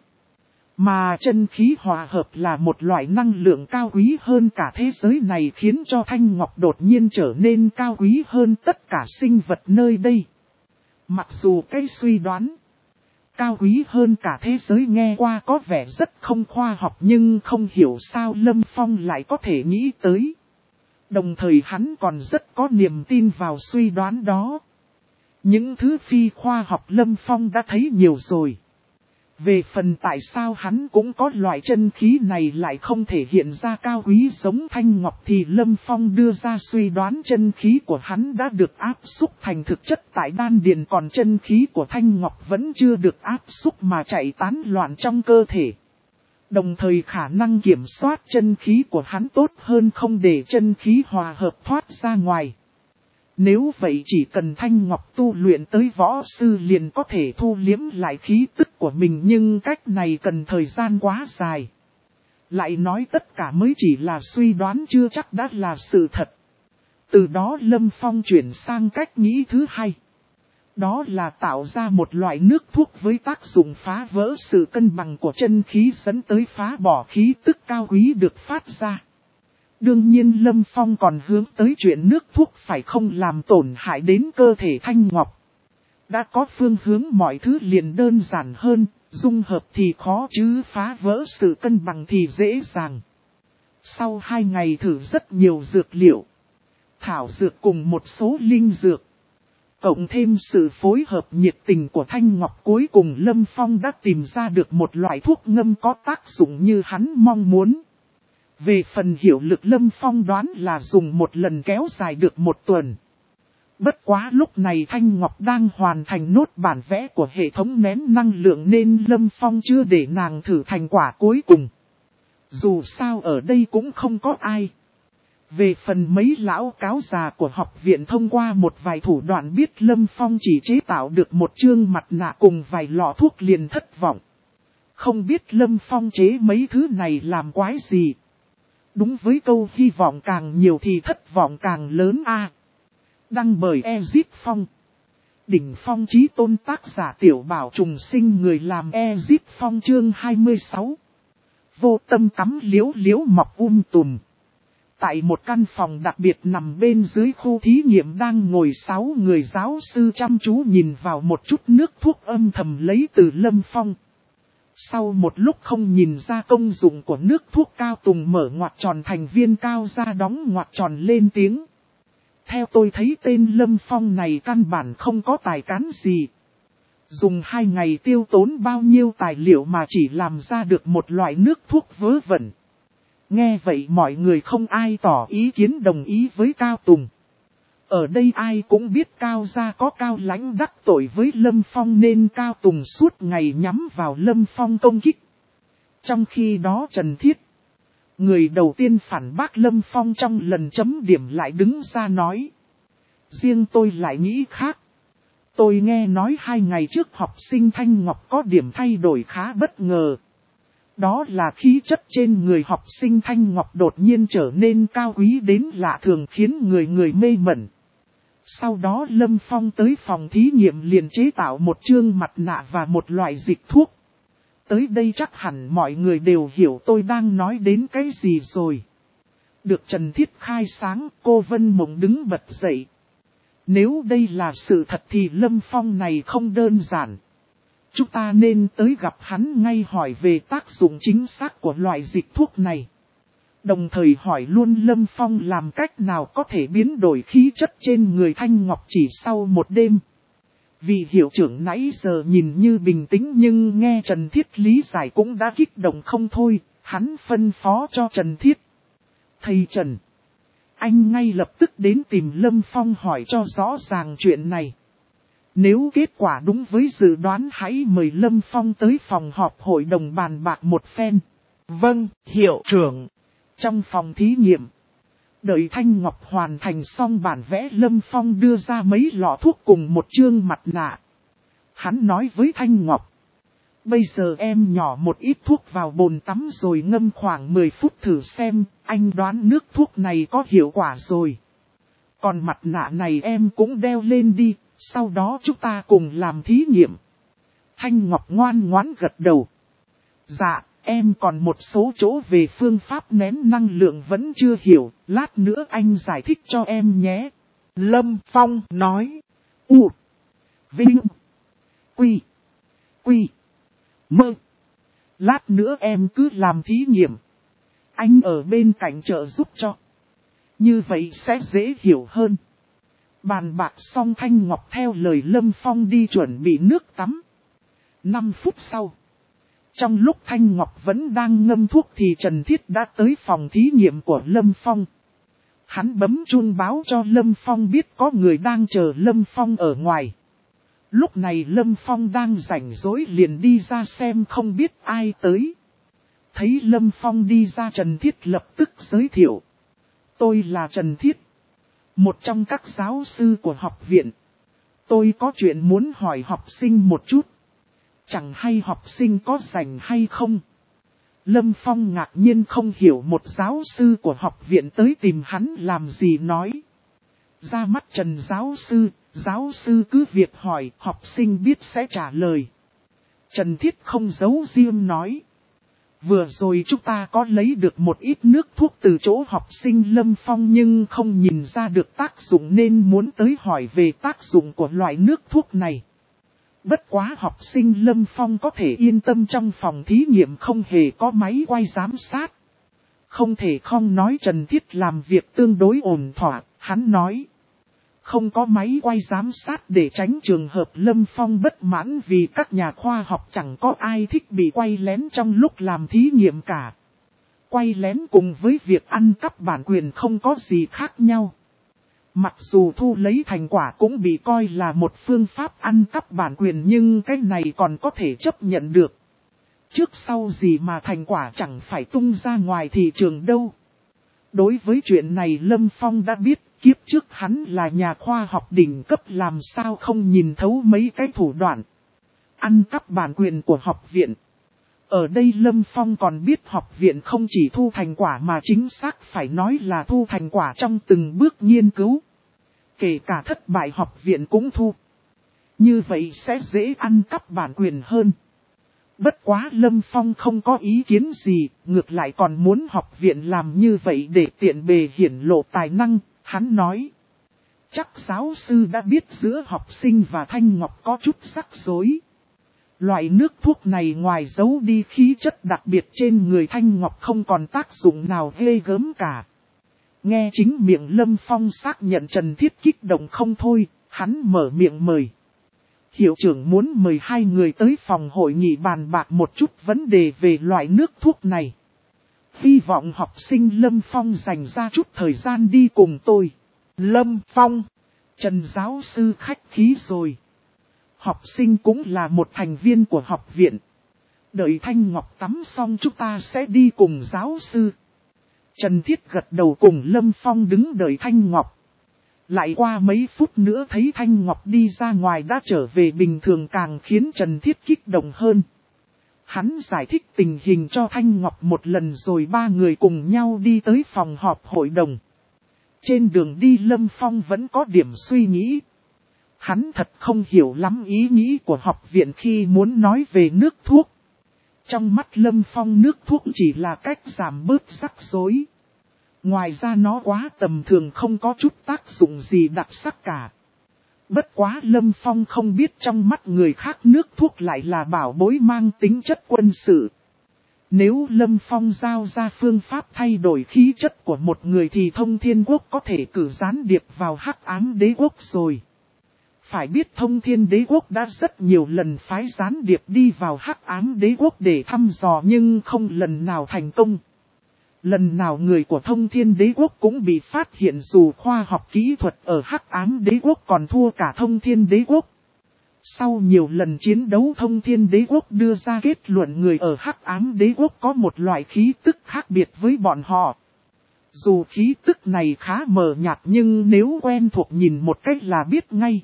Mà chân khí hòa hợp là một loại năng lượng cao quý hơn cả thế giới này khiến cho Thanh Ngọc đột nhiên trở nên cao quý hơn tất cả sinh vật nơi đây. Mặc dù cái suy đoán cao quý hơn cả thế giới nghe qua có vẻ rất không khoa học nhưng không hiểu sao Lâm Phong lại có thể nghĩ tới. Đồng thời hắn còn rất có niềm tin vào suy đoán đó. Những thứ phi khoa học Lâm Phong đã thấy nhiều rồi. Về phần tại sao hắn cũng có loại chân khí này lại không thể hiện ra cao quý giống Thanh Ngọc thì Lâm Phong đưa ra suy đoán chân khí của hắn đã được áp xúc thành thực chất tại đan điền còn chân khí của Thanh Ngọc vẫn chưa được áp xúc mà chạy tán loạn trong cơ thể. Đồng thời khả năng kiểm soát chân khí của hắn tốt hơn không để chân khí hòa hợp thoát ra ngoài. Nếu vậy chỉ cần Thanh Ngọc tu luyện tới võ sư liền có thể thu liếm lại khí tức của mình nhưng cách này cần thời gian quá dài. Lại nói tất cả mới chỉ là suy đoán chưa chắc đã là sự thật. Từ đó Lâm Phong chuyển sang cách nghĩ thứ hai. Đó là tạo ra một loại nước thuốc với tác dụng phá vỡ sự cân bằng của chân khí dẫn tới phá bỏ khí tức cao quý được phát ra. Đương nhiên Lâm Phong còn hướng tới chuyện nước thuốc phải không làm tổn hại đến cơ thể Thanh Ngọc. Đã có phương hướng mọi thứ liền đơn giản hơn, dung hợp thì khó chứ phá vỡ sự cân bằng thì dễ dàng. Sau 2 ngày thử rất nhiều dược liệu, thảo dược cùng một số linh dược, cộng thêm sự phối hợp nhiệt tình của Thanh Ngọc, cuối cùng Lâm Phong đã tìm ra được một loại thuốc ngâm có tác dụng như hắn mong muốn. Về phần hiệu lực Lâm Phong đoán là dùng một lần kéo dài được 1 tuần. Bất quá lúc này Thanh Ngọc đang hoàn thành nốt bản vẽ của hệ thống nén năng lượng nên Lâm Phong chưa để nàng thử thành quả cuối cùng. Dù sao ở đây cũng không có ai. Về phần mấy lão cáo già của học viện thông qua một vài thủ đoạn biết Lâm Phong chỉ chế tạo được một chương mặt nạ cùng vài lọ thuốc liền thất vọng. Không biết Lâm Phong chế mấy thứ này làm quái gì. Đúng với câu hy vọng càng nhiều thì thất vọng càng lớn a. Đăng bởi Ezit Phong. Đỉnh Phong Chí Tôn, tác giả Tiểu Bảo trùng sinh, người làm Ezit Phong. Chương 26. Vô tâm cắm liễu mọc tùm. Tại một căn phòng đặc biệt nằm bên dưới khu thí nghiệm đang ngồi 6 người giáo sư chăm chú nhìn vào một chút nước thuốc âm thầm lấy từ Lâm Phong. Sau một lúc không nhìn ra công dụng của nước thuốc, Cao Tùng mở ngoặc tròn thành viên cao ra đóng ngoặc tròn lên tiếng. Theo tôi thấy tên Lâm Phong này căn bản không có tài cán gì. Dùng 2 ngày tiêu tốn bao nhiêu tài liệu mà chỉ làm ra được một loại nước thuốc vớ vẩn. Nghe vậy mọi người không ai tỏ ý kiến đồng ý với Cao Tùng. Ở đây ai cũng biết Cao gia có Cao Lãnh đắc tội với Lâm Phong nên Cao Tùng suốt ngày nhắm vào Lâm Phong công kích. Trong khi đó Trần Thiết, người đầu tiên phản bác Lâm Phong trong lần chấm điểm, lại đứng ra nói. Riêng tôi lại nghĩ khác. Tôi nghe nói 2 ngày trước học sinh Thanh Ngọc có điểm thay đổi khá bất ngờ. Đó là khí chất trên người học sinh Thanh Ngọc đột nhiên trở nên cao quý đến lạ thường, khiến người mê mẩn. Sau đó Lâm Phong tới phòng thí nghiệm liền chế tạo một chương mặt nạ và một loại dịch thuốc. Tới đây chắc hẳn mọi người đều hiểu tôi đang nói đến cái gì rồi. Được Trần Thiết khai sáng, cô Vân Mộng đứng bật dậy. Nếu đây là sự thật thì Lâm Phong này không đơn giản. Chúng ta nên tới gặp hắn ngay hỏi về tác dụng chính xác của loại dịch thuốc này. Đồng thời hỏi luôn Lâm Phong làm cách nào có thể biến đổi khí chất trên người Thanh Ngọc chỉ sau một đêm. Vị hiệu trưởng nãy giờ nhìn như bình tĩnh nhưng nghe Trần Thiết lý giải cũng đã kích động không thôi, hắn phân phó cho Trần Thiết. Thầy Trần, anh ngay lập tức đến tìm Lâm Phong hỏi cho rõ ràng chuyện này. Nếu kết quả đúng với dự đoán hãy mời Lâm Phong tới phòng họp hội đồng bàn bạc một phen. Vâng, hiệu trưởng. Trong phòng thí nghiệm, đợi Thanh Ngọc hoàn thành xong bản vẽ, Lâm Phong đưa ra mấy lọ thuốc cùng một chương mặt nạ. Hắn nói với Thanh Ngọc. Bây giờ em nhỏ một ít thuốc vào bồn tắm rồi ngâm khoảng 10 phút thử xem, anh đoán nước thuốc này có hiệu quả rồi. Còn mặt nạ này em cũng đeo lên đi, sau đó chúng ta cùng làm thí nghiệm. Thanh Ngọc ngoan ngoãn gật đầu. Dạ, em còn một số chỗ về phương pháp nén năng lượng vẫn chưa hiểu, lát nữa anh giải thích cho em nhé. Lâm Phong nói. U. Vinh. Quy. Quy. Mơ. Lát nữa em cứ làm thí nghiệm. Anh ở bên cạnh trợ giúp cho. Như vậy sẽ dễ hiểu hơn. Bàn bạc xong Thanh Ngọc theo lời Lâm Phong đi chuẩn bị nước tắm. 5 phút sau. Trong lúc Thanh Ngọc vẫn đang ngâm thuốc thì Trần Thiết đã tới phòng thí nghiệm của Lâm Phong. Hắn bấm chuông báo cho Lâm Phong biết có người đang chờ Lâm Phong ở ngoài. Lúc này Lâm Phong đang rảnh rỗi liền đi ra xem không biết ai tới. Thấy Lâm Phong đi ra, Trần Thiết lập tức giới thiệu. Tôi là Trần Thiết, một trong các giáo sư của học viện. Tôi có chuyện muốn hỏi học sinh một chút. Chẳng hay học sinh có rảnh hay không? Lâm Phong ngạc nhiên không hiểu một giáo sư của học viện tới tìm hắn làm gì nói. Ra mắt Trần giáo sư cứ việc hỏi, học sinh biết sẽ trả lời. Trần Thiết không giấu riêng nói. Vừa rồi chúng ta có lấy được một ít nước thuốc từ chỗ học sinh Lâm Phong nhưng không nhìn ra được tác dụng nên muốn tới hỏi về tác dụng của loại nước thuốc này. Bất quá học sinh Lâm Phong có thể yên tâm trong phòng thí nghiệm không hề có máy quay giám sát. Không thể không nói Trần Thiết làm việc tương đối ổn thỏa, hắn nói. Không có máy quay giám sát để tránh trường hợp Lâm Phong bất mãn vì các nhà khoa học chẳng có ai thích bị quay lén trong lúc làm thí nghiệm cả. Quay lén cùng với việc ăn cắp bản quyền không có gì khác nhau. Mặc dù thu lấy thành quả cũng bị coi là một phương pháp ăn cắp bản quyền nhưng cái này còn có thể chấp nhận được. Trước sau gì mà thành quả chẳng phải tung ra ngoài thị trường đâu. Đối với chuyện này Lâm Phong đã biết, kiếp trước hắn là nhà khoa học đỉnh cấp làm sao không nhìn thấu mấy cái thủ đoạn. Ăn cắp bản quyền của học viện. Ở đây Lâm Phong còn biết học viện không chỉ thu thành quả mà chính xác phải nói là thu thành quả trong từng bước nghiên cứu. Kể cả thất bại học viện cũng thu. Như vậy sẽ dễ ăn cắp bản quyền hơn. Bất quá Lâm Phong không có ý kiến gì, ngược lại còn muốn học viện làm như vậy để tiện bề hiển lộ tài năng, hắn nói. Chắc giáo sư đã biết giữa học sinh và Thanh Ngọc có chút rắc rối. Loại nước thuốc này ngoài giấu đi khí chất đặc biệt trên người Thanh Ngọc không còn tác dụng nào ghê gớm cả. Nghe chính miệng Lâm Phong xác nhận Trần Thiết kích động không thôi, hắn mở miệng mời. Hiệu trưởng muốn mời hai người tới phòng hội nghị bàn bạc một chút vấn đề về loại nước thuốc này. Hy vọng học sinh Lâm Phong dành ra chút thời gian đi cùng tôi. Lâm Phong, Trần giáo sư khách khí rồi. Học sinh cũng là một thành viên của học viện. Đợi Thanh Ngọc tắm xong chúng ta sẽ đi cùng giáo sư. Trần Thiết gật đầu cùng Lâm Phong đứng đợi Thanh Ngọc. Lại qua mấy phút nữa thấy Thanh Ngọc đi ra ngoài đã trở về bình thường càng khiến Trần Thiết kích động hơn. Hắn giải thích tình hình cho Thanh Ngọc một lần rồi ba người cùng nhau đi tới phòng họp hội đồng. Trên đường đi Lâm Phong vẫn có điểm suy nghĩ. Hắn thật không hiểu lắm ý nghĩ của học viện khi muốn nói về nước thuốc. Trong mắt Lâm Phong nước thuốc chỉ là cách giảm bớt rắc rối. Ngoài ra nó quá tầm thường không có chút tác dụng gì đặc sắc cả. Bất quá Lâm Phong không biết trong mắt người khác nước thuốc lại là bảo bối mang tính chất quân sự. Nếu Lâm Phong giao ra phương pháp thay đổi khí chất của một người thì Thông Thiên Quốc có thể cử gián điệp vào Hắc Ám Đế Quốc rồi. Phải biết Thông Thiên Đế Quốc đã rất nhiều lần phái gián điệp đi vào Hắc Ám Đế Quốc để thăm dò nhưng không lần nào thành công. Lần nào người của Thông Thiên Đế Quốc cũng bị phát hiện dù khoa học kỹ thuật ở Hắc Ám Đế Quốc còn thua cả Thông Thiên Đế Quốc. Sau nhiều lần chiến đấu Thông Thiên Đế Quốc đưa ra kết luận người ở Hắc Ám Đế Quốc có một loại khí tức khác biệt với bọn họ. Dù khí tức này khá mờ nhạt nhưng nếu quen thuộc nhìn một cách là biết ngay.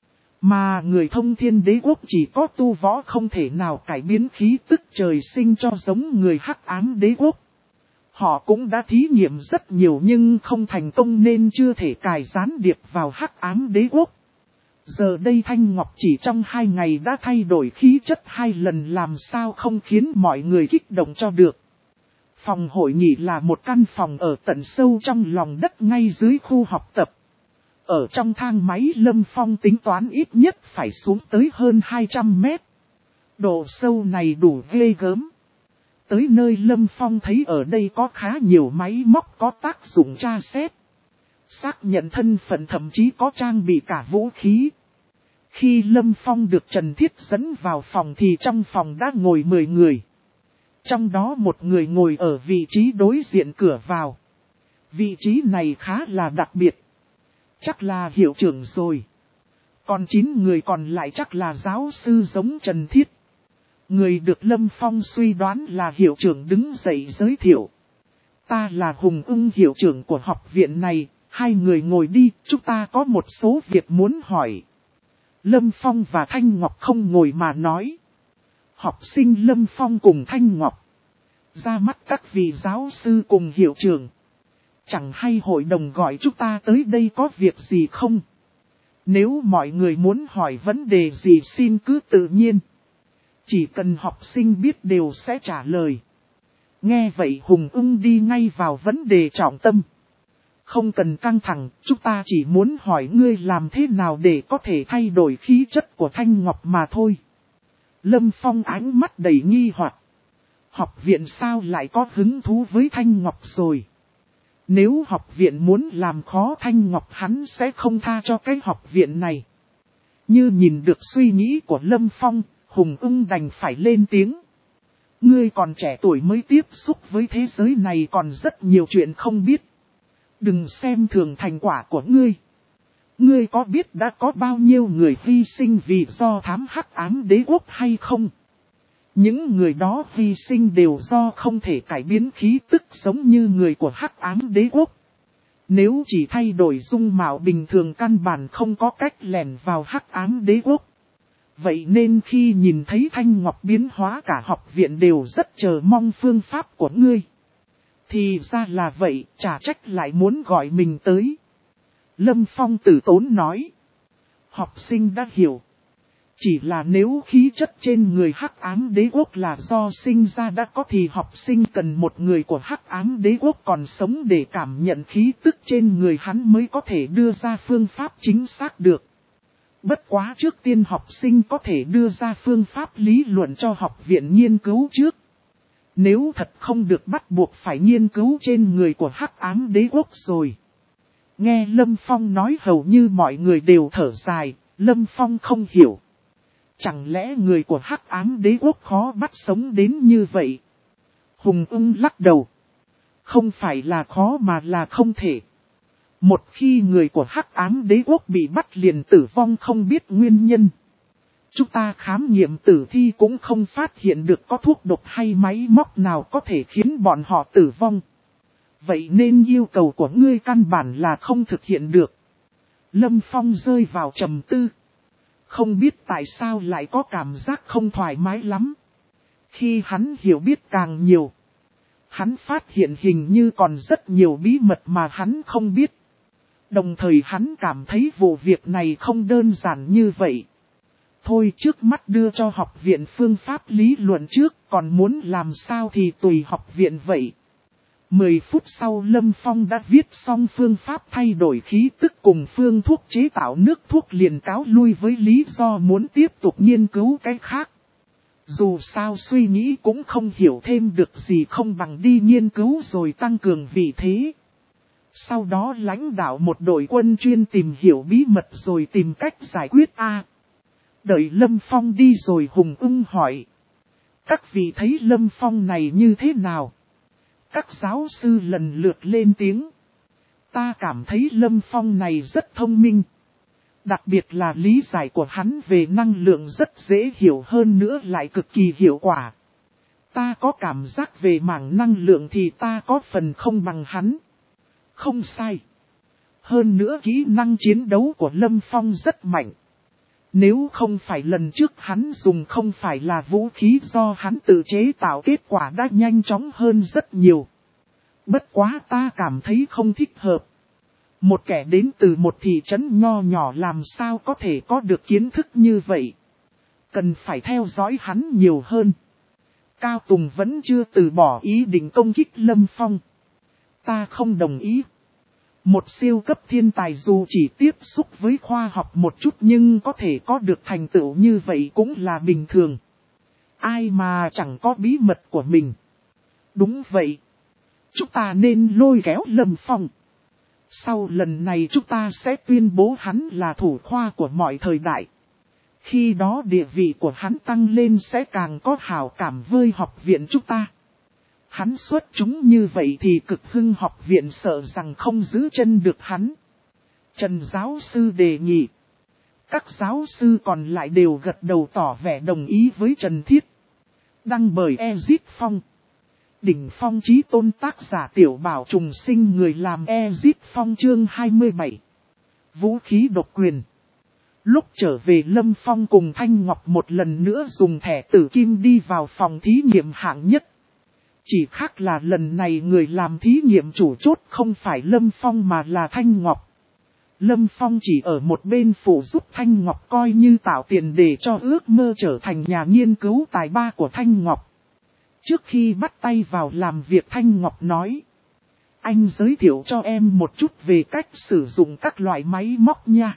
Mà người Thông Thiên Đế Quốc chỉ có tu võ không thể nào cải biến khí tức trời sinh cho giống người Hắc Ám Đế Quốc. Họ cũng đã thí nghiệm rất nhiều nhưng không thành công nên chưa thể cài gián điệp vào Hắc Ám Đế Quốc. Giờ đây Thanh Ngọc chỉ trong 2 ngày đã thay đổi khí chất 2 lần làm sao không khiến mọi người kích động cho được. Phòng hội nghị là một căn phòng ở tận sâu trong lòng đất ngay dưới khu học tập. Ở trong thang máy Lâm Phong tính toán ít nhất phải xuống tới hơn 200 mét. Độ sâu này đủ ghê gớm. Tới nơi Lâm Phong thấy ở đây có khá nhiều máy móc có tác dụng tra xét. Xác nhận thân phận thậm chí có trang bị cả vũ khí. Khi Lâm Phong được Trần Thiết dẫn vào phòng thì trong phòng đã ngồi 10 người. Trong đó một người ngồi ở vị trí đối diện cửa vào. Vị trí này khá là đặc biệt. Chắc là hiệu trưởng rồi. Còn 9 người còn lại chắc là giáo sư giống Trần Thiết. Người được Lâm Phong suy đoán là hiệu trưởng đứng dậy giới thiệu. Ta là Hùng Ưng hiệu trưởng của học viện này, 2 người ngồi đi, chúng ta có một số việc muốn hỏi. Lâm Phong và Thanh Ngọc không ngồi mà nói. Học sinh Lâm Phong cùng Thanh Ngọc. Ra mắt các vị giáo sư cùng hiệu trưởng. chẳng hay hội đồng gọi chúng ta tới đây có việc gì không? Nếu mọi người muốn hỏi vấn đề gì xin cứ tự nhiên. Chỉ cần học sinh biết đều sẽ trả lời. Nghe vậy Hùng Ưng đi ngay vào vấn đề trọng tâm. Không cần căng thẳng, chúng ta chỉ muốn hỏi ngươi làm thế nào để có thể thay đổi khí chất của Thanh Ngọc mà thôi. Lâm Phong ánh mắt đầy nghi hoặc. Học viện sao lại có hứng thú với Thanh Ngọc rồi? Nếu học viện muốn làm khó Thanh Ngọc hắn sẽ không tha cho cái học viện này. Như nhìn được suy nghĩ của Lâm Phong, Hùng Ưng đành phải lên tiếng. Ngươi còn trẻ tuổi mới tiếp xúc với thế giới này còn rất nhiều chuyện không biết. Đừng xem thường thành quả của ngươi. Ngươi có biết đã có bao nhiêu người hy sinh vì do thám hắc ám đế quốc hay không? Những người đó hy sinh đều do không thể cải biến khí tức giống như người của hắc ám đế quốc. Nếu chỉ thay đổi dung mạo bình thường căn bản không có cách lẻn vào hắc ám đế quốc. Vậy nên khi nhìn thấy Thanh Ngọc biến hóa cả học viện đều rất chờ mong phương pháp của ngươi. Thì ra là vậy, chả trách lại muốn gọi mình tới. Lâm Phong tử tốn nói. Học sinh đã hiểu. Chỉ là nếu khí chất trên người hắc ám đế quốc là do sinh ra đã có thì học sinh cần một người của hắc ám đế quốc còn sống để cảm nhận khí tức trên người hắn mới có thể đưa ra phương pháp chính xác được. Bất quá trước tiên học sinh có thể đưa ra phương pháp lý luận cho học viện nghiên cứu trước. Nếu thật không được bắt buộc phải nghiên cứu trên người của hắc ám đế quốc rồi. Nghe Lâm Phong nói hầu như mọi người đều thở dài, Lâm Phong không hiểu. Chẳng lẽ người của hắc ám đế quốc khó bắt sống đến như vậy? Hùng Ưng lắc đầu. Không phải là khó mà là không thể. Một khi người của hắc ám đế quốc bị bắt liền tử vong không biết nguyên nhân. Chúng ta khám nghiệm tử thi cũng không phát hiện được có thuốc độc hay máy móc nào có thể khiến bọn họ tử vong. Vậy nên yêu cầu của ngươi căn bản là không thực hiện được. Lâm Phong rơi vào trầm tư. Không biết tại sao lại có cảm giác không thoải mái lắm. Khi hắn hiểu biết càng nhiều, hắn phát hiện hình như còn rất nhiều bí mật mà hắn không biết. Đồng thời hắn cảm thấy vụ việc này không đơn giản như vậy. Thôi trước mắt đưa cho học viện phương pháp lý luận trước, còn muốn làm sao thì tùy học viện vậy. 10 phút sau Lâm Phong đã viết xong phương pháp thay đổi khí tức cùng phương thuốc chế tạo nước thuốc liền cáo lui với lý do muốn tiếp tục nghiên cứu cái khác. Dù sao suy nghĩ cũng không hiểu thêm được gì không bằng đi nghiên cứu rồi tăng cường vị thế. Sau đó lãnh đạo một đội quân chuyên tìm hiểu bí mật rồi tìm cách giải quyết Đợi Lâm Phong đi rồi Hùng Ưng hỏi. Các vị thấy Lâm Phong này như thế nào? Các giáo sư lần lượt lên tiếng. Ta cảm thấy Lâm Phong này rất thông minh. Đặc biệt là lý giải của hắn về năng lượng rất dễ hiểu hơn nữa lại cực kỳ hiệu quả. Ta có cảm giác về mảng năng lượng thì ta có phần không bằng hắn. Không sai. Hơn nữa kỹ năng chiến đấu của Lâm Phong rất mạnh. Nếu không phải lần trước hắn dùng không phải là vũ khí do hắn tự chế tạo kết quả đã nhanh chóng hơn rất nhiều. Bất quá ta cảm thấy không thích hợp. Một kẻ đến từ một thị trấn nho nhỏ làm sao có thể có được kiến thức như vậy. Cần phải theo dõi hắn nhiều hơn. Cao Tùng vẫn chưa từ bỏ ý định công kích Lâm Phong. Ta không đồng ý. Một siêu cấp thiên tài dù chỉ tiếp xúc với khoa học một chút nhưng có thể có được thành tựu như vậy cũng là bình thường. Ai mà chẳng có bí mật của mình. Đúng vậy. Chúng ta nên lôi kéo Lâm Phong. Sau lần này chúng ta sẽ tuyên bố hắn là thủ khoa của mọi thời đại. Khi đó địa vị của hắn tăng lên sẽ càng có hảo cảm với học viện chúng ta. Hắn xuất chúng như vậy thì cực hưng học viện sợ rằng không giữ chân được hắn. Trần giáo sư đề nghị. Các giáo sư còn lại đều gật đầu tỏ vẻ đồng ý với Trần Thiết. Đăng bởi Ezit Phong. Đỉnh phong chí tôn tác giả tiểu bảo trùng sinh người làm Ezit Phong chương 27. Vũ khí độc quyền. Lúc trở về Lâm Phong cùng Thanh Ngọc một lần nữa dùng thẻ tử kim đi vào phòng thí nghiệm hạng nhất. Chỉ khác là lần này người làm thí nghiệm chủ chốt không phải Lâm Phong mà là Thanh Ngọc. Lâm Phong chỉ ở một bên phụ giúp Thanh Ngọc coi như tạo tiền để cho ước mơ trở thành nhà nghiên cứu tài ba của Thanh Ngọc. Trước khi bắt tay vào làm việc Thanh Ngọc nói. Anh giới thiệu cho em một chút về cách sử dụng các loại máy móc nha.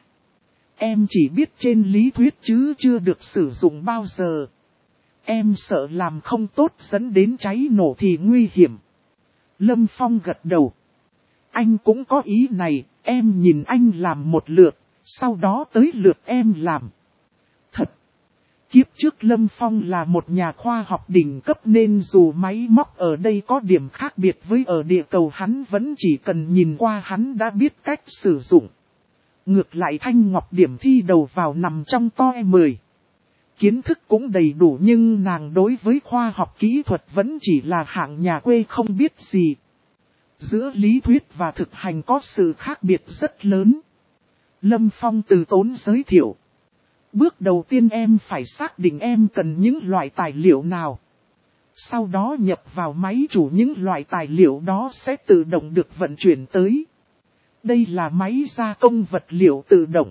Em chỉ biết trên lý thuyết chứ chưa được sử dụng bao giờ. Em sợ làm không tốt dẫn đến cháy nổ thì nguy hiểm. Lâm Phong gật đầu. Anh cũng có ý này, em nhìn anh làm một lượt, sau đó tới lượt em làm. Thật! Kiếp trước Lâm Phong là một nhà khoa học đỉnh cấp nên dù máy móc ở đây có điểm khác biệt với ở địa cầu hắn vẫn chỉ cần nhìn qua hắn đã biết cách sử dụng. Ngược lại Thanh Ngọc điểm thi đầu vào nằm trong top 10. Kiến thức cũng đầy đủ nhưng nàng đối với khoa học kỹ thuật vẫn chỉ là hạng nhà quê không biết gì. Giữa lý thuyết và thực hành có sự khác biệt rất lớn. Lâm Phong từ tốn giới thiệu. Bước đầu tiên em phải xác định em cần những loại tài liệu nào. Sau đó nhập vào máy chủ những loại tài liệu đó sẽ tự động được vận chuyển tới. Đây là máy gia công vật liệu tự động.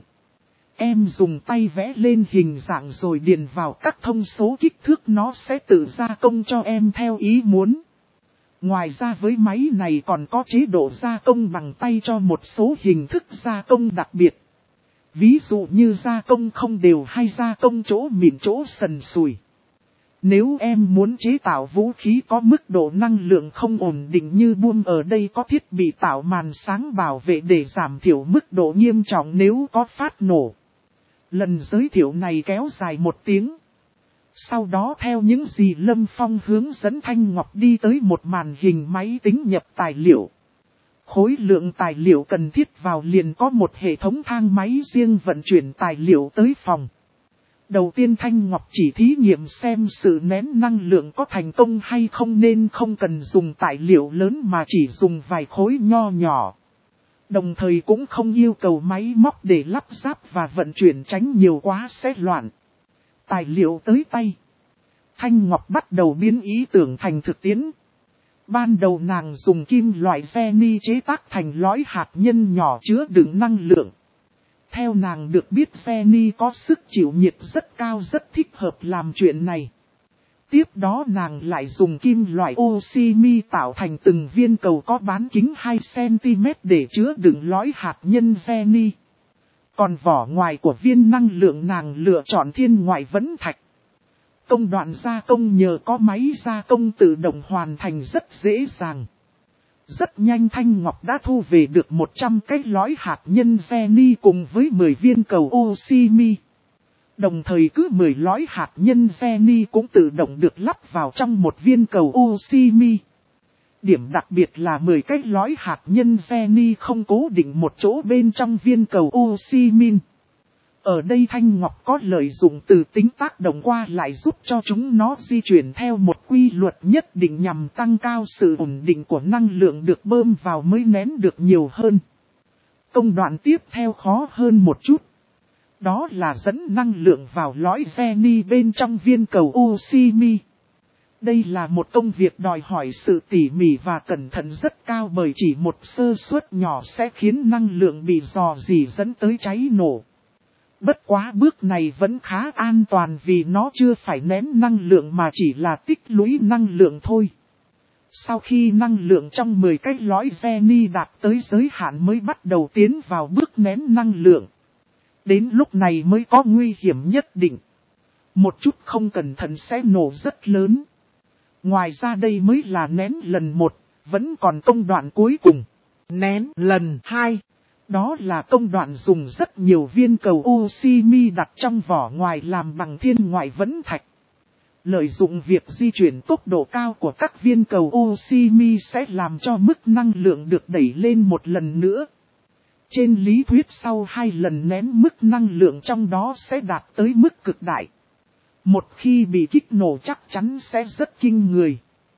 Em dùng tay vẽ lên hình dạng rồi điền vào các thông số kích thước nó sẽ tự gia công cho em theo ý muốn. Ngoài ra với máy này còn có chế độ gia công bằng tay cho một số hình thức gia công đặc biệt. Ví dụ như gia công không đều hay gia công chỗ mịn chỗ sần sùi. Nếu em muốn chế tạo vũ khí có mức độ năng lượng không ổn định như boom ở đây có thiết bị tạo màn sáng bảo vệ để giảm thiểu mức độ nghiêm trọng nếu có phát nổ. Lần giới thiệu này kéo dài 1 tiếng. Sau đó theo những gì Lâm Phong hướng dẫn Thanh Ngọc đi tới một màn hình máy tính nhập tài liệu. Khối lượng tài liệu cần thiết vào liền có một hệ thống thang máy riêng vận chuyển tài liệu tới phòng. Đầu tiên Thanh Ngọc chỉ thí nghiệm xem sự nén năng lượng có thành công hay không nên không cần dùng tài liệu lớn mà chỉ dùng vài khối nho nhỏ. Đồng thời cũng không yêu cầu máy móc để lắp ráp và vận chuyển tránh nhiều quá sẽ loạn. Tài liệu tới tay. Thanh Ngọc bắt đầu biến ý tưởng thành thực tiễn. Ban đầu nàng dùng kim loại Jenny chế tác thành lõi hạt nhân nhỏ chứa đựng năng lượng. Theo nàng được biết Jenny có sức chịu nhiệt rất cao rất thích hợp làm chuyện này. Tiếp đó nàng lại dùng kim loại oximi tạo thành từng viên cầu có bán kính 2cm để chứa đựng lõi hạt nhân Jenny. Còn vỏ ngoài của viên năng lượng nàng lựa chọn thiên ngoại vẫn thạch. Công đoạn gia công nhờ có máy gia công tự động hoàn thành rất dễ dàng. Rất nhanh Thanh Ngọc đã thu về được 100 cái lõi hạt nhân Jenny cùng với 10 viên cầu oximi. Đồng thời cứ 10 lõi hạt nhân Jenny cũng tự động được lắp vào trong một viên cầu oximi. Điểm đặc biệt là 10 cái lõi hạt nhân Jenny không cố định một chỗ bên trong viên cầu oximin. Ở đây Thanh Ngọc có lợi dụng từ tính tác động qua lại giúp cho chúng nó di chuyển theo một quy luật nhất định nhằm tăng cao sự ổn định của năng lượng được bơm vào mới nén được nhiều hơn. Công đoạn tiếp theo khó hơn một chút. Đó là dẫn năng lượng vào lõi Jenny bên trong viên cầu oximi. Đây là một công việc đòi hỏi sự tỉ mỉ và cẩn thận rất cao bởi chỉ một sơ suất nhỏ sẽ khiến năng lượng bị rò rỉ dẫn tới cháy nổ. Bất quá bước này vẫn khá an toàn vì nó chưa phải nén năng lượng mà chỉ là tích lũy năng lượng thôi. Sau khi năng lượng trong 10 cái lõi Jenny đạt tới giới hạn mới bắt đầu tiến vào bước nén năng lượng. Đến lúc này mới có nguy hiểm nhất định. Một chút không cẩn thận sẽ nổ rất lớn. Ngoài ra đây mới là nén lần 1, vẫn còn công đoạn cuối cùng. Nén lần 2. Đó là công đoạn dùng rất nhiều viên cầu oximi đặt trong vỏ ngoài làm bằng thiên ngoại vẫn thạch. Lợi dụng việc di chuyển tốc độ cao của các viên cầu oximi sẽ làm cho mức năng lượng được đẩy lên một lần nữa. Trên lý thuyết sau 2 lần nén mức năng lượng trong đó sẽ đạt tới mức cực đại. Một khi bị kích nổ chắc chắn sẽ rất kinh người.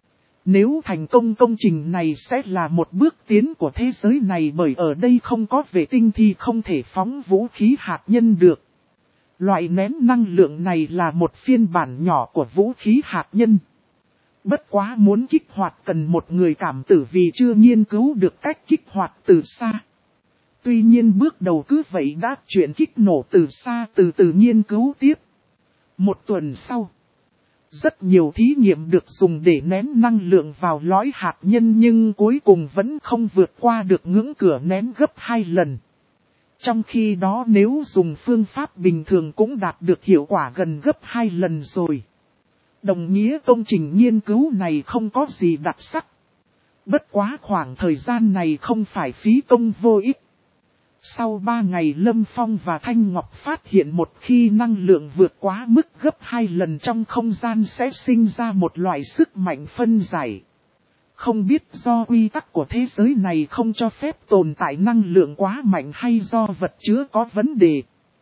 Nếu thành công công trình này sẽ là một bước tiến của thế giới này bởi ở đây không có vệ tinh thì không thể phóng vũ khí hạt nhân được. Loại nén năng lượng này là một phiên bản nhỏ của vũ khí hạt nhân. Bất quá muốn kích hoạt cần một người cảm tử vì chưa nghiên cứu được cách kích hoạt từ xa. Tuy nhiên bước đầu cứ vậy đã chuyển kích nổ từ xa từ từ nghiên cứu tiếp. Một tuần sau, rất nhiều thí nghiệm được dùng để nén năng lượng vào lõi hạt nhân nhưng cuối cùng vẫn không vượt qua được ngưỡng cửa nén gấp 2 lần. Trong khi đó nếu dùng phương pháp bình thường cũng đạt được hiệu quả gần gấp 2 lần rồi. Đồng nghĩa công trình nghiên cứu này không có gì đặc sắc. Bất quá khoảng thời gian này không phải phí công vô ích. Sau 3 ngày Lâm Phong và Thanh Ngọc phát hiện một khi năng lượng vượt quá mức gấp 2 lần trong không gian sẽ sinh ra một loại sức mạnh phân giải. Không biết do quy tắc của thế giới này không cho phép tồn tại năng lượng quá mạnh hay do vật chứa có vấn đề.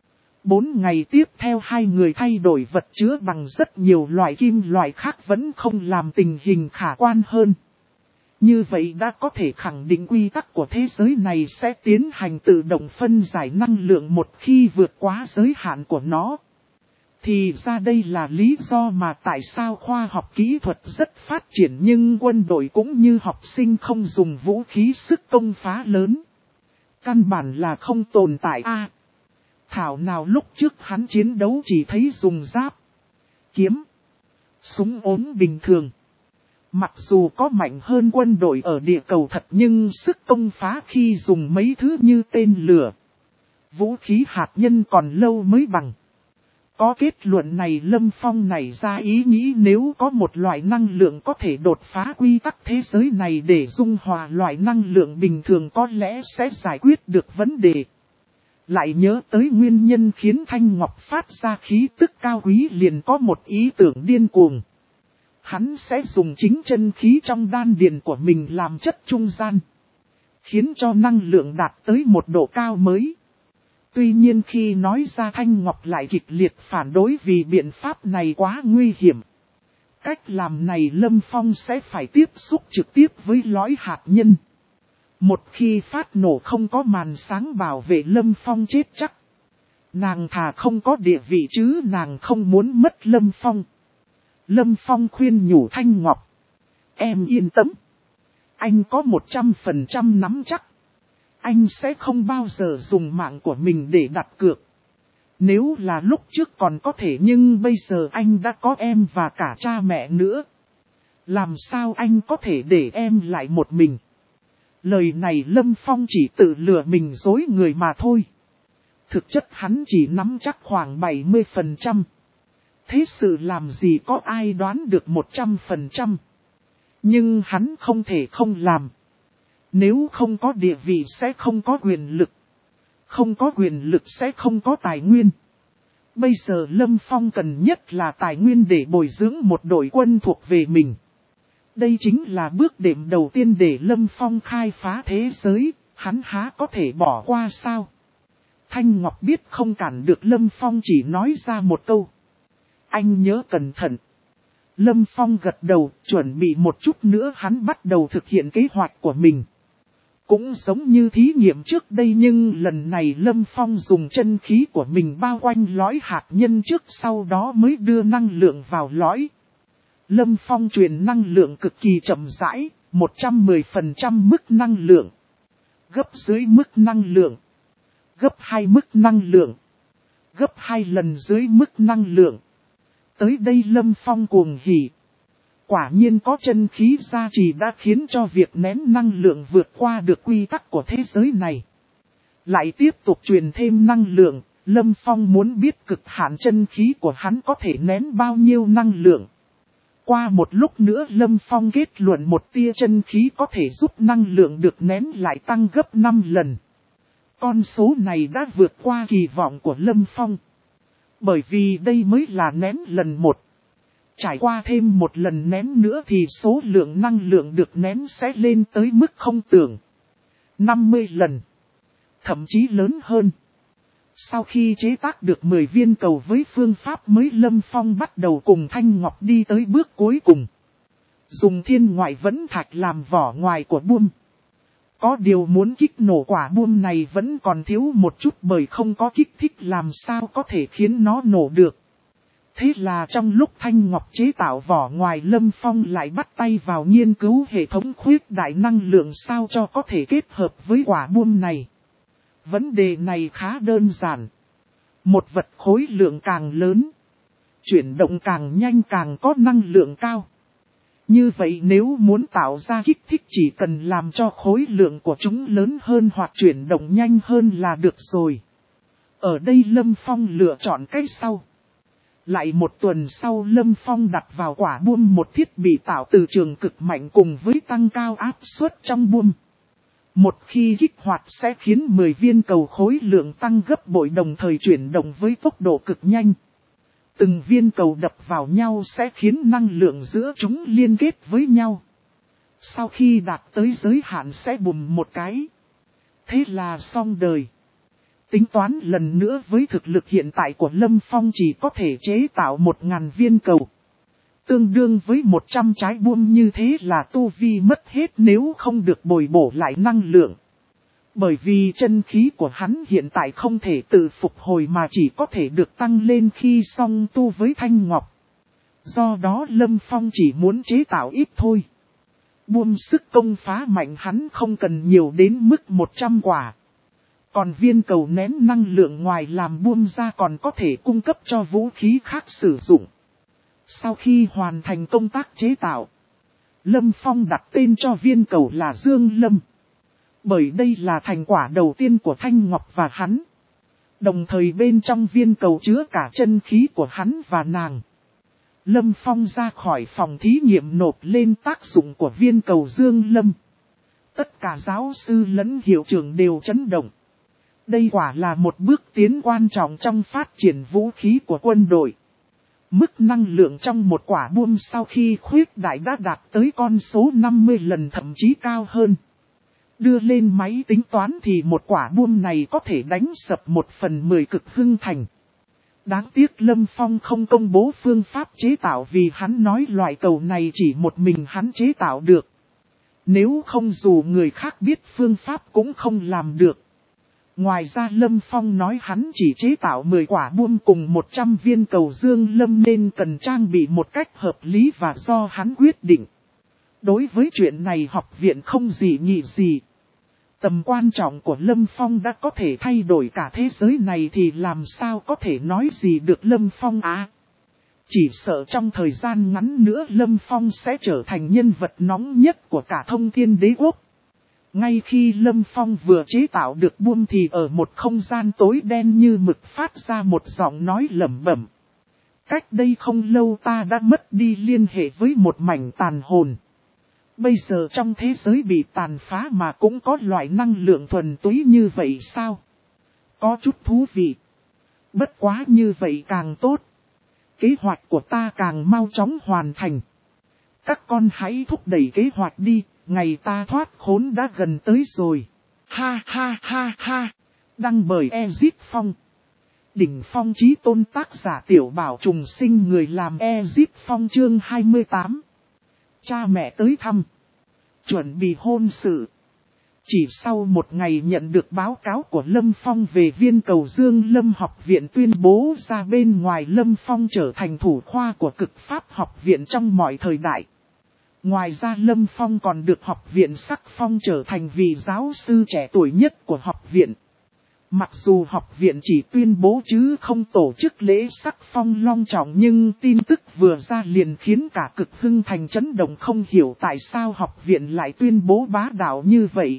4 ngày tiếp theo hai người thay đổi vật chứa bằng rất nhiều loại kim loại khác vẫn không làm tình hình khả quan hơn. Như vậy đã có thể khẳng định quy tắc của thế giới này sẽ tiến hành tự động phân giải năng lượng một khi vượt quá giới hạn của nó. Thì ra đây là lý do mà tại sao khoa học kỹ thuật rất phát triển nhưng quân đội cũng như học sinh không dùng vũ khí sức công phá lớn. Căn bản là không tồn tại thảo nào lúc trước hắn chiến đấu chỉ thấy dùng giáp, kiếm, súng ốm bình thường. Mặc dù có mạnh hơn quân đội ở địa cầu thật nhưng sức công phá khi dùng mấy thứ như tên lửa, vũ khí hạt nhân còn lâu mới bằng. Có kết luận này Lâm Phong nảy ra ý nghĩ nếu có một loại năng lượng có thể đột phá quy tắc thế giới này để dung hòa loại năng lượng bình thường có lẽ sẽ giải quyết được vấn đề. Lại nhớ tới nguyên nhân khiến Thanh Ngọc phát ra khí tức cao quý liền có một ý tưởng điên cuồng. Hắn sẽ dùng chính chân khí trong đan điền của mình làm chất trung gian, khiến cho năng lượng đạt tới một độ cao mới. Tuy nhiên khi nói ra Thanh Ngọc lại kịch liệt phản đối vì biện pháp này quá nguy hiểm. Cách làm này Lâm Phong sẽ phải tiếp xúc trực tiếp với lõi hạt nhân. Một khi phát nổ không có màn sáng bảo vệ Lâm Phong chết chắc. Nàng thà không có địa vị chứ nàng không muốn mất Lâm Phong. Lâm Phong khuyên nhủ Thanh Ngọc. Em yên tâm. Anh có 100% nắm chắc. Anh sẽ không bao giờ dùng mạng của mình để đặt cược. Nếu là lúc trước còn có thể nhưng bây giờ anh đã có em và cả cha mẹ nữa. Làm sao anh có thể để em lại một mình? Lời này Lâm Phong chỉ tự lừa mình dối người mà thôi. Thực chất hắn chỉ nắm chắc khoảng 70%. Thế sự làm gì có ai đoán được 100%. Nhưng hắn không thể không làm. Nếu không có địa vị sẽ không có quyền lực. Không có quyền lực sẽ không có tài nguyên. Bây giờ Lâm Phong cần nhất là tài nguyên để bồi dưỡng một đội quân thuộc về mình. Đây chính là bước đệm đầu tiên để Lâm Phong khai phá thế giới, hắn há có thể bỏ qua sao? Thanh Ngọc biết không cản được Lâm Phong chỉ nói ra một câu. Anh nhớ cẩn thận. Lâm Phong gật đầu, chuẩn bị một chút nữa hắn bắt đầu thực hiện kế hoạch của mình. Cũng giống như thí nghiệm trước đây nhưng lần này Lâm Phong dùng chân khí của mình bao quanh lõi hạt nhân trước sau đó mới đưa năng lượng vào lõi. Lâm Phong truyền năng lượng cực kỳ chậm rãi, 110% mức năng lượng. Gấp dưới mức năng lượng. Gấp 2 mức năng lượng. Gấp 2 lần dưới mức năng lượng. Tới đây Lâm Phong cuồng hỉ. Quả nhiên có chân khí gia trì đã khiến cho việc nén năng lượng vượt qua được quy tắc của thế giới này. Lại tiếp tục truyền thêm năng lượng, Lâm Phong muốn biết cực hạn chân khí của hắn có thể nén bao nhiêu năng lượng. Qua một lúc nữa Lâm Phong kết luận một tia chân khí có thể giúp năng lượng được nén lại tăng gấp 5 lần. Con số này đã vượt qua kỳ vọng của Lâm Phong. Bởi vì đây mới là nén lần 1. Trải qua thêm một lần nén nữa thì số lượng năng lượng được nén sẽ lên tới mức không tưởng. 50 lần. Thậm chí lớn hơn. Sau khi chế tác được 10 viên cầu với phương pháp mới Lâm Phong bắt đầu cùng Thanh Ngọc đi tới bước cuối cùng. Dùng thiên ngoại vẫn thạch làm vỏ ngoài của buông. Có điều muốn kích nổ quả buông này vẫn còn thiếu một chút bởi không có kích thích làm sao có thể khiến nó nổ được. Thế là trong lúc Thanh Ngọc chế tạo vỏ ngoài, Lâm Phong lại bắt tay vào nghiên cứu hệ thống khuyết đại năng lượng sao cho có thể kết hợp với quả buông này. Vấn đề này khá đơn giản. Một vật khối lượng càng lớn, chuyển động càng nhanh càng có năng lượng cao. Như vậy nếu muốn tạo ra kích thích chỉ cần làm cho khối lượng của chúng lớn hơn hoặc chuyển động nhanh hơn là được rồi. Ở đây Lâm Phong lựa chọn cách sau. Lại một tuần sau, Lâm Phong đặt vào quả buông một thiết bị tạo từ trường cực mạnh cùng với tăng cao áp suất trong buông. Một khi kích hoạt sẽ khiến 10 viên cầu khối lượng tăng gấp bội đồng thời chuyển động với tốc độ cực nhanh. Từng viên cầu đập vào nhau sẽ khiến năng lượng giữa chúng liên kết với nhau. Sau khi đạt tới giới hạn sẽ bùm một cái. Thế là xong đời. Tính toán lần nữa với thực lực hiện tại của Lâm Phong chỉ có thể chế tạo 1000 viên cầu. Tương đương với 100 trái buông, như thế là tu vi mất hết nếu không được bồi bổ lại năng lượng. Bởi vì chân khí của hắn hiện tại không thể tự phục hồi mà chỉ có thể được tăng lên khi song tu với Thanh Ngọc. Do đó Lâm Phong chỉ muốn chế tạo ít thôi. Buông sức công phá mạnh hắn không cần nhiều đến mức 100 quả. Còn viên cầu nén năng lượng ngoài làm buông ra còn có thể cung cấp cho vũ khí khác sử dụng. Sau khi hoàn thành công tác chế tạo, Lâm Phong đặt tên cho viên cầu là Dương Lâm. Bởi đây là thành quả đầu tiên của Thanh Ngọc và hắn. Đồng thời bên trong viên cầu chứa cả chân khí của hắn và nàng. Lâm Phong ra khỏi phòng thí nghiệm nộp lên tác dụng của viên cầu Dương Lâm. Tất cả giáo sư lẫn hiệu trưởng đều chấn động. Đây quả là một bước tiến quan trọng trong phát triển vũ khí của quân đội. Mức năng lượng trong một quả buông sau khi khuyết đại đã đạt tới con số 50 lần thậm chí cao hơn. Đưa lên máy tính toán thì một quả buông này có thể đánh sập 1/10 cực hưng thành. Đáng tiếc Lâm Phong không công bố phương pháp chế tạo vì hắn nói loại cầu này chỉ một mình hắn chế tạo được. Nếu không dù người khác biết phương pháp cũng không làm được. Ngoài ra Lâm Phong nói hắn chỉ chế tạo 10 quả buông cùng 100 viên cầu Dương Lâm nên cần trang bị một cách hợp lý và do hắn quyết định. Đối với chuyện này học viện không dị nghị gì. Tầm quan trọng của Lâm Phong đã có thể thay đổi cả thế giới này thì làm sao có thể nói gì được Lâm Phong á. Chỉ sợ trong thời gian ngắn nữa Lâm Phong sẽ trở thành nhân vật nóng nhất của cả Thông Thiên Đế Quốc. Ngay khi Lâm Phong vừa chế tạo được buông thì ở một không gian tối đen như mực phát ra một giọng nói lẩm bẩm. Cách đây không lâu ta đã mất đi liên hệ với một mảnh tàn hồn. Bây giờ trong thế giới bị tàn phá mà cũng có loại năng lượng thuần túy như vậy sao? Có chút thú vị. Bất quá như vậy càng tốt. Kế hoạch của ta càng mau chóng hoàn thành. Các con hãy thúc đẩy kế hoạch đi, ngày ta thoát khốn đã gần tới rồi. Ha ha ha ha. Đăng bởi Ezip Phong. Đỉnh Phong Chí Tôn, tác giả Tiểu Bảo Trùng Sinh, người làm Ezip Phong. Chương 28. Cha mẹ tới thăm. Chuẩn bị hôn sự. Chỉ sau một ngày nhận được báo cáo của Lâm Phong về viên cầu Dương Lâm, học viện tuyên bố ra bên ngoài Lâm Phong trở thành thủ khoa của Cực Pháp học viện trong mọi thời đại. Ngoài ra Lâm Phong còn được học viện Sắc Phong trở thành vị giáo sư trẻ tuổi nhất của học viện. Mặc dù học viện chỉ tuyên bố chứ không tổ chức lễ Sắc Phong long trọng, nhưng tin tức vừa ra liền khiến cả Cực Hưng thành chấn động, không hiểu tại sao học viện lại tuyên bố bá đạo như vậy.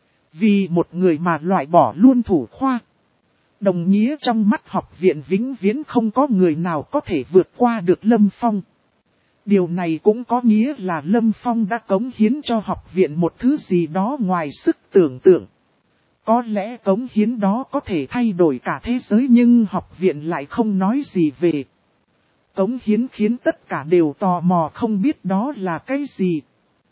Vì một người mà loại bỏ luôn thủ khoa. Đồng nghĩa trong mắt học viện vĩnh viễn không có người nào có thể vượt qua được Lâm Phong. Điều này cũng có nghĩa là Lâm Phong đã cống hiến cho học viện một thứ gì đó ngoài sức tưởng tượng. Có lẽ cống hiến đó có thể thay đổi cả thế giới nhưng học viện lại không nói gì về. Cống hiến khiến tất cả đều tò mò không biết đó là cái gì.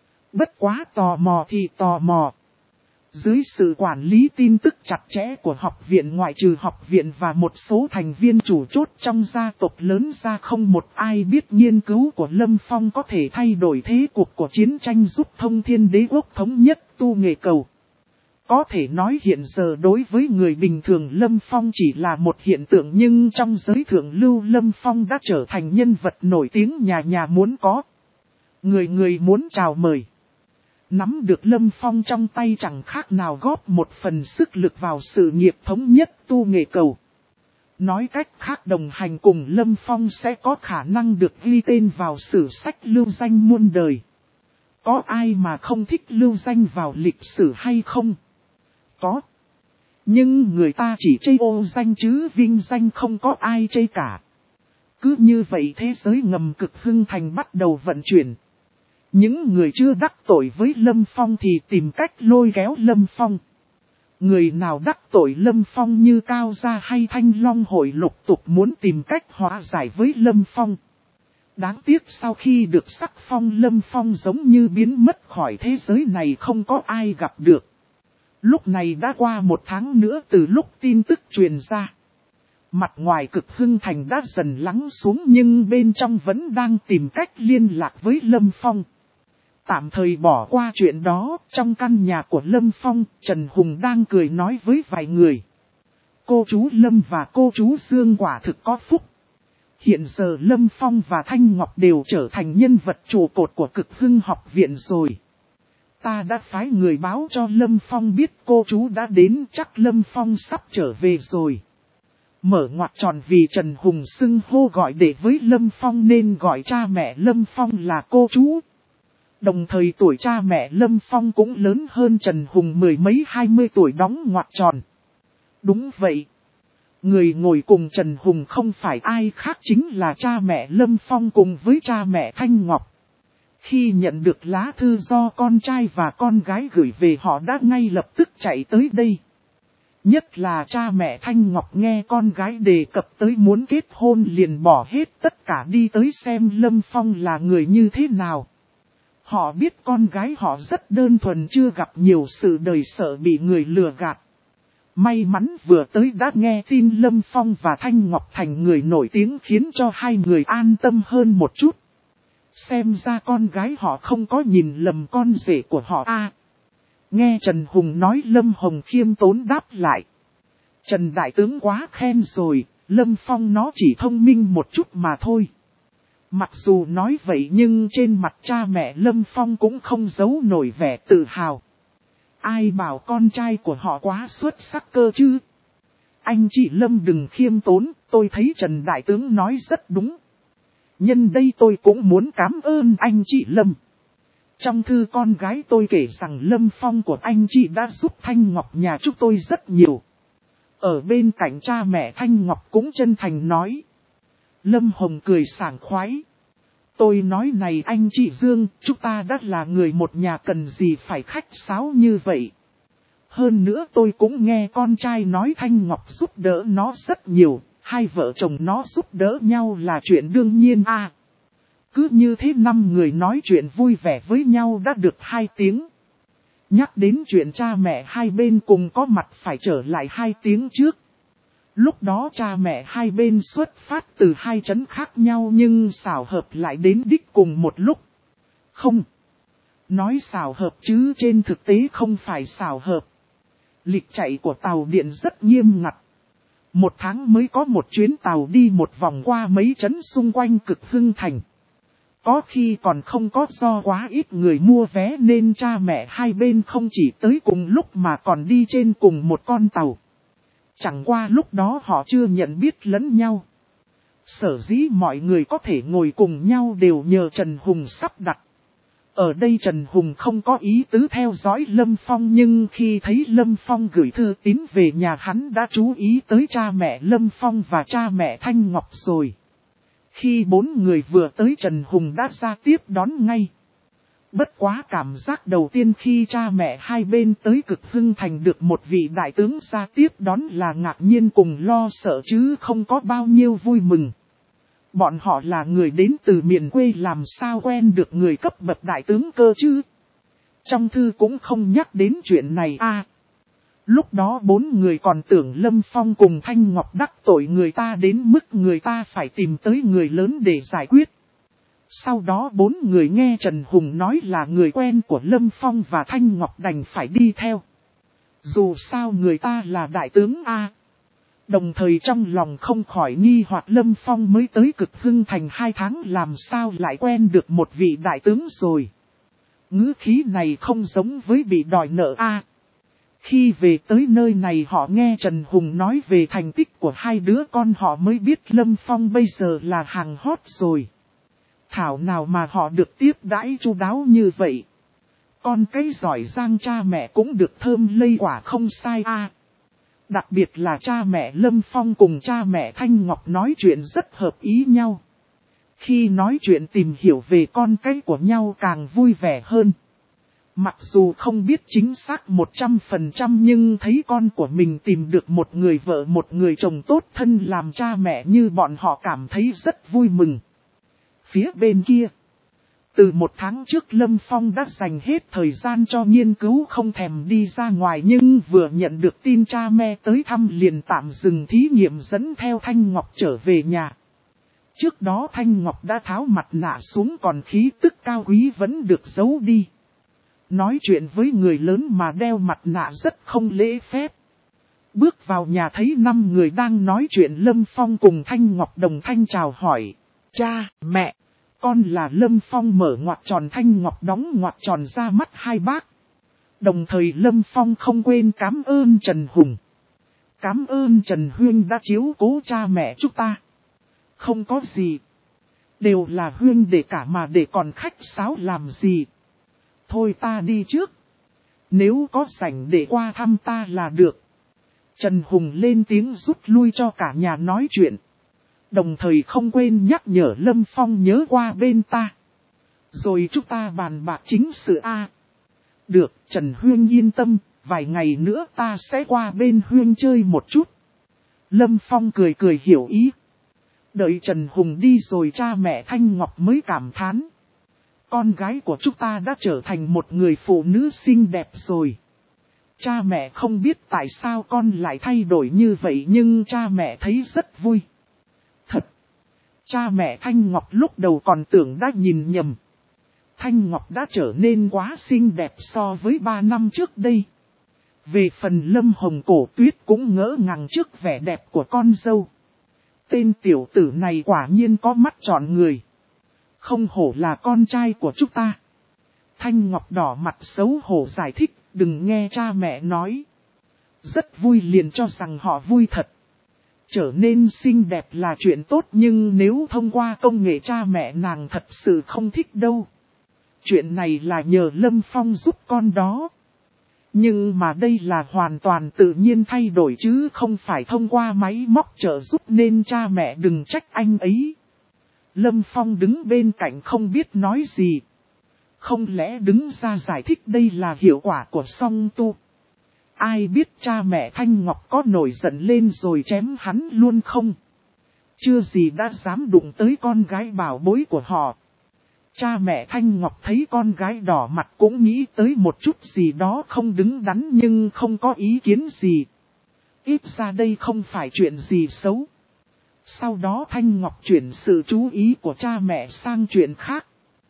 Bất quá tò mò thì tò mò. Dưới sự quản lý tin tức chặt chẽ của học viện, ngoại trừ học viện và một số thành viên chủ chốt trong gia tộc lớn ra, không một ai biết nghiên cứu của Lâm Phong có thể thay đổi thế cuộc của chiến tranh, giúp Thông Thiên Đế Quốc thống nhất tu nghệ cầu. Có thể nói hiện giờ đối với người bình thường Lâm Phong chỉ là một hiện tượng, nhưng trong giới thượng lưu Lâm Phong đã trở thành nhân vật nổi tiếng nhà nhà muốn có. Người người muốn chào mời. Nắm được Lâm Phong trong tay chẳng khác nào góp một phần sức lực vào sự nghiệp thống nhất tu nghệ cầu. Nói cách khác, đồng hành cùng Lâm Phong sẽ có khả năng được ghi tên vào sử sách lưu danh muôn đời. Có ai mà không thích lưu danh vào lịch sử hay không? Có. Nhưng người ta chỉ chê ô danh chứ vinh danh không có ai chê cả. Cứ như vậy thế giới ngầm cực hưng thành bắt đầu vận chuyển. Những người chưa đắc tội với Lâm Phong thì tìm cách lôi kéo Lâm Phong. Người nào đắc tội Lâm Phong như Cao Gia hay Thanh Long Hội lục tục muốn tìm cách hóa giải với Lâm Phong. Đáng tiếc sau khi được sắc phong, Lâm Phong giống như biến mất khỏi thế giới này, không có ai gặp được. Lúc này đã qua 1 tháng nữa từ lúc tin tức truyền ra. Mặt ngoài cực hưng thành đã dần lắng xuống, nhưng bên trong vẫn đang tìm cách liên lạc với Lâm Phong. Tạm thời bỏ qua chuyện đó, trong căn nhà của Lâm Phong, Trần Hùng đang cười nói với vài người. Cô chú Lâm và cô chú Dương quả thực có phúc. Hiện giờ Lâm Phong và Thanh Ngọc đều trở thành nhân vật trụ cột của cực hưng học viện rồi. Ta đã phái người báo cho Lâm Phong biết cô chú đã đến, chắc Lâm Phong sắp trở về rồi. Mở ngoặc tròn, vì Trần Hùng xưng hô gọi để với Lâm Phong nên gọi cha mẹ Lâm Phong là cô chú. Đồng thời tuổi cha mẹ Lâm Phong cũng lớn hơn Trần Hùng 10 mấy 20 tuổi, đóng ngoặc tròn. Đúng vậy. Người ngồi cùng Trần Hùng không phải ai khác chính là cha mẹ Lâm Phong cùng với cha mẹ Thanh Ngọc. Khi nhận được lá thư do con trai và con gái gửi về, họ đã ngay lập tức chạy tới đây. Nhất là cha mẹ Thanh Ngọc nghe con gái đề cập tới muốn kết hôn liền bỏ hết tất cả đi tới xem Lâm Phong là người như thế nào. Họ biết con gái họ rất đơn thuần, chưa gặp nhiều sự đời, sợ bị người lừa gạt. May mắn vừa tới đã nghe tin Lâm Phong và Thanh Ngọc thành người nổi tiếng, khiến cho hai người an tâm hơn một chút. Xem ra con gái họ không có nhìn lầm con rể của họ a. Nghe Trần Hùng nói, Lâm Hồng khiêm tốn đáp lại. Trần Đại Tướng quá khen rồi, Lâm Phong nó chỉ thông minh một chút mà thôi. Mặc dù nói vậy nhưng trên mặt cha mẹ Lâm Phong cũng không giấu nổi vẻ tự hào. Ai bảo con trai của họ quá xuất sắc cơ chứ. Anh chị Lâm đừng khiêm tốn, tôi thấy Trần Đại Tướng nói rất đúng. Nhân đây tôi cũng muốn cảm ơn anh chị Lâm. Trong thư con gái tôi kể rằng Lâm Phong của anh chị đã giúp Thanh Ngọc nhà chúng tôi rất nhiều. Ở bên cạnh cha mẹ Thanh Ngọc cũng chân thành nói. Lâm Hồng cười sảng khoái. Tôi nói này anh chị Dương, chúng ta đã là người một nhà, cần gì phải khách sáo như vậy. Hơn nữa tôi cũng nghe con trai nói Thanh Ngọc giúp đỡ nó rất nhiều, hai vợ chồng nó giúp đỡ nhau là chuyện đương nhiên à. Cứ như thế 5 người nói chuyện vui vẻ với nhau đã được 2 tiếng. Nhắc đến chuyện cha mẹ hai bên cùng có mặt phải trở lại 2 tiếng trước. Lúc đó cha mẹ hai bên xuất phát từ 2 trấn khác nhau nhưng xảo hợp lại đến đích cùng một lúc. Không. Nói xảo hợp chứ trên thực tế không phải xảo hợp. Lịch chạy của tàu điện rất nghiêm ngặt. 1 tháng mới có một chuyến tàu đi một vòng qua mấy trấn xung quanh cực hưng thành. Có khi còn không có, do quá ít người mua vé nên cha mẹ hai bên không chỉ tới cùng lúc mà còn đi trên cùng một con tàu. Chẳng qua lúc đó họ chưa nhận biết lẫn nhau. Sở dĩ mọi người có thể ngồi cùng nhau đều nhờ Trần Hùng sắp đặt. Ở đây Trần Hùng không có ý tứ theo dõi Lâm Phong, nhưng khi thấy Lâm Phong gửi thư tín về nhà hắn đã chú ý tới cha mẹ Lâm Phong và cha mẹ Thanh Ngọc rồi. Khi 4 người vừa tới Trần Hùng đã ra tiếp đón ngay. Bất quá cảm giác đầu tiên khi cha mẹ hai bên tới cực hưng thành được một vị đại tướng ra tiếp đón là ngạc nhiên cùng lo sợ chứ không có bao nhiêu vui mừng. Bọn họ là người đến từ miền quê, làm sao quen được người cấp bậc đại tướng cơ chứ. Trong thư cũng không nhắc đến chuyện này à. Lúc đó 4 người còn tưởng Lâm Phong cùng Thanh Ngọc đắc tội người ta đến mức người ta phải tìm tới người lớn để giải quyết. Sau đó 4 người nghe Trần Hùng nói là người quen của Lâm Phong và Thanh Ngọc đành phải đi theo. Dù sao người ta là đại tướng A. Đồng thời trong lòng không khỏi nghi hoặc Lâm Phong mới tới Cực Hưng Thành 2 tháng làm sao lại quen được một vị đại tướng rồi. Ngữ khí này không giống với bị đòi nợ A. Khi về tới nơi này họ nghe Trần Hùng nói về thành tích của hai đứa con họ mới biết Lâm Phong bây giờ là hàng hot rồi. Thảo nào mà họ được tiếp đãi chu đáo như vậy. Con cái giỏi giang cha mẹ cũng được thơm lây quả không sai A. Đặc biệt là cha mẹ Lâm Phong cùng cha mẹ Thanh Ngọc nói chuyện rất hợp ý nhau. Khi nói chuyện tìm hiểu về con cái của nhau càng vui vẻ hơn. Mặc dù không biết chính xác 100% nhưng thấy con của mình tìm được một người vợ một người chồng tốt thân làm cha mẹ như bọn họ cảm thấy rất vui mừng. Phía bên kia, từ 1 tháng trước Lâm Phong đã dành hết thời gian cho nghiên cứu không thèm đi ra ngoài nhưng vừa nhận được tin cha mẹ tới thăm liền tạm dừng thí nghiệm dẫn theo Thanh Ngọc trở về nhà. Trước đó Thanh Ngọc đã tháo mặt nạ xuống còn khí tức cao quý vẫn được giấu đi. Nói chuyện với người lớn mà đeo mặt nạ rất không lễ phép. Bước vào nhà thấy 5 người đang nói chuyện Lâm Phong cùng Thanh Ngọc đồng thanh chào hỏi. Cha, mẹ, con là Lâm Phong mở ngoặc tròn Thanh Ngọc đóng ngoặc tròn ra mắt hai bác. Đồng thời Lâm Phong không quên cảm ơn Trần Hùng. Cảm ơn Trần Huyên đã chiếu cố cha mẹ chúng ta. Không có gì. Đều là Huyên để cả mà để còn khách sáo làm gì. Thôi ta đi trước. Nếu có rảnh để qua thăm ta là được. Trần Hùng lên tiếng rút lui cho cả nhà nói chuyện. Đồng thời không quên nhắc nhở Lâm Phong nhớ qua bên ta. Rồi chúng ta bàn bạc chính sự A. Được, Trần Huyên yên tâm, vài ngày nữa ta sẽ qua bên Huyên chơi một chút. Lâm Phong cười cười hiểu ý. Đợi Trần Hùng đi rồi cha mẹ Thanh Ngọc mới cảm thán. Con gái của chúng ta đã trở thành một người phụ nữ xinh đẹp rồi. Cha mẹ không biết tại sao con lại thay đổi như vậy nhưng cha mẹ thấy rất vui. Thật! Cha mẹ Thanh Ngọc lúc đầu còn tưởng đã nhìn nhầm. Thanh Ngọc đã trở nên quá xinh đẹp so với 3 năm trước đây. Về phần Lâm Hồng Cổ Tuyết cũng ngỡ ngàng trước vẻ đẹp của con dâu. Tên tiểu tử này quả nhiên có mắt tròn người. Không hổ là con trai của chúng ta. Thanh Ngọc đỏ mặt xấu hổ giải thích, đừng nghe cha mẹ nói. Rất vui liền cho rằng họ vui thật. Trở nên xinh đẹp là chuyện tốt nhưng nếu thông qua công nghệ cha mẹ nàng thật sự không thích đâu. Chuyện này là nhờ Lâm Phong giúp con đó. Nhưng mà đây là hoàn toàn tự nhiên thay đổi chứ không phải thông qua máy móc trợ giúp nên cha mẹ đừng trách anh ấy. Lâm Phong đứng bên cạnh không biết nói gì. Không lẽ đứng ra giải thích đây là hiệu quả của song tu. Ai biết cha mẹ Thanh Ngọc có nổi giận lên rồi chém hắn luôn không? Chưa gì đã dám đụng tới con gái bảo bối của họ. Cha mẹ Thanh Ngọc thấy con gái đỏ mặt cũng nghĩ tới một chút gì đó không đứng đắn nhưng không có ý kiến gì. Ít ra đây không phải chuyện gì xấu. Sau đó Thanh Ngọc chuyển sự chú ý của cha mẹ sang chuyện khác.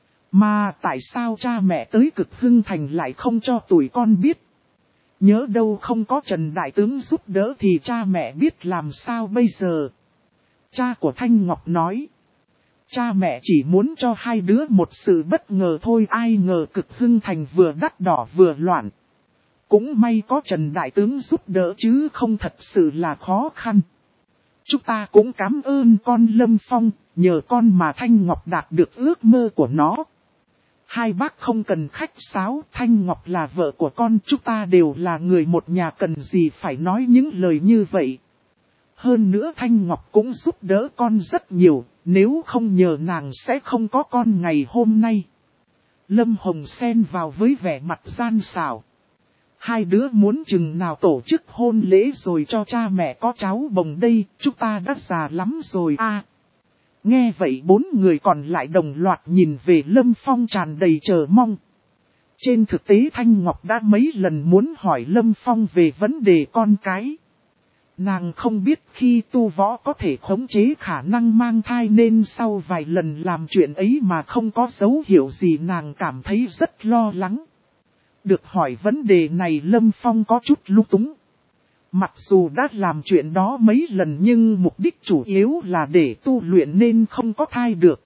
Mà tại sao cha mẹ tới Cực Hưng Thành lại không cho tụi con biết? Nhớ đâu không có Trần Đại Tướng giúp đỡ thì cha mẹ biết làm sao bây giờ? Cha của Thanh Ngọc nói. Cha mẹ chỉ muốn cho hai đứa một sự bất ngờ thôi ai ngờ Cực Hưng Thành vừa đắt đỏ vừa loạn. Cũng may có Trần Đại Tướng giúp đỡ chứ không thật sự là khó khăn. Chúng ta cũng cảm ơn con Lâm Phong, nhờ con mà Thanh Ngọc đạt được ước mơ của nó. Hai bác không cần khách sáo, Thanh Ngọc là vợ của con, chúng ta đều là người một nhà cần gì phải nói những lời như vậy. Hơn nữa Thanh Ngọc cũng giúp đỡ con rất nhiều, nếu không nhờ nàng sẽ không có con ngày hôm nay. Lâm Hồng xen vào với vẻ mặt gian xảo. Hai đứa muốn chừng nào tổ chức hôn lễ rồi cho cha mẹ có cháu bồng đây, chúng ta đã già lắm rồi à. Nghe vậy 4 người còn lại đồng loạt nhìn về Lâm Phong tràn đầy chờ mong. Trên thực tế Thanh Ngọc đã mấy lần muốn hỏi Lâm Phong về vấn đề con cái. Nàng không biết khi tu võ có thể khống chế khả năng mang thai nên sau vài lần làm chuyện ấy mà không có dấu hiệu gì nàng cảm thấy rất lo lắng. Được hỏi vấn đề này Lâm Phong có chút lung túng. Mặc dù đã làm chuyện đó mấy lần nhưng mục đích chủ yếu là để tu luyện nên không có thai được.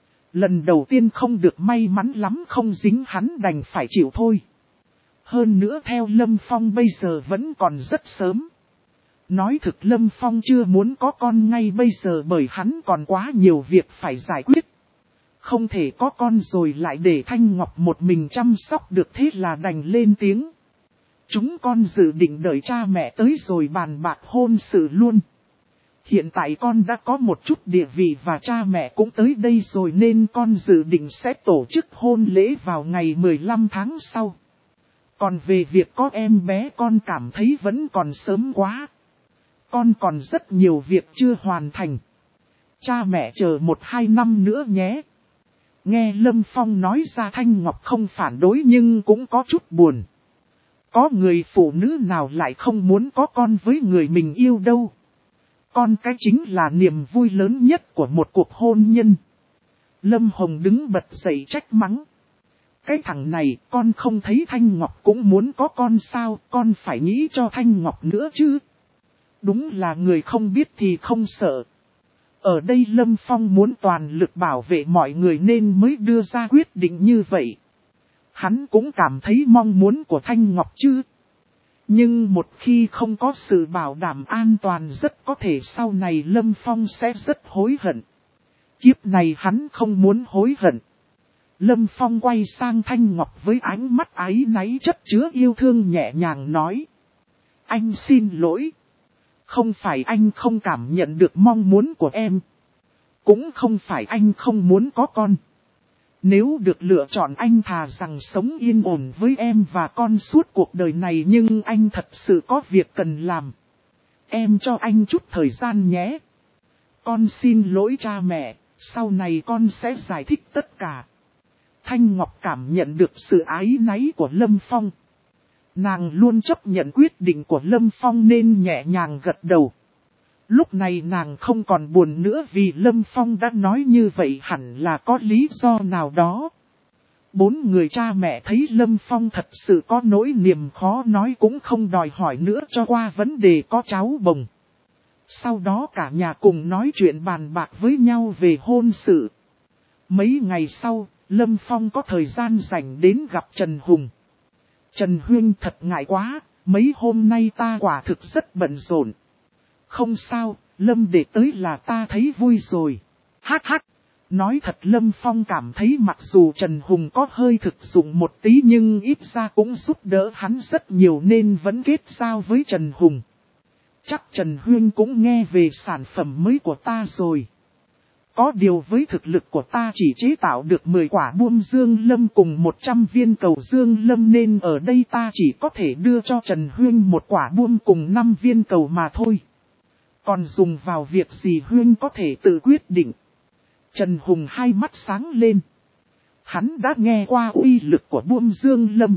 Lần đầu tiên không được may mắn lắm không dính hắn đành phải chịu thôi. Hơn nữa theo Lâm Phong bây giờ vẫn còn rất sớm. Nói thực Lâm Phong chưa muốn có con ngay bây giờ bởi hắn còn quá nhiều việc phải giải quyết. Không thể có con rồi lại để Thanh Ngọc một mình chăm sóc được thế là đành lên tiếng. Chúng con dự định đợi cha mẹ tới rồi bàn bạc hôn sự luôn. Hiện tại con đã có một chút địa vị và cha mẹ cũng tới đây rồi nên con dự định sẽ tổ chức hôn lễ vào ngày 15 tháng sau. Còn về việc có em bé con cảm thấy vẫn còn sớm quá. Con còn rất nhiều việc chưa hoàn thành. Cha mẹ chờ 1-2 năm nữa nhé. Nghe Lâm Phong nói ra Thanh Ngọc không phản đối nhưng cũng có chút buồn. Có người phụ nữ nào lại không muốn có con với người mình yêu đâu. Con cái chính là niềm vui lớn nhất của một cuộc hôn nhân. Lâm Hồng đứng bật dậy trách mắng. Cái thằng này con không thấy Thanh Ngọc cũng muốn có con sao, con phải nghĩ cho Thanh Ngọc nữa chứ. Đúng là người không biết thì không sợ. Ở đây Lâm Phong muốn toàn lực bảo vệ mọi người nên mới đưa ra quyết định như vậy. Hắn cũng cảm thấy mong muốn của Thanh Ngọc chứ. Nhưng một khi không có sự bảo đảm an toàn rất có thể sau này Lâm Phong sẽ rất hối hận. Kiếp này hắn không muốn hối hận. Lâm Phong quay sang Thanh Ngọc với ánh mắt áy náy chất chứa yêu thương nhẹ nhàng nói. Anh xin lỗi. Không phải anh không cảm nhận được mong muốn của em. Cũng không phải anh không muốn có con. Nếu được lựa chọn anh thà rằng sống yên ổn với em và con suốt cuộc đời này nhưng anh thật sự có việc cần làm. Em cho anh chút thời gian nhé. Con xin lỗi cha mẹ, sau này con sẽ giải thích tất cả. Thanh Ngọc cảm nhận được sự áy náy của Lâm Phong. Nàng luôn chấp nhận quyết định của Lâm Phong nên nhẹ nhàng gật đầu. Lúc này nàng không còn buồn nữa vì Lâm Phong đã nói như vậy hẳn là có lý do nào đó. 4 người cha mẹ thấy Lâm Phong thật sự có nỗi niềm khó nói cũng không đòi hỏi nữa cho qua vấn đề có cháu bồng. Sau đó cả nhà cùng nói chuyện bàn bạc với nhau về hôn sự. Mấy ngày sau, Lâm Phong có thời gian rảnh đến gặp Trần Hùng. Trần Huyên thật ngại quá, mấy hôm nay ta quả thực rất bận rộn. Không sao, Lâm để tới là ta thấy vui rồi. Hắc hắc. Nói thật Lâm Phong cảm thấy mặc dù Trần Hùng có hơi thực dụng một tí nhưng ít ra cũng giúp đỡ hắn rất nhiều nên vẫn kết giao với Trần Hùng. Chắc Trần Huyên cũng nghe về sản phẩm mới của ta rồi. Có điều với thực lực của ta chỉ chế tạo được 10 quả buông dương lâm cùng 100 viên cầu dương lâm nên ở đây ta chỉ có thể đưa cho Trần Huyên 1 quả buông cùng 5 viên cầu mà thôi. Còn dùng vào việc gì Huyên có thể tự quyết định. Trần Hùng hai mắt sáng lên. Hắn đã nghe qua uy lực của buông dương lâm.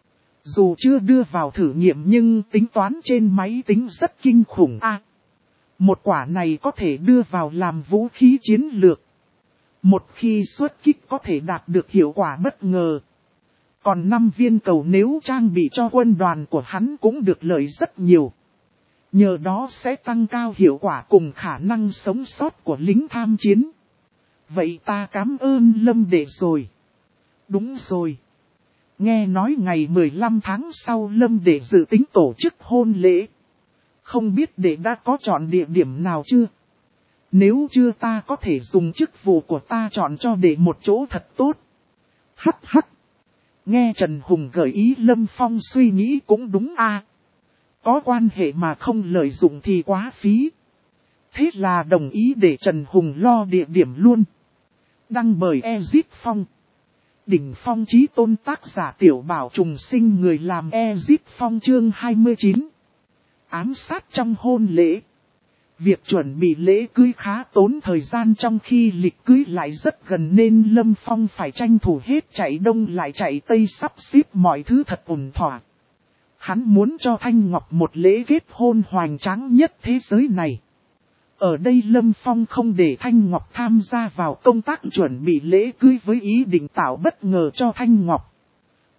Dù chưa đưa vào thử nghiệm nhưng tính toán trên máy tính rất kinh khủng a. Một quả này có thể đưa vào làm vũ khí chiến lược. Một khi xuất kích có thể đạt được hiệu quả bất ngờ. Còn 5 viên cầu nếu trang bị cho quân đoàn của hắn cũng được lợi rất nhiều. Nhờ đó sẽ tăng cao hiệu quả cùng khả năng sống sót của lính tham chiến. Vậy ta cảm ơn Lâm đệ rồi. Đúng rồi. Nghe nói ngày 15 tháng sau Lâm đệ dự tính tổ chức hôn lễ. Không biết đệ đã có chọn địa điểm nào chưa? Nếu chưa ta có thể dùng chức vụ của ta chọn cho đệ một chỗ thật tốt. Hắc hắc. Nghe Trần Hùng gợi ý Lâm Phong suy nghĩ cũng đúng a. Có quan hệ mà không lợi dụng thì quá phí. Thế là đồng ý để Trần Hùng lo địa điểm luôn. Đăng bởi Ezit Phong. Đỉnh Phong Chí Tôn tác giả Tiểu Bảo Trùng Sinh người làm Ezit Phong chương 29. Ám sát trong hôn lễ. Việc chuẩn bị lễ cưới khá tốn thời gian trong khi lịch cưới lại rất gần nên Lâm Phong phải tranh thủ hết chạy đông lại chạy tây sắp xếp mọi thứ thật ổn thỏa. Hắn muốn cho Thanh Ngọc một lễ kết hôn hoành tráng nhất thế giới này. Ở đây Lâm Phong không để Thanh Ngọc tham gia vào công tác chuẩn bị lễ cưới với ý định tạo bất ngờ cho Thanh Ngọc.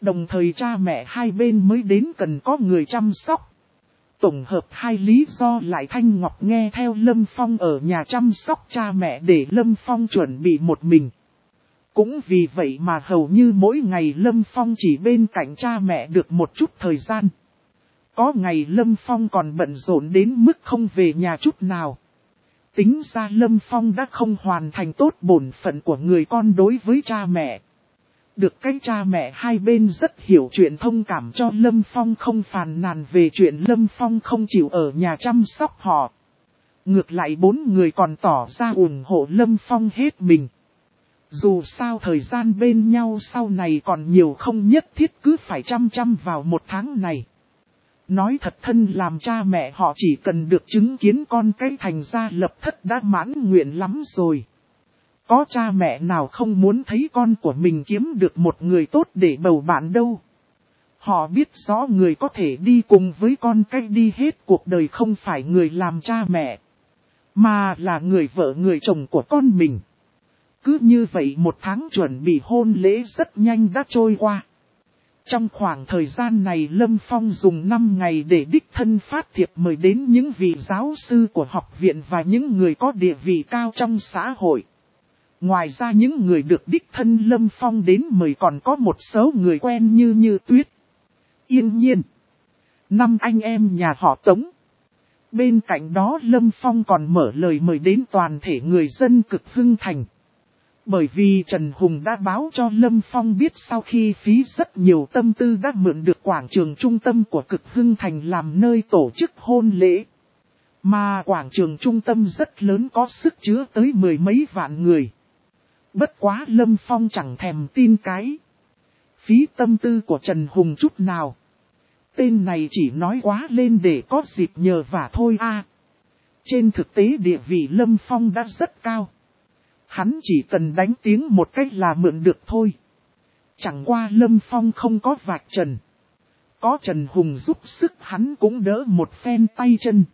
Đồng thời cha mẹ hai bên mới đến cần có người chăm sóc. Tổng hợp hai lý do lại Thanh Ngọc nghe theo Lâm Phong ở nhà chăm sóc cha mẹ để Lâm Phong chuẩn bị một mình. Cũng vì vậy mà hầu như mỗi ngày Lâm Phong chỉ bên cạnh cha mẹ được một chút thời gian. Có ngày Lâm Phong còn bận rộn đến mức không về nhà chút nào. Tính ra Lâm Phong đã không hoàn thành tốt bổn phận của người con đối với cha mẹ. Được cái cha mẹ hai bên rất hiểu chuyện thông cảm cho Lâm Phong không phàn nàn về chuyện Lâm Phong không chịu ở nhà chăm sóc họ. Ngược lại bốn người còn tỏ ra ủng hộ Lâm Phong hết mình. Dù sao thời gian bên nhau sau này còn nhiều không nhất thiết cứ phải chăm vào một tháng này. Nói thật thân làm cha mẹ họ chỉ cần được chứng kiến con cái thành gia lập thất đã mãn nguyện lắm rồi. Có cha mẹ nào không muốn thấy con của mình kiếm được một người tốt để bầu bạn đâu. Họ biết rõ người có thể đi cùng với con cái đi hết cuộc đời không phải người làm cha mẹ, mà là người vợ người chồng của con mình. Cứ như vậy một tháng chuẩn bị hôn lễ rất nhanh đã trôi qua. Trong khoảng thời gian này Lâm Phong dùng 5 ngày để đích thân phát thiệp mời đến những vị giáo sư của học viện và những người có địa vị cao trong xã hội. Ngoài ra những người được đích thân Lâm Phong đến mời còn có một số người quen như Tuyết, Yên Nhiên, 5 anh em nhà họ Tống. Bên cạnh đó Lâm Phong còn mở lời mời đến toàn thể người dân Cực Hưng Thành. Bởi vì Trần Hùng đã báo cho Lâm Phong biết sau khi phí rất nhiều tâm tư đã mượn được quảng trường trung tâm của Cực Hưng Thành làm nơi tổ chức hôn lễ. Mà quảng trường trung tâm rất lớn có sức chứa tới 10 mấy vạn người. Bất quá Lâm Phong chẳng thèm tin cái phí tâm tư của Trần Hùng chút nào. Tên này chỉ nói quá lên để có dịp nhờ vả thôi a. Trên thực tế địa vị Lâm Phong đã rất cao. Hắn chỉ cần đánh tiếng một cách là mượn được thôi. Chẳng qua Lâm Phong không có vạch trần. Có Trần Hùng giúp sức hắn cũng đỡ một phen tay chân.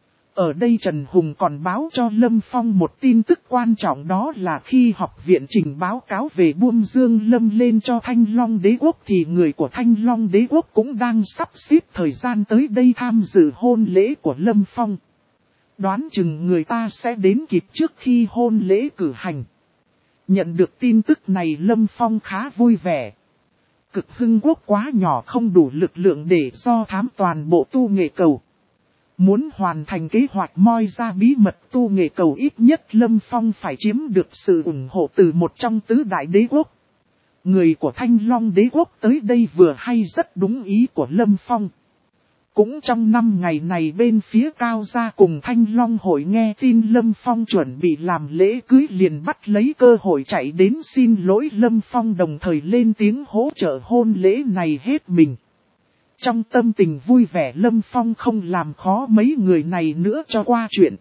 Ở đây Trần Hùng còn báo cho Lâm Phong một tin tức quan trọng, đó là khi học viện trình báo cáo về Buông Dương Lâm lên cho Thanh Long Đế Quốc thì người của Thanh Long Đế Quốc cũng đang sắp xếp thời gian tới đây tham dự hôn lễ của Lâm Phong. Đoán chừng người ta sẽ đến kịp trước khi hôn lễ cử hành. Nhận được tin tức này Lâm Phong khá vui vẻ. Cực Hưng Quốc quá nhỏ không đủ lực lượng để do thám toàn bộ tu nghệ cầu. Muốn hoàn thành kế hoạch moi ra bí mật tu nghệ cầu ít nhất Lâm Phong phải chiếm được sự ủng hộ từ một trong tứ đại đế quốc. Người của Thanh Long Đế Quốc tới đây vừa hay rất đúng ý của Lâm Phong. Cũng trong 5 ngày này bên phía Cao Gia cùng Thanh Long hội nghe tin Lâm Phong chuẩn bị làm lễ cưới liền bắt lấy cơ hội chạy đến xin lỗi Lâm Phong, đồng thời lên tiếng hỗ trợ hôn lễ này hết mình. Trong tâm tình vui vẻ Lâm Phong không làm khó mấy người này nữa cho qua chuyện.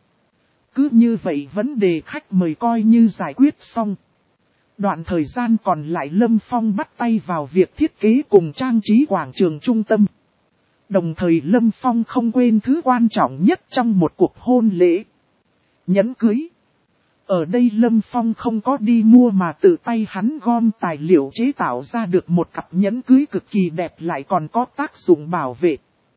Cứ như vậy vấn đề khách mời coi như giải quyết xong. Đoạn thời gian còn lại Lâm Phong bắt tay vào việc thiết kế cùng trang trí quảng trường trung tâm. Đồng thời Lâm Phong không quên thứ quan trọng nhất trong một cuộc hôn lễ: nhẫn cưới. Ở đây Lâm Phong không có đi mua mà tự tay hắn gom tài liệu chế tạo ra được một cặp nhẫn cưới cực kỳ đẹp lại còn có tác dụng bảo vệ.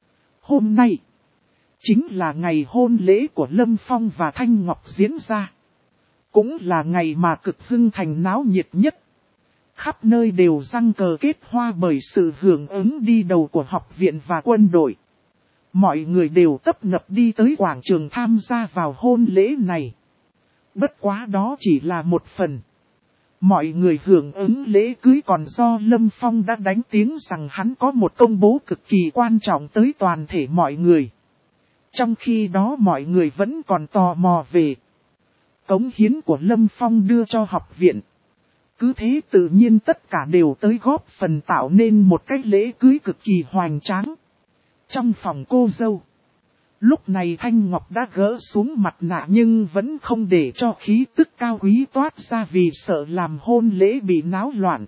Hôm nay chính là ngày hôn lễ của Lâm Phong và Thanh Ngọc diễn ra. Cũng là ngày mà Cực Hưng Thành náo nhiệt nhất. Khắp nơi đều răng cờ kết hoa bởi sự hưởng ứng đi đầu của học viện và quân đội. Mọi người đều tấp nập đi tới quảng trường tham gia vào hôn lễ này. Bất quá đó chỉ là một phần. Mọi người hưởng ứng lễ cưới còn do Lâm Phong đã đánh tiếng rằng hắn có một công bố cực kỳ quan trọng tới toàn thể mọi người. Trong khi đó mọi người vẫn còn tò mò về cống hiến của Lâm Phong đưa cho học viện. Cứ thế tự nhiên tất cả đều tới góp phần tạo nên một cái lễ cưới cực kỳ hoành tráng. Trong phòng cô dâu, lúc này Thanh Ngọc đã gỡ xuống mặt nạ nhưng vẫn không để cho khí tức cao quý toát ra vì sợ làm hôn lễ bị náo loạn.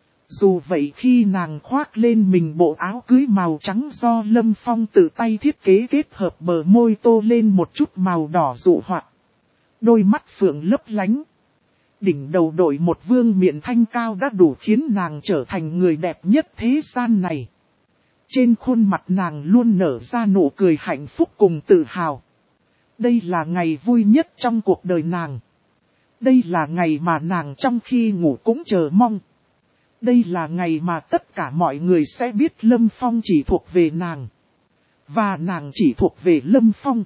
Dù vậy khi nàng khoác lên mình bộ áo cưới màu trắng do Lâm Phong tự tay thiết kế kết hợp bờ môi tô lên một chút màu đỏ dụ hoạt. Đôi mắt phượng lấp lánh. Đỉnh đầu đội một vương miện thanh cao đã đủ khiến nàng trở thành người đẹp nhất thế gian này. Trên khuôn mặt nàng luôn nở ra nụ cười hạnh phúc cùng tự hào. Đây là ngày vui nhất trong cuộc đời nàng. Đây là ngày mà nàng trong khi ngủ cũng chờ mong. Đây là ngày mà tất cả mọi người sẽ biết Lâm Phong chỉ thuộc về nàng. Và nàng chỉ thuộc về Lâm Phong.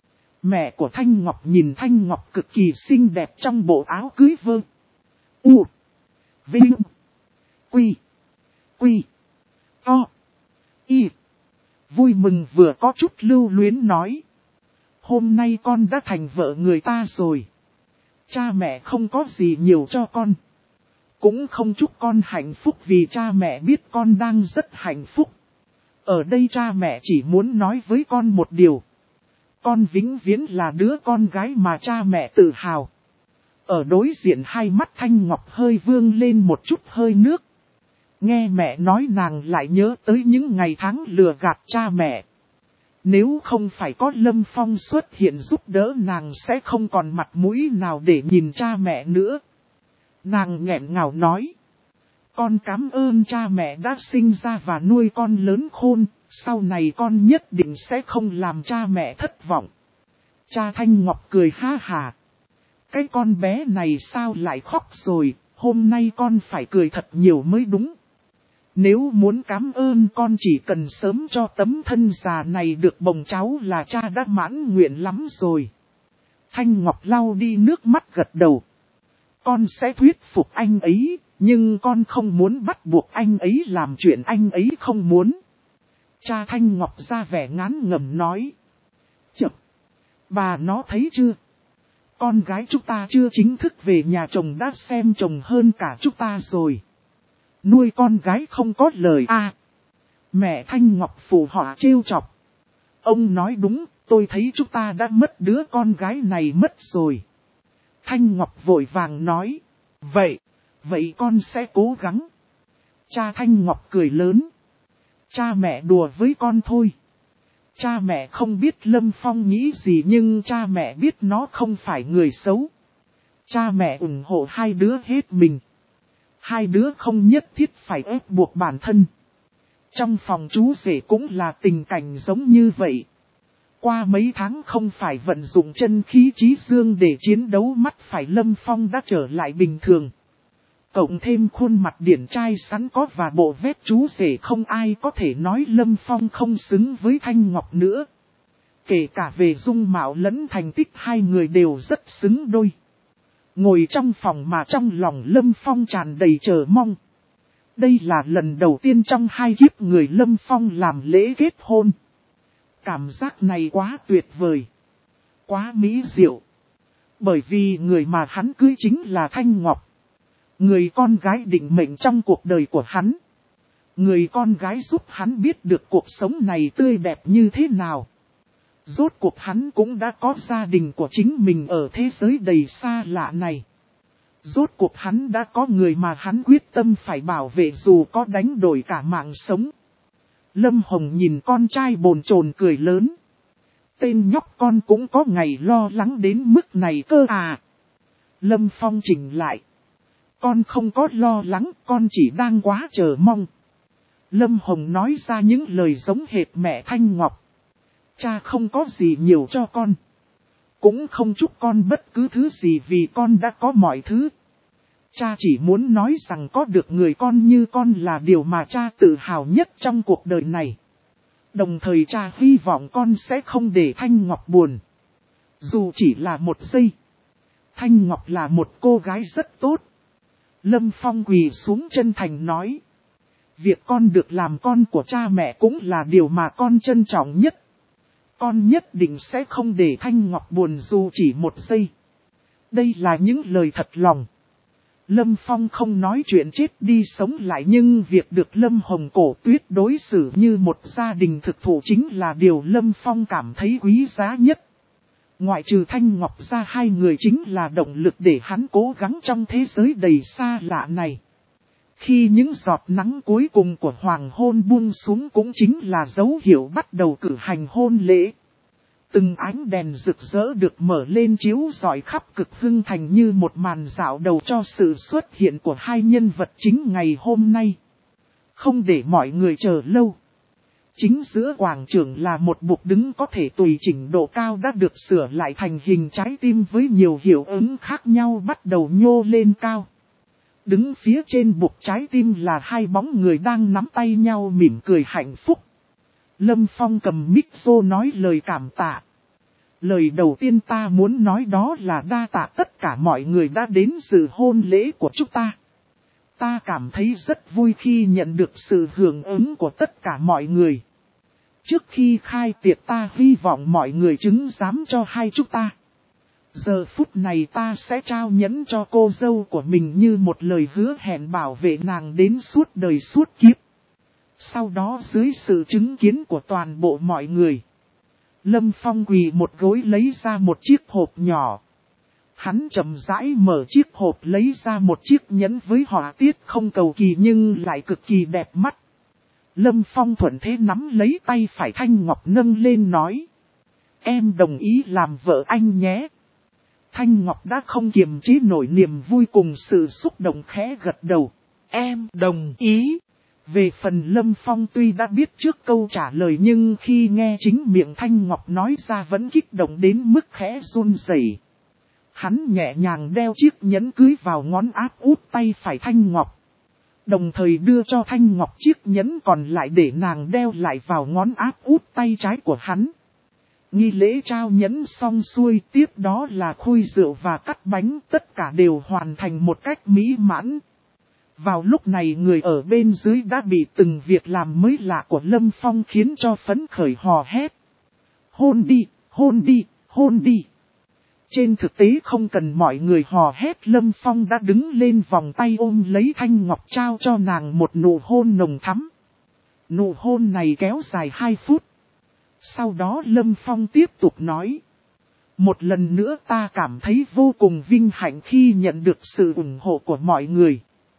Mẹ của Thanh Ngọc nhìn Thanh Ngọc cực kỳ xinh đẹp trong bộ áo cưới vơ. U. Vinh. Quy. Quy. To. Y. Vui mừng vừa có chút lưu luyến nói. Hôm nay con đã thành vợ người ta rồi. Cha mẹ không có gì nhiều cho con. Cũng không chúc con hạnh phúc vì cha mẹ biết con đang rất hạnh phúc. Ở đây cha mẹ chỉ muốn nói với con một điều. Con vĩnh viễn là đứa con gái mà cha mẹ tự hào. Ở đối diện hai mắt Thanh Ngọc hơi vương lên một chút hơi nước. Nghe mẹ nói nàng lại nhớ tới những ngày tháng lừa gạt cha mẹ. Nếu không phải có Lâm Phong xuất hiện giúp đỡ nàng sẽ không còn mặt mũi nào để nhìn cha mẹ nữa. Nàng nghẹn ngào nói. Con cảm ơn cha mẹ đã sinh ra và nuôi con lớn khôn, sau này con nhất định sẽ không làm cha mẹ thất vọng. Cha Thanh Ngọc cười ha hà. Cái con bé này sao lại khóc rồi, hôm nay con phải cười thật nhiều mới đúng. Nếu muốn cảm ơn con chỉ cần sớm cho tấm thân già này được bồng cháu là cha đã mãn nguyện lắm rồi. Thanh Ngọc lau đi nước mắt gật đầu. Con sẽ thuyết phục anh ấy, nhưng con không muốn bắt buộc anh ấy làm chuyện anh ấy không muốn. Cha Thanh Ngọc ra vẻ ngán ngẩm nói. Chậc, bà nó thấy chưa? Con gái chúng ta chưa chính thức về nhà chồng đã xem chồng hơn cả chúng ta rồi. Nuôi con gái không có lời à. Mẹ Thanh Ngọc phù họa trêu chọc. Ông nói đúng, tôi thấy chúng ta đã mất đứa con gái này mất rồi. Thanh Ngọc vội vàng nói. Vậy con sẽ cố gắng. Cha Thanh Ngọc cười lớn. Cha mẹ đùa với con thôi. Cha mẹ không biết Lâm Phong nghĩ gì nhưng cha mẹ biết nó không phải người xấu. Cha mẹ ủng hộ hai đứa hết mình. Hai đứa không nhất thiết phải ép buộc bản thân. Trong phòng chú rể cũng là tình cảnh giống như vậy. Qua mấy tháng không phải vận dụng chân khí trí dương để chiến đấu mắt phải Lâm Phong đã trở lại bình thường. Cộng thêm khuôn mặt điển trai sẵn có và bộ vết chú rể không ai có thể nói Lâm Phong không xứng với Thanh Ngọc nữa. Kể cả về dung mạo lẫn thành tích hai người đều rất xứng đôi. Ngồi trong phòng mà trong lòng Lâm Phong tràn đầy chờ mong. Đây là lần đầu tiên trong hai kiếp người Lâm Phong làm lễ kết hôn. Cảm giác này quá tuyệt vời. Quá mỹ diệu. Bởi vì người mà hắn cưới chính là Thanh Ngọc. Người con gái định mệnh trong cuộc đời của hắn. Người con gái giúp hắn biết được cuộc sống này tươi đẹp như thế nào. Rốt cuộc hắn cũng đã có gia đình của chính mình ở thế giới đầy xa lạ này. Rốt cuộc hắn đã có người mà hắn quyết tâm phải bảo vệ dù có đánh đổi cả mạng sống. Lâm Hồng nhìn con trai bồn chồn cười lớn. Tên nhóc con cũng có ngày lo lắng đến mức này cơ à. Lâm Phong chỉnh lại. Con không có lo lắng, con chỉ đang quá chờ mong. Lâm Hồng nói ra những lời giống hệt mẹ Thanh Ngọc. Cha không có gì nhiều cho con. Cũng không chúc con bất cứ thứ gì vì con đã có mọi thứ. Cha chỉ muốn nói rằng có được người con như con là điều mà cha tự hào nhất trong cuộc đời này. Đồng thời cha hy vọng con sẽ không để Thanh Ngọc buồn. Dù chỉ là một giây. Thanh Ngọc là một cô gái rất tốt. Lâm Phong quỳ xuống chân thành nói. Việc con được làm con của cha mẹ cũng là điều mà con trân trọng nhất. Con nhất định sẽ không để Thanh Ngọc buồn dù chỉ một giây. Đây là những lời thật lòng. Lâm Phong không nói chuyện chết đi sống lại nhưng việc được Lâm Hồng Cổ Tuyết đối xử như một gia đình thực thụ chính là điều Lâm Phong cảm thấy quý giá nhất. Ngoại trừ Thanh Ngọc ra hai người chính là động lực để hắn cố gắng trong thế giới đầy xa lạ này. Khi những giọt nắng cuối cùng của hoàng hôn buông xuống cũng chính là dấu hiệu bắt đầu cử hành hôn lễ. Từng ánh đèn rực rỡ được mở lên chiếu rọi khắp Cực Hưng Thành như một màn dạo đầu cho sự xuất hiện của hai nhân vật chính ngày hôm nay. Không để mọi người chờ lâu. Chính giữa quảng trường là một bục đứng có thể tùy chỉnh độ cao đã được sửa lại thành hình trái tim với nhiều hiệu ứng khác nhau bắt đầu nhô lên cao. Đứng phía trên bục trái tim là hai bóng người đang nắm tay nhau mỉm cười hạnh phúc. Lâm Phong cầm micro nói lời cảm tạ. Lời đầu tiên ta muốn nói đó là đa tạ tất cả mọi người đã đến dự hôn lễ của chúng ta. Ta cảm thấy rất vui khi nhận được sự hưởng ứng của tất cả mọi người. Trước khi khai tiệc ta hy vọng mọi người chứng giám cho hai chúng ta. Giờ phút này ta sẽ trao nhẫn cho cô dâu của mình như một lời hứa hẹn bảo vệ nàng đến suốt đời suốt kiếp. Sau đó dưới sự chứng kiến của toàn bộ mọi người, Lâm Phong quỳ một gối lấy ra một chiếc hộp nhỏ. Hắn chậm rãi mở chiếc hộp lấy ra một chiếc nhẫn với họa tiết không cầu kỳ nhưng lại cực kỳ đẹp mắt. Lâm Phong thuận thế nắm lấy tay phải Thanh Ngọc nâng lên nói. Em đồng ý làm vợ anh nhé. Thanh Ngọc đã không kiềm chế nổi niềm vui cùng sự xúc động khẽ gật đầu. Em đồng ý. Về phần Lâm Phong tuy đã biết trước câu trả lời nhưng khi nghe chính miệng Thanh Ngọc nói ra vẫn kích động đến mức khẽ run rẩy. Hắn nhẹ nhàng đeo chiếc nhẫn cưới vào ngón áp út tay phải Thanh Ngọc. Đồng thời đưa cho Thanh Ngọc chiếc nhẫn còn lại để nàng đeo lại vào ngón áp út tay trái của hắn. Nghi lễ trao nhẫn xong xuôi, tiếp đó là khui rượu và cắt bánh, tất cả đều hoàn thành một cách mỹ mãn. Vào lúc này người ở bên dưới đã bị từng việc làm mới lạ của Lâm Phong khiến cho phấn khởi hò hét. Hôn đi, hôn đi, hôn đi. Trên thực tế không cần mọi người hò hét, Lâm Phong đã đứng lên vòng tay ôm lấy Thanh Ngọc trao cho nàng một nụ hôn nồng thắm. Nụ hôn này kéo dài 2 phút. Sau đó Lâm Phong tiếp tục nói. Một lần nữa ta cảm thấy vô cùng vinh hạnh khi nhận được sự ủng hộ của mọi người.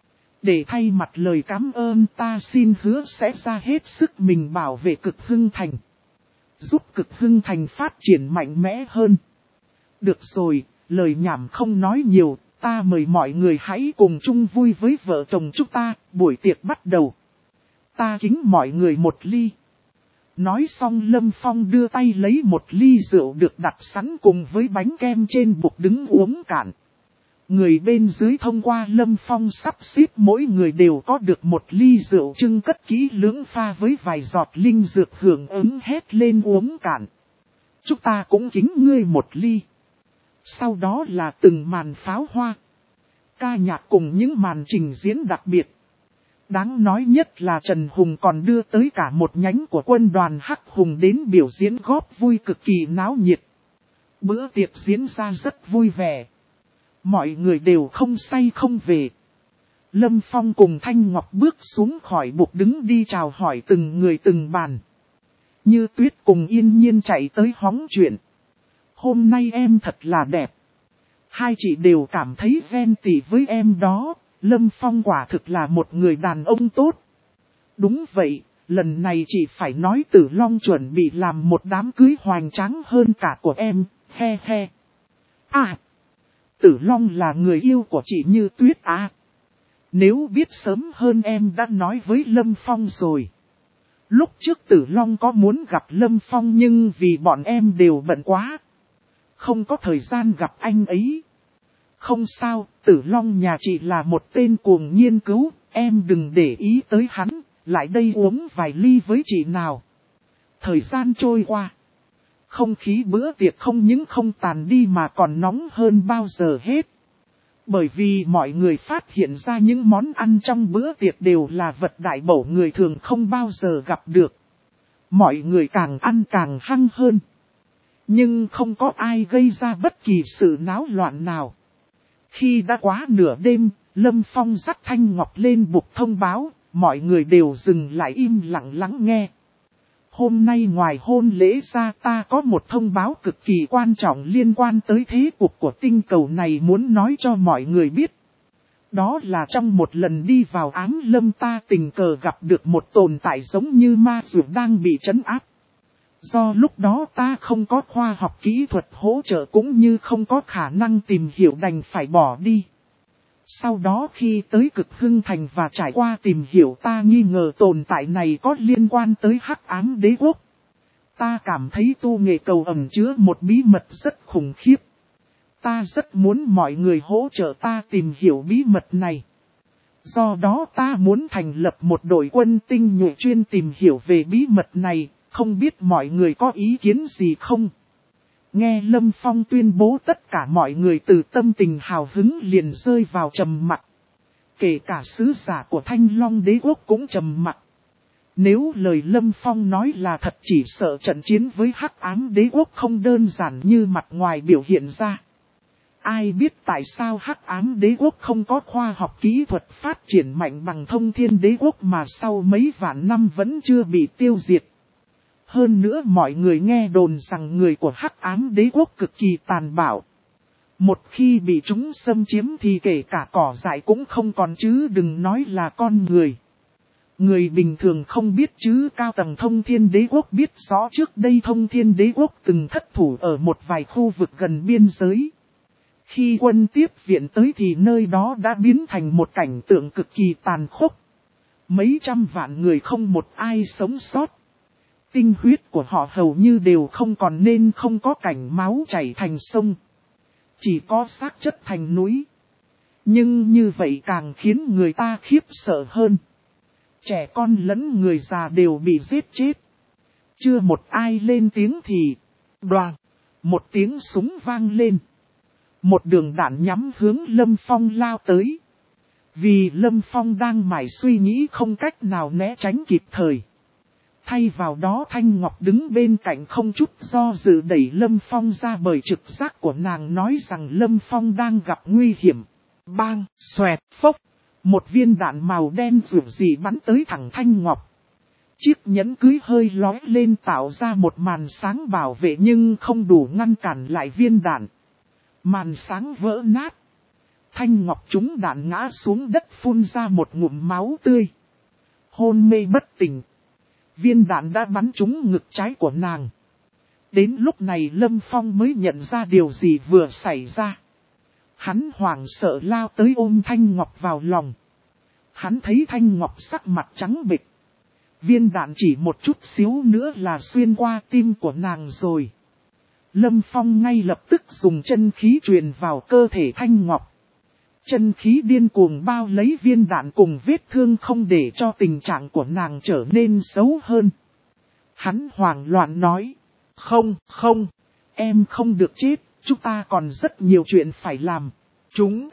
Để thay mặt lời cảm ơn ta xin hứa sẽ ra hết sức mình bảo vệ Cực Hưng Thành. Giúp Cực Hưng Thành phát triển mạnh mẽ hơn. Được rồi, lời nhảm không nói nhiều, ta mời mọi người hãy cùng chung vui với vợ chồng chúng ta, buổi tiệc bắt đầu. Ta kính mọi người một ly. Nói xong Lâm Phong đưa tay lấy một ly rượu được đặt sẵn cùng với bánh kem trên bục đứng uống cạn. Người bên dưới thông qua Lâm Phong sắp xếp mỗi người đều có được một ly rượu trưng cất kỹ lưỡng pha với vài giọt linh dược hưởng ứng hét lên uống cạn. Chúng ta cũng kính ngươi một ly. Sau đó là từng màn pháo hoa, ca nhạc cùng những màn trình diễn đặc biệt. Đáng nói nhất là Trần Hùng còn đưa tới cả một nhánh của quân đoàn Hắc Hùng đến biểu diễn góp vui cực kỳ náo nhiệt. Bữa tiệc diễn ra rất vui vẻ. Mọi người đều không say không về. Lâm Phong cùng Thanh Ngọc bước xuống khỏi bục đứng đi chào hỏi từng người từng bàn. Như Tuyết cùng Yên Nhiên chạy tới hóng chuyện. Hôm nay em thật là đẹp. Hai chị đều cảm thấy ghen tị với em đó. Lâm Phong quả thực là một người đàn ông tốt. Đúng vậy, lần này chị phải nói Tử Long chuẩn bị làm một đám cưới hoành tráng hơn cả của em, he he. À, Tử Long là người yêu của chị Như Tuyết à. Nếu biết sớm hơn em đã nói với Lâm Phong rồi. Lúc trước Tử Long có muốn gặp Lâm Phong nhưng vì bọn em đều bận quá. Không có thời gian gặp anh ấy. Không sao, Tử Long nhà chị là một tên cuồng nghiên cứu, em đừng để ý tới hắn, lại đây uống vài ly với chị nào. Thời gian trôi qua. Không khí bữa tiệc không những không tàn đi mà còn nóng hơn bao giờ hết. Bởi vì mọi người phát hiện ra những món ăn trong bữa tiệc đều là vật đại bổ người thường không bao giờ gặp được. Mọi người càng ăn càng hăng hơn. Nhưng không có ai gây ra bất kỳ sự náo loạn nào. Khi đã quá nửa đêm, Lâm Phong dắt Thanh Ngọc lên bục thông báo, mọi người đều dừng lại im lặng lắng nghe. Hôm nay ngoài hôn lễ ra ta có một thông báo cực kỳ quan trọng liên quan tới thế cục của tinh cầu này muốn nói cho mọi người biết. Đó là trong một lần đi vào ám lâm ta tình cờ gặp được một tồn tại giống như ma dược đang bị trấn áp. Do lúc đó ta không có khoa học kỹ thuật hỗ trợ cũng như không có khả năng tìm hiểu đành phải bỏ đi. Sau đó khi tới Cực Hưng Thành và trải qua tìm hiểu ta nghi ngờ tồn tại này có liên quan tới Hắc Ám Đế Quốc. Ta cảm thấy tu nghệ cầu ẩn chứa một bí mật rất khủng khiếp. Ta rất muốn mọi người hỗ trợ ta tìm hiểu bí mật này. Do đó ta muốn thành lập một đội quân tinh nhuệ chuyên tìm hiểu về bí mật này, không biết mọi người có ý kiến gì không? Nghe Lâm Phong tuyên bố tất cả mọi người từ tâm tình hào hứng liền rơi vào trầm mặc. Kể cả sứ giả của Thanh Long Đế Quốc cũng trầm mặc. Nếu lời Lâm Phong nói là thật chỉ sợ trận chiến với Hắc Ám Đế Quốc không đơn giản như mặt ngoài biểu hiện ra. Ai biết tại sao Hắc Ám Đế Quốc không có khoa học kỹ thuật phát triển mạnh bằng Thông Thiên Đế Quốc mà sau mấy vạn năm vẫn chưa bị tiêu diệt. Hơn nữa mọi người nghe đồn rằng người của Hắc Ám Đế Quốc cực kỳ tàn bạo. Một khi bị chúng xâm chiếm thì kể cả cỏ dại cũng không còn chứ đừng nói là con người. Người bình thường không biết chứ cao tầng Thông Thiên Đế Quốc biết rõ trước đây Thông Thiên Đế Quốc từng thất thủ ở một vài khu vực gần biên giới. Khi quân tiếp viện tới thì nơi đó đã biến thành một cảnh tượng cực kỳ tàn khốc. Mấy trăm vạn người không một ai sống sót. Tinh huyết của họ hầu như đều không còn nên không có cảnh máu chảy thành sông. Chỉ có xác chất thành núi. Nhưng như vậy càng khiến người ta khiếp sợ hơn. Trẻ con lẫn người già đều bị giết chết. Chưa một ai lên tiếng thì đoàng, một tiếng súng vang lên. Một đường đạn nhắm hướng Lâm Phong lao tới. Vì Lâm Phong đang mải suy nghĩ không cách nào né tránh kịp thời. Thay vào đó Thanh Ngọc đứng bên cạnh không chút do dự đẩy Lâm Phong ra bởi trực giác của nàng nói rằng Lâm Phong đang gặp nguy hiểm. Bang, xoẹt, phốc. Một viên đạn màu đen rủ rỉ bắn tới thẳng Thanh Ngọc. Chiếc nhẫn cưới hơi lói lên tạo ra một màn sáng bảo vệ nhưng không đủ ngăn cản lại viên đạn. Màn sáng vỡ nát. Thanh Ngọc trúng đạn ngã xuống đất phun ra một ngụm máu tươi. Hôn mê bất tỉnh. Viên đạn đã bắn trúng ngực trái của nàng. Đến lúc này Lâm Phong mới nhận ra điều gì vừa xảy ra. Hắn hoảng sợ lao tới ôm Thanh Ngọc vào lòng. Hắn thấy Thanh Ngọc sắc mặt trắng bệch. Viên đạn chỉ một chút xíu nữa là xuyên qua tim của nàng rồi. Lâm Phong ngay lập tức dùng chân khí truyền vào cơ thể Thanh Ngọc. Chân khí điên cuồng bao lấy viên đạn cùng vết thương không để cho tình trạng của nàng trở nên xấu hơn. Hắn hoảng loạn nói. Không, em không được chết, chúng ta còn rất nhiều chuyện phải làm. Chúng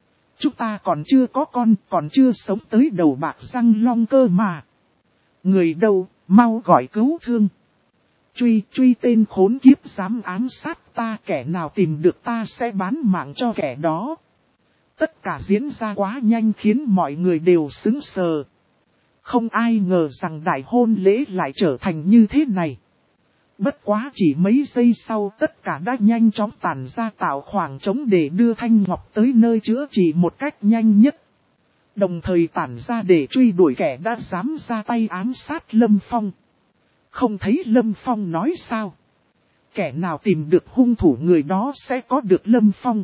ta còn chưa có con, còn chưa sống tới đầu bạc răng long cơ mà. Người đâu, mau gọi cứu thương. Truy tên khốn kiếp dám ám sát ta, kẻ nào tìm được ta sẽ bán mạng cho kẻ đó. Tất cả diễn ra quá nhanh khiến mọi người đều sững sờ. Không ai ngờ rằng đại hôn lễ lại trở thành như thế này. Bất quá chỉ mấy giây sau tất cả đã nhanh chóng tản ra tạo khoảng trống để đưa Thanh Ngọc tới nơi chữa trị một cách nhanh nhất. Đồng thời tản ra để truy đuổi kẻ đã dám ra tay ám sát Lâm Phong. Không thấy Lâm Phong nói sao? Kẻ nào tìm được hung thủ người đó sẽ có được Lâm Phong.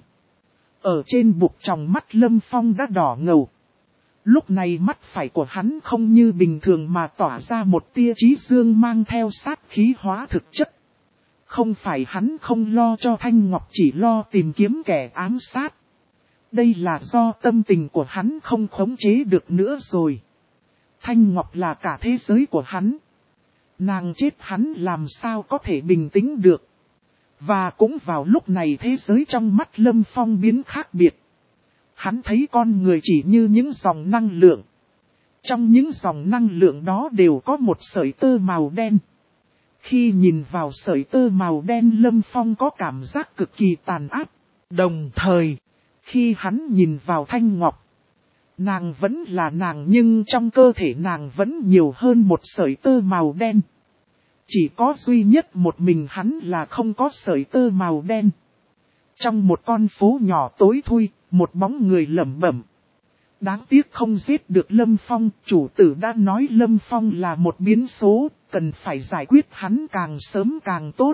Ở trên bục tròng mắt Lâm Phong đã đỏ ngầu. Lúc này mắt phải của hắn không như bình thường mà tỏa ra một tia chí dương mang theo sát khí hóa thực chất. Không phải hắn không lo cho Thanh Ngọc, chỉ lo tìm kiếm kẻ ám sát. Đây là do tâm tình của hắn không khống chế được nữa rồi. Thanh Ngọc là cả thế giới của hắn. Nàng chết hắn làm sao có thể bình tĩnh được. Và cũng vào lúc này thế giới trong mắt Lâm Phong biến khác biệt. Hắn thấy con người chỉ như những dòng năng lượng. Trong những dòng năng lượng đó đều có một sợi tơ màu đen. Khi nhìn vào sợi tơ màu đen Lâm Phong có cảm giác cực kỳ tàn áp. Đồng thời, khi hắn nhìn vào Thanh Ngọc, nàng vẫn là nàng nhưng trong cơ thể nàng vẫn nhiều hơn một sợi tơ màu đen. Chỉ có duy nhất một mình hắn là không có sợi tơ màu đen. Trong một con phố nhỏ tối thui, một bóng người lẩm bẩm. Đáng tiếc không giết được Lâm Phong, chủ tử đã nói Lâm Phong là một biến số, cần phải giải quyết hắn càng sớm càng tốt.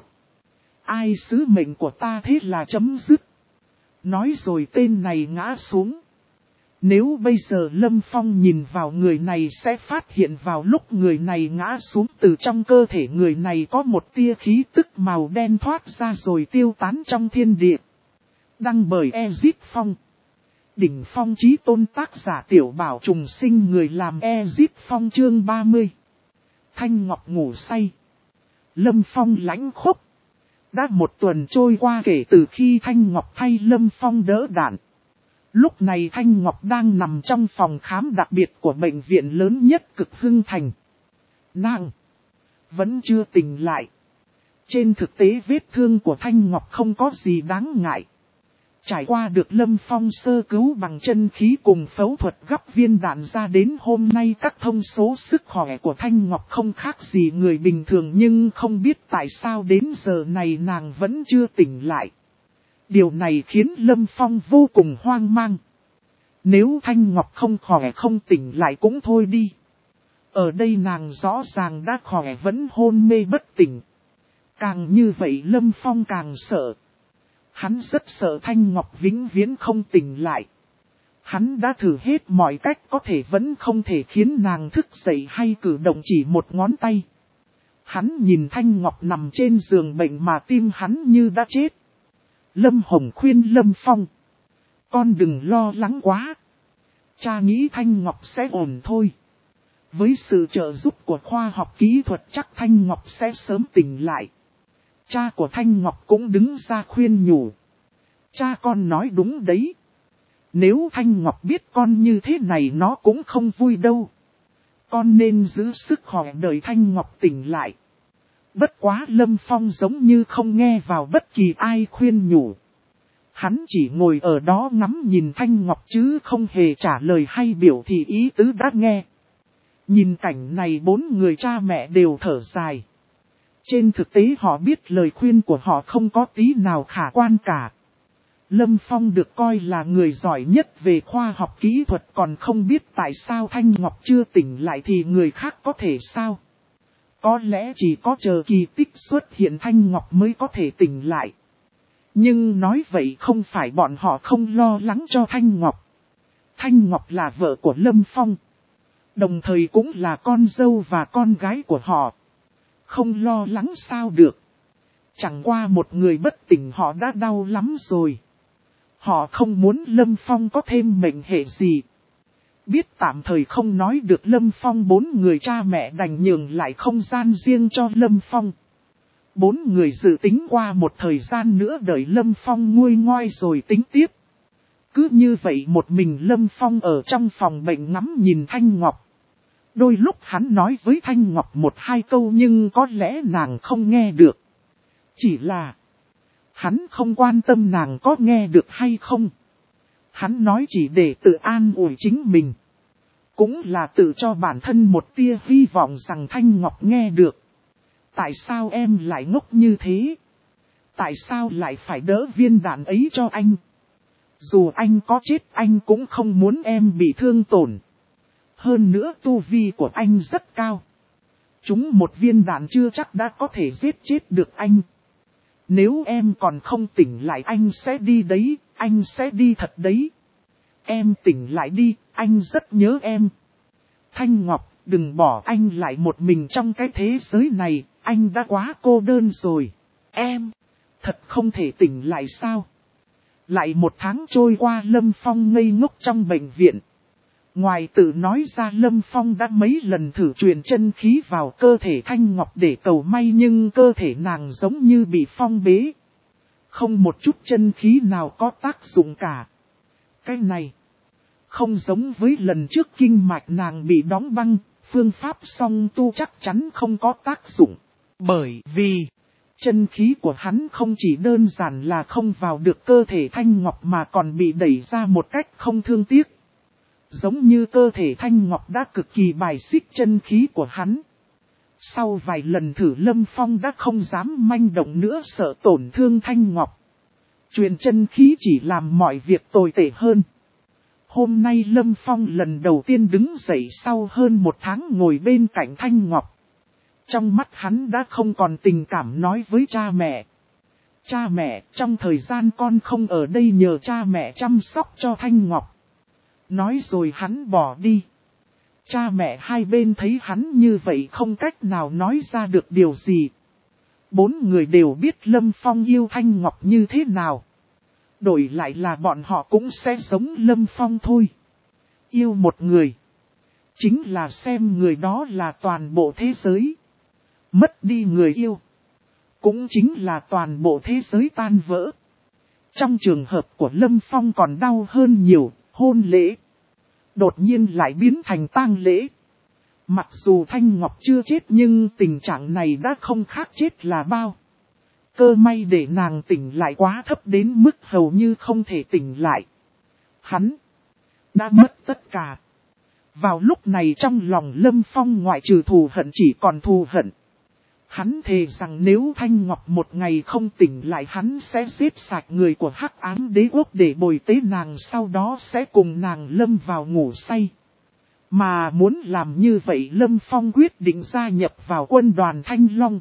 Ai sứ mệnh của ta thế là chấm dứt. Nói rồi tên này ngã xuống. Nếu bây giờ Lâm Phong nhìn vào người này sẽ phát hiện vào lúc người này ngã xuống từ trong cơ thể người này có một tia khí tức màu đen thoát ra rồi tiêu tán trong thiên địa. Đăng bởi Ezit Phong. Đỉnh Phong Chí Tôn tác giả Tiểu Bảo trùng sinh người làm Ezit Phong chương 30. Thanh Ngọc ngủ say. Lâm Phong lãnh khốc. Đã một tuần trôi qua kể từ khi Thanh Ngọc thay Lâm Phong đỡ đạn. Lúc này Thanh Ngọc đang nằm trong phòng khám đặc biệt của bệnh viện lớn nhất Cực Hưng Thành. Nàng vẫn chưa tỉnh lại. Trên thực tế vết thương của Thanh Ngọc không có gì đáng ngại. Trải qua được Lâm Phong sơ cứu bằng chân khí cùng phẫu thuật gắp viên đạn ra đến hôm nay các thông số sức khỏe của Thanh Ngọc không khác gì người bình thường, nhưng không biết tại sao đến giờ này nàng vẫn chưa tỉnh lại. Điều này khiến Lâm Phong vô cùng hoang mang. Nếu Thanh Ngọc không khỏe không tỉnh lại cũng thôi đi. Ở đây nàng rõ ràng đã khỏe vẫn hôn mê bất tỉnh. Càng như vậy Lâm Phong càng sợ. Hắn rất sợ Thanh Ngọc vĩnh viễn không tỉnh lại. Hắn đã thử hết mọi cách có thể vẫn không thể khiến nàng thức dậy hay cử động chỉ một ngón tay. Hắn nhìn Thanh Ngọc nằm trên giường bệnh mà tim hắn như đã chết. Lâm Hồng khuyên Lâm Phong. Con đừng lo lắng quá. Cha nghĩ Thanh Ngọc sẽ ổn thôi. Với sự trợ giúp của khoa học kỹ thuật chắc Thanh Ngọc sẽ sớm tỉnh lại. Cha của Thanh Ngọc cũng đứng ra khuyên nhủ. Cha con nói đúng đấy. Nếu Thanh Ngọc biết con như thế này nó cũng không vui đâu. Con nên giữ sức khỏe đợi Thanh Ngọc tỉnh lại. Bất quá Lâm Phong giống như không nghe vào bất kỳ ai khuyên nhủ. Hắn chỉ ngồi ở đó ngắm nhìn Thanh Ngọc chứ không hề trả lời hay biểu thị ý tứ đã nghe. Nhìn cảnh này bốn người cha mẹ đều thở dài. Trên thực tế họ biết lời khuyên của họ không có tí nào khả quan cả. Lâm Phong được coi là người giỏi nhất về khoa học kỹ thuật, còn không biết tại sao Thanh Ngọc chưa tỉnh lại thì người khác có thể sao. Có lẽ chỉ có chờ kỳ tích xuất hiện Thanh Ngọc mới có thể tỉnh lại. Nhưng nói vậy không phải bọn họ không lo lắng cho Thanh Ngọc. Thanh Ngọc là vợ của Lâm Phong. Đồng thời cũng là con dâu và con gái của họ. Không lo lắng sao được. Chẳng qua một người bất tỉnh họ đã đau lắm rồi. Họ không muốn Lâm Phong có thêm mệnh hệ gì. Biết tạm thời không nói được Lâm Phong, bốn người cha mẹ đành nhường lại không gian riêng cho Lâm Phong. Bốn người dự tính qua một thời gian nữa đợi Lâm Phong nguôi ngoai rồi tính tiếp. Cứ như vậy một mình Lâm Phong ở trong phòng bệnh ngắm nhìn Thanh Ngọc. Đôi lúc hắn nói với Thanh Ngọc một hai câu nhưng có lẽ nàng không nghe được. Chỉ là hắn không quan tâm nàng có nghe được hay không. Hắn nói chỉ để tự an ủi chính mình. Cũng là tự cho bản thân một tia hy vọng rằng Thanh Ngọc nghe được. Tại sao em lại ngốc như thế? Tại sao lại phải đỡ viên đạn ấy cho anh? Dù anh có chết anh cũng không muốn em bị thương tổn. Hơn nữa tu vi của anh rất cao. Chúng một viên đạn chưa chắc đã có thể giết chết được anh. Nếu em còn không tỉnh lại anh sẽ đi đấy, anh sẽ đi thật đấy. Em tỉnh lại đi, anh rất nhớ em. Thanh Ngọc, đừng bỏ anh lại một mình trong cái thế giới này, anh đã quá cô đơn rồi. Em, thật không thể tỉnh lại sao? Lại một tháng trôi qua Lâm Phong ngây ngốc trong bệnh viện. Ngoài tự nói ra Lâm Phong đã mấy lần thử truyền chân khí vào cơ thể Thanh Ngọc để cầu may nhưng cơ thể nàng giống như bị phong bế. Không một chút chân khí nào có tác dụng cả. Cái này không giống với lần trước kinh mạch nàng bị đóng băng, phương pháp song tu chắc chắn không có tác dụng. Bởi vì chân khí của hắn không chỉ đơn giản là không vào được cơ thể Thanh Ngọc mà còn bị đẩy ra một cách không thương tiếc. Giống như cơ thể Thanh Ngọc đã cực kỳ bài xích chân khí của hắn. Sau vài lần thử Lâm Phong đã không dám manh động nữa, sợ tổn thương Thanh Ngọc. Truyền chân khí chỉ làm mọi việc tồi tệ hơn. Hôm nay Lâm Phong lần đầu tiên đứng dậy sau hơn một tháng ngồi bên cạnh Thanh Ngọc. Trong mắt hắn đã không còn tình cảm nói với cha mẹ. Cha mẹ, trong thời gian con không ở đây nhờ cha mẹ chăm sóc cho Thanh Ngọc. Nói rồi hắn bỏ đi. Cha mẹ hai bên thấy hắn như vậy không cách nào nói ra được điều gì. Bốn người đều biết Lâm Phong yêu Thanh Ngọc như thế nào. Đổi lại là bọn họ cũng sẽ giống Lâm Phong thôi. Yêu một người. Chính là xem người đó là toàn bộ thế giới. Mất đi người yêu. Cũng chính là toàn bộ thế giới tan vỡ. Trong trường hợp của Lâm Phong còn đau hơn nhiều, hôn lễ. Đột nhiên lại biến thành tang lễ. Mặc dù Thanh Ngọc chưa chết nhưng tình trạng này đã không khác chết là bao. Cơ may để nàng tỉnh lại quá thấp đến mức hầu như không thể tỉnh lại. Hắn đã mất tất cả. Vào lúc này trong lòng Lâm Phong ngoại trừ thù hận chỉ còn thù hận. Hắn thề rằng nếu Thanh Ngọc một ngày không tỉnh lại hắn sẽ giết sạch người của Hắc Ám Đế Quốc để bồi tế nàng, sau đó sẽ cùng nàng lâm vào ngủ say. Mà muốn làm như vậy Lâm Phong quyết định gia nhập vào quân đoàn Thanh Long.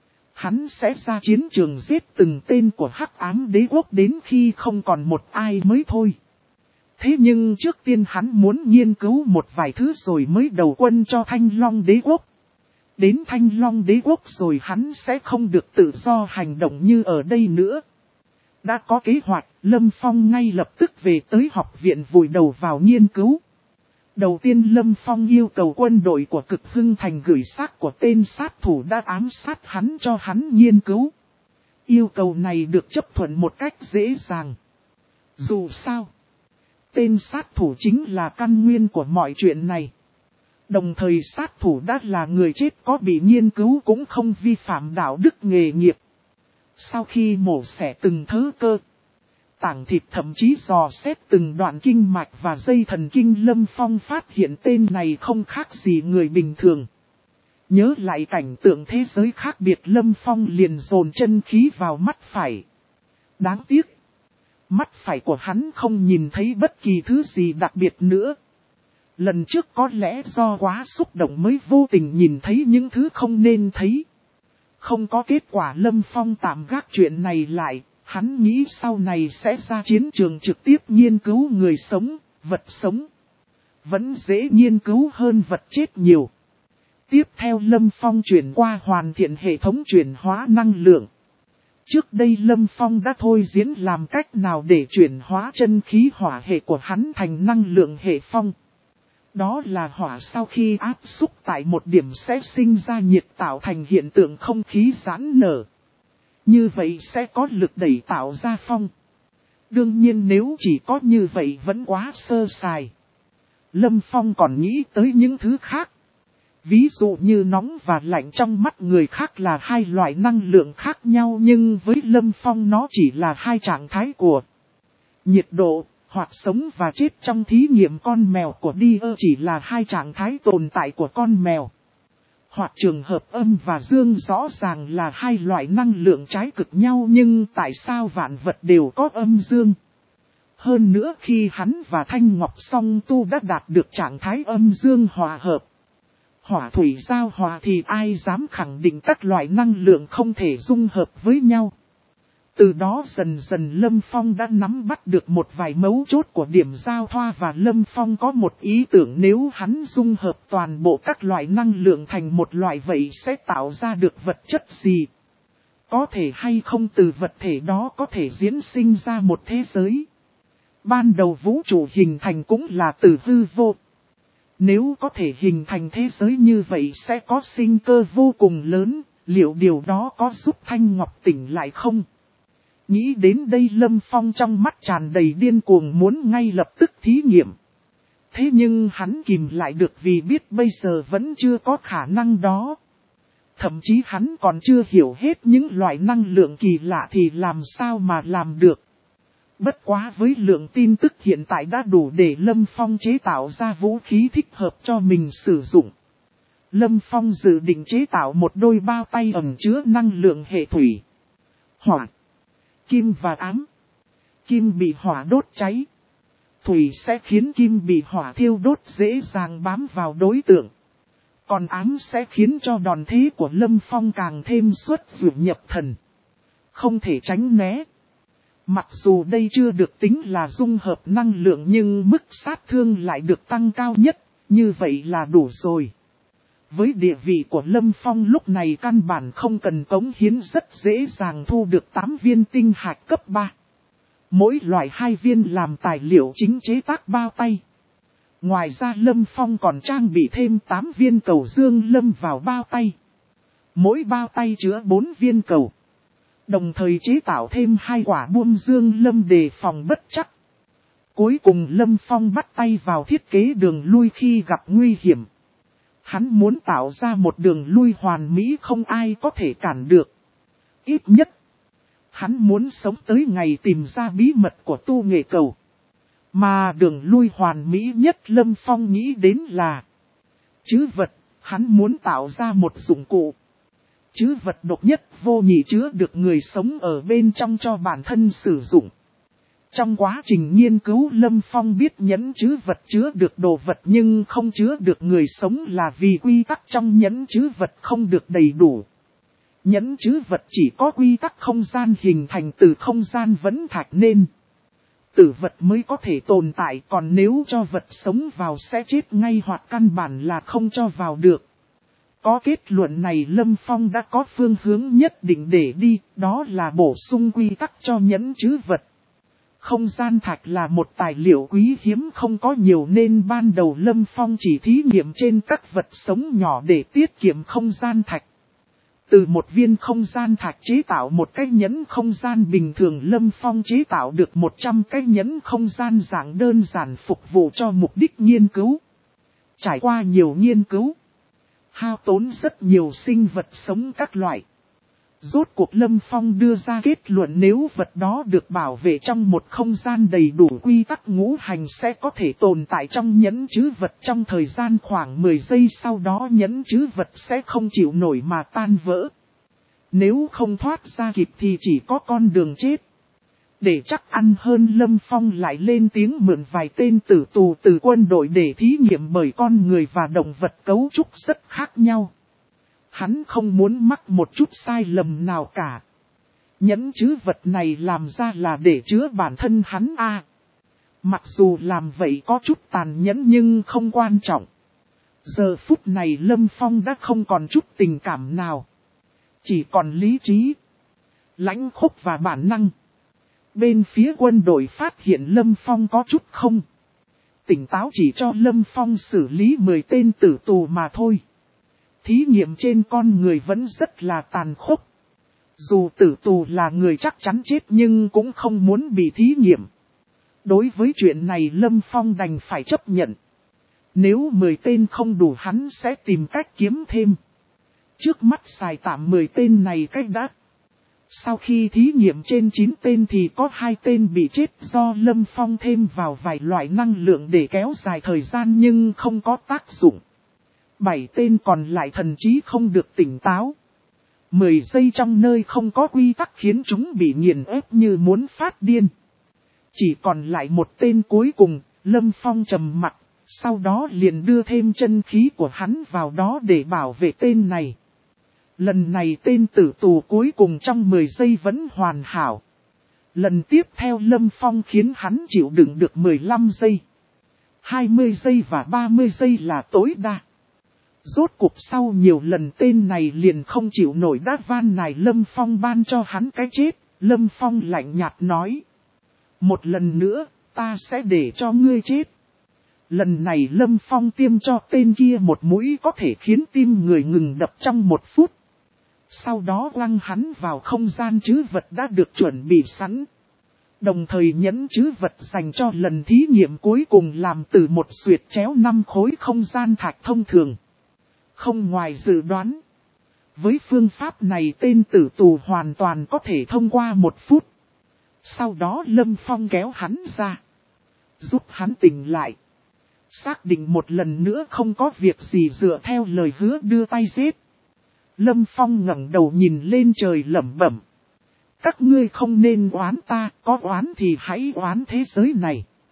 Hắn sẽ ra chiến trường giết từng tên của Hắc Ám Đế Quốc đến khi không còn một ai mới thôi. Thế nhưng trước tiên hắn muốn nghiên cứu một vài thứ rồi mới đầu quân cho Thanh Long Đế Quốc. Đến Thanh Long Đế Quốc rồi hắn sẽ không được tự do hành động như ở đây nữa. Đã có kế hoạch, Lâm Phong ngay lập tức về tới học viện vùi đầu vào nghiên cứu. Đầu tiên Lâm Phong yêu cầu quân đội của Cực Hưng Thành gửi xác của tên sát thủ đã ám sát hắn cho hắn nghiên cứu. Yêu cầu này được chấp thuận một cách dễ dàng. Dù sao, tên sát thủ chính là căn nguyên của mọi chuyện này. Đồng thời sát thủ đã là người chết có bị nghiên cứu cũng không vi phạm đạo đức nghề nghiệp. Sau khi mổ xẻ từng thớ cơ, tảng thịt thậm chí dò xét từng đoạn kinh mạch và dây thần kinh, Lâm Phong phát hiện tên này không khác gì người bình thường. Nhớ lại cảnh tượng thế giới khác biệt, Lâm Phong liền dồn chân khí vào mắt phải. Đáng tiếc, mắt phải của hắn không nhìn thấy bất kỳ thứ gì đặc biệt nữa. Lần trước có lẽ do quá xúc động mới vô tình nhìn thấy những thứ không nên thấy. Không có kết quả, Lâm Phong tạm gác chuyện này lại, hắn nghĩ sau này sẽ ra chiến trường trực tiếp nghiên cứu người sống, vật sống. Vẫn dễ nghiên cứu hơn vật chết nhiều. Tiếp theo Lâm Phong chuyển qua hoàn thiện hệ thống chuyển hóa năng lượng. Trước đây Lâm Phong đã thôi diễn làm cách nào để chuyển hóa chân khí hỏa hệ của hắn thành năng lượng hệ phong. Đó là hỏa sau khi áp xúc tại một điểm sẽ sinh ra nhiệt tạo thành hiện tượng không khí giãn nở. Như vậy sẽ có lực đẩy tạo ra phong. Đương nhiên nếu chỉ có như vậy vẫn quá sơ sài. Lâm Phong còn nghĩ tới những thứ khác. Ví dụ như nóng và lạnh trong mắt người khác là hai loại năng lượng khác nhau, nhưng với Lâm Phong nó chỉ là hai trạng thái của nhiệt độ. Hoặc sống và chết trong thí nghiệm con mèo của Deer chỉ là hai trạng thái tồn tại của con mèo. Hoặc trường hợp âm và dương rõ ràng là hai loại năng lượng trái cực nhau, nhưng tại sao vạn vật đều có âm dương? Hơn nữa khi hắn và Thanh Ngọc song tu đã đạt được trạng thái âm dương hòa hợp, hỏa thủy giao hòa, thì ai dám khẳng định các loại năng lượng không thể dung hợp với nhau. Từ đó dần dần Lâm Phong đã nắm bắt được một vài mấu chốt của điểm giao thoa, và Lâm Phong có một ý tưởng nếu hắn dung hợp toàn bộ các loại năng lượng thành một loại vậy sẽ tạo ra được vật chất gì? Có thể hay không từ vật thể đó có thể diễn sinh ra một thế giới? Ban đầu vũ trụ hình thành cũng là từ hư vô. Nếu có thể hình thành thế giới như vậy sẽ có sinh cơ vô cùng lớn, liệu điều đó có giúp Thanh Ngọc tỉnh lại không? Nghĩ đến đây Lâm Phong trong mắt tràn đầy điên cuồng muốn ngay lập tức thí nghiệm. Thế nhưng hắn kìm lại được vì biết bây giờ vẫn chưa có khả năng đó. Thậm chí hắn còn chưa hiểu hết những loại năng lượng kỳ lạ thì làm sao mà làm được. Bất quá với lượng tin tức hiện tại đã đủ để Lâm Phong chế tạo ra vũ khí thích hợp cho mình sử dụng. Lâm Phong dự định chế tạo một đôi bao tay ẩn chứa năng lượng hệ thủy, hỏa, kim và ám. Kim bị hỏa đốt cháy, thủy sẽ khiến kim bị hỏa thiêu đốt dễ dàng bám vào đối tượng. Còn ám sẽ khiến cho đòn thế của Lâm Phong càng thêm xuất dụ nhập thần. Không thể tránh né. Mặc dù đây chưa được tính là dung hợp năng lượng nhưng mức sát thương lại được tăng cao nhất, như vậy là đủ rồi. Với địa vị của Lâm Phong lúc này căn bản không cần cống hiến rất dễ dàng thu được 8 viên tinh hạch cấp 3. Mỗi loại 2 viên làm tài liệu chính chế tác bao tay. Ngoài ra Lâm Phong còn trang bị thêm 8 viên cầu dương lâm vào bao tay. Mỗi bao tay chứa 4 viên cầu. Đồng thời chế tạo thêm 2 quả buông dương lâm đề phòng bất chắc. Cuối cùng Lâm Phong bắt tay vào thiết kế đường lui khi gặp nguy hiểm. Hắn muốn tạo ra một đường lui hoàn mỹ không ai có thể cản được. Ít nhất, hắn muốn sống tới ngày tìm ra bí mật của tu nghệ cầu. Mà đường lui hoàn mỹ nhất Lâm Phong nghĩ đến là trữ vật, hắn muốn tạo ra một dụng cụ. Trữ vật độc nhất vô nhị chứa được người sống ở bên trong cho bản thân sử dụng. Trong quá trình nghiên cứu Lâm Phong biết nhẫn trữ vật chứa được đồ vật nhưng không chứa được người sống là vì quy tắc trong nhẫn trữ vật không được đầy đủ. Nhẫn trữ vật chỉ có quy tắc không gian hình thành từ không gian vẫn thạch nên. Tử vật mới có thể tồn tại, còn nếu cho vật sống vào sẽ chết ngay hoặc căn bản là không cho vào được. Có kết luận này Lâm Phong đã có phương hướng nhất định để đi, đó là bổ sung quy tắc cho nhẫn trữ vật. Không gian thạch là một tài liệu quý hiếm không có nhiều nên ban đầu Lâm Phong chỉ thí nghiệm trên các vật sống nhỏ để tiết kiệm không gian thạch. Từ một viên không gian thạch chế tạo một cái nhẫn không gian bình thường Lâm Phong chế tạo được 100 cái nhẫn không gian dạng đơn giản phục vụ cho mục đích nghiên cứu. Trải qua nhiều nghiên cứu, hao tốn rất nhiều sinh vật sống các loại. Rốt cuộc Lâm Phong đưa ra kết luận nếu vật đó được bảo vệ trong một không gian đầy đủ quy tắc ngũ hành sẽ có thể tồn tại trong nhẫn trữ vật trong thời gian khoảng 10 giây sau đó nhẫn trữ vật sẽ không chịu nổi mà tan vỡ. Nếu không thoát ra kịp thì chỉ có con đường chết. Để chắc ăn hơn Lâm Phong lại lên tiếng mượn vài tên tử tù từ quân đội để thí nghiệm bởi con người và động vật cấu trúc rất khác nhau. Hắn không muốn mắc một chút sai lầm nào cả. Nhẫn trữ vật này làm ra là để chứa bản thân hắn Mặc dù làm vậy có chút tàn nhẫn nhưng không quan trọng. Giờ phút này Lâm Phong đã không còn chút tình cảm nào. Chỉ còn lý trí, lãnh khốc và bản năng. Bên phía quân đội phát hiện Lâm Phong có chút không tỉnh táo chỉ cho Lâm Phong xử lý 10 tên tử tù mà thôi. Thí nghiệm trên con người vẫn rất là tàn khốc. Dù tử tù là người chắc chắn chết nhưng cũng không muốn bị thí nghiệm. Đối với chuyện này Lâm Phong đành phải chấp nhận. Nếu 10 tên không đủ hắn sẽ tìm cách kiếm thêm. Trước mắt xài tạm 10 tên này cách đã. Sau khi thí nghiệm trên 9 tên thì có 2 tên bị chết do Lâm Phong thêm vào vài loại năng lượng để kéo dài thời gian nhưng không có tác dụng. 7 tên còn lại thần trí không được tỉnh táo. 10 giây trong nơi không có quy tắc khiến chúng bị nghiền ép như muốn phát điên. Chỉ còn lại một tên cuối cùng, Lâm Phong trầm mặc, sau đó liền đưa thêm chân khí của hắn vào đó để bảo vệ tên này. Lần này tên tử tù cuối cùng trong 10 giây vẫn hoàn hảo. Lần tiếp theo Lâm Phong khiến hắn chịu đựng được 15 giây. 20 giây và 30 giây là tối đa. Rốt cuộc sau nhiều lần tên này liền không chịu nổi đát van này Lâm Phong ban cho hắn cái chết. Lâm Phong lạnh nhạt nói. Một lần nữa, ta sẽ để cho ngươi chết. Lần này Lâm Phong tiêm cho tên kia một mũi có thể khiến tim người ngừng đập trong 1 phút. Sau đó quăng hắn vào không gian trữ vật đã được chuẩn bị sẵn. Đồng thời nhẫn trữ vật dành cho lần thí nghiệm cuối cùng làm từ một xuyệt chéo 5 khối không gian thạch thông thường. Không ngoài dự đoán. Với phương pháp này tên tử tù hoàn toàn có thể thông qua 1 phút. Sau đó Lâm Phong kéo hắn ra. Giúp hắn tỉnh lại. Xác định một lần nữa không có việc gì dựa theo lời hứa đưa tay giết. Lâm Phong ngẩng đầu nhìn lên trời lẩm bẩm. Các ngươi không nên oán ta, có oán thì hãy oán thế giới này.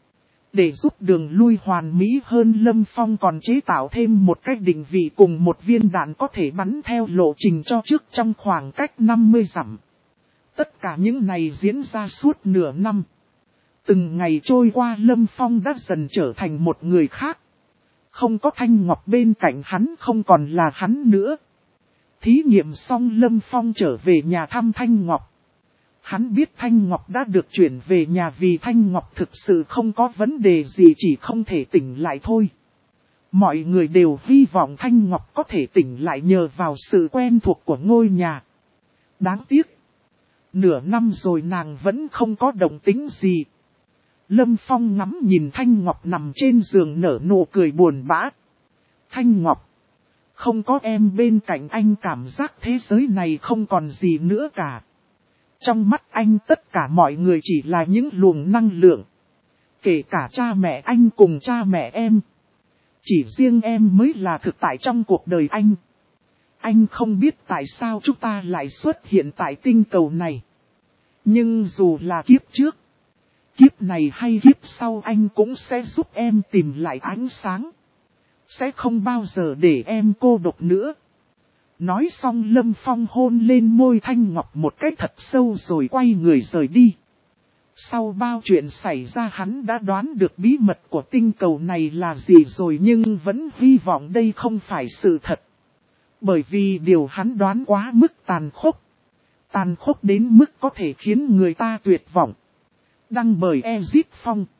Để giúp đường lui hoàn mỹ hơn, Lâm Phong còn chế tạo thêm một cái định vị cùng một viên đạn có thể bắn theo lộ trình cho trước trong khoảng cách 50 dặm. Tất cả những này diễn ra suốt nửa năm. Từng ngày trôi qua, Lâm Phong đã dần trở thành một người khác. Không có Thanh Ngọc bên cạnh hắn, không còn là hắn nữa. Thí nghiệm xong, Lâm Phong trở về nhà thăm Thanh Ngọc. Hắn biết Thanh Ngọc đã được chuyển về nhà vì Thanh Ngọc thực sự không có vấn đề gì, chỉ không thể tỉnh lại thôi. Mọi người đều hy vọng Thanh Ngọc có thể tỉnh lại nhờ vào sự quen thuộc của ngôi nhà. Đáng tiếc, nửa năm rồi nàng vẫn không có động tĩnh gì. Lâm Phong ngắm nhìn Thanh Ngọc nằm trên giường nở nụ cười buồn bã. Thanh Ngọc, không có em bên cạnh anh cảm giác thế giới này không còn gì nữa cả. Trong mắt anh tất cả mọi người chỉ là những luồng năng lượng. Kể cả cha mẹ anh cùng cha mẹ em. Chỉ riêng em mới là thực tại trong cuộc đời anh. Anh không biết tại sao chúng ta lại xuất hiện tại tinh cầu này. Nhưng dù là kiếp trước, kiếp này hay kiếp sau, anh cũng sẽ giúp em tìm lại ánh sáng. Sẽ không bao giờ để em cô độc nữa. Nói xong, Lâm Phong hôn lên môi Thanh Ngọc một cái thật sâu rồi quay người rời đi. Sau bao chuyện xảy ra, hắn đã đoán được bí mật của tinh cầu này là gì rồi, nhưng vẫn hy vọng đây không phải sự thật. Bởi vì điều hắn đoán quá mức tàn khốc. Tàn khốc đến mức có thể khiến người ta tuyệt vọng. Đăng bởi Ezit Phong.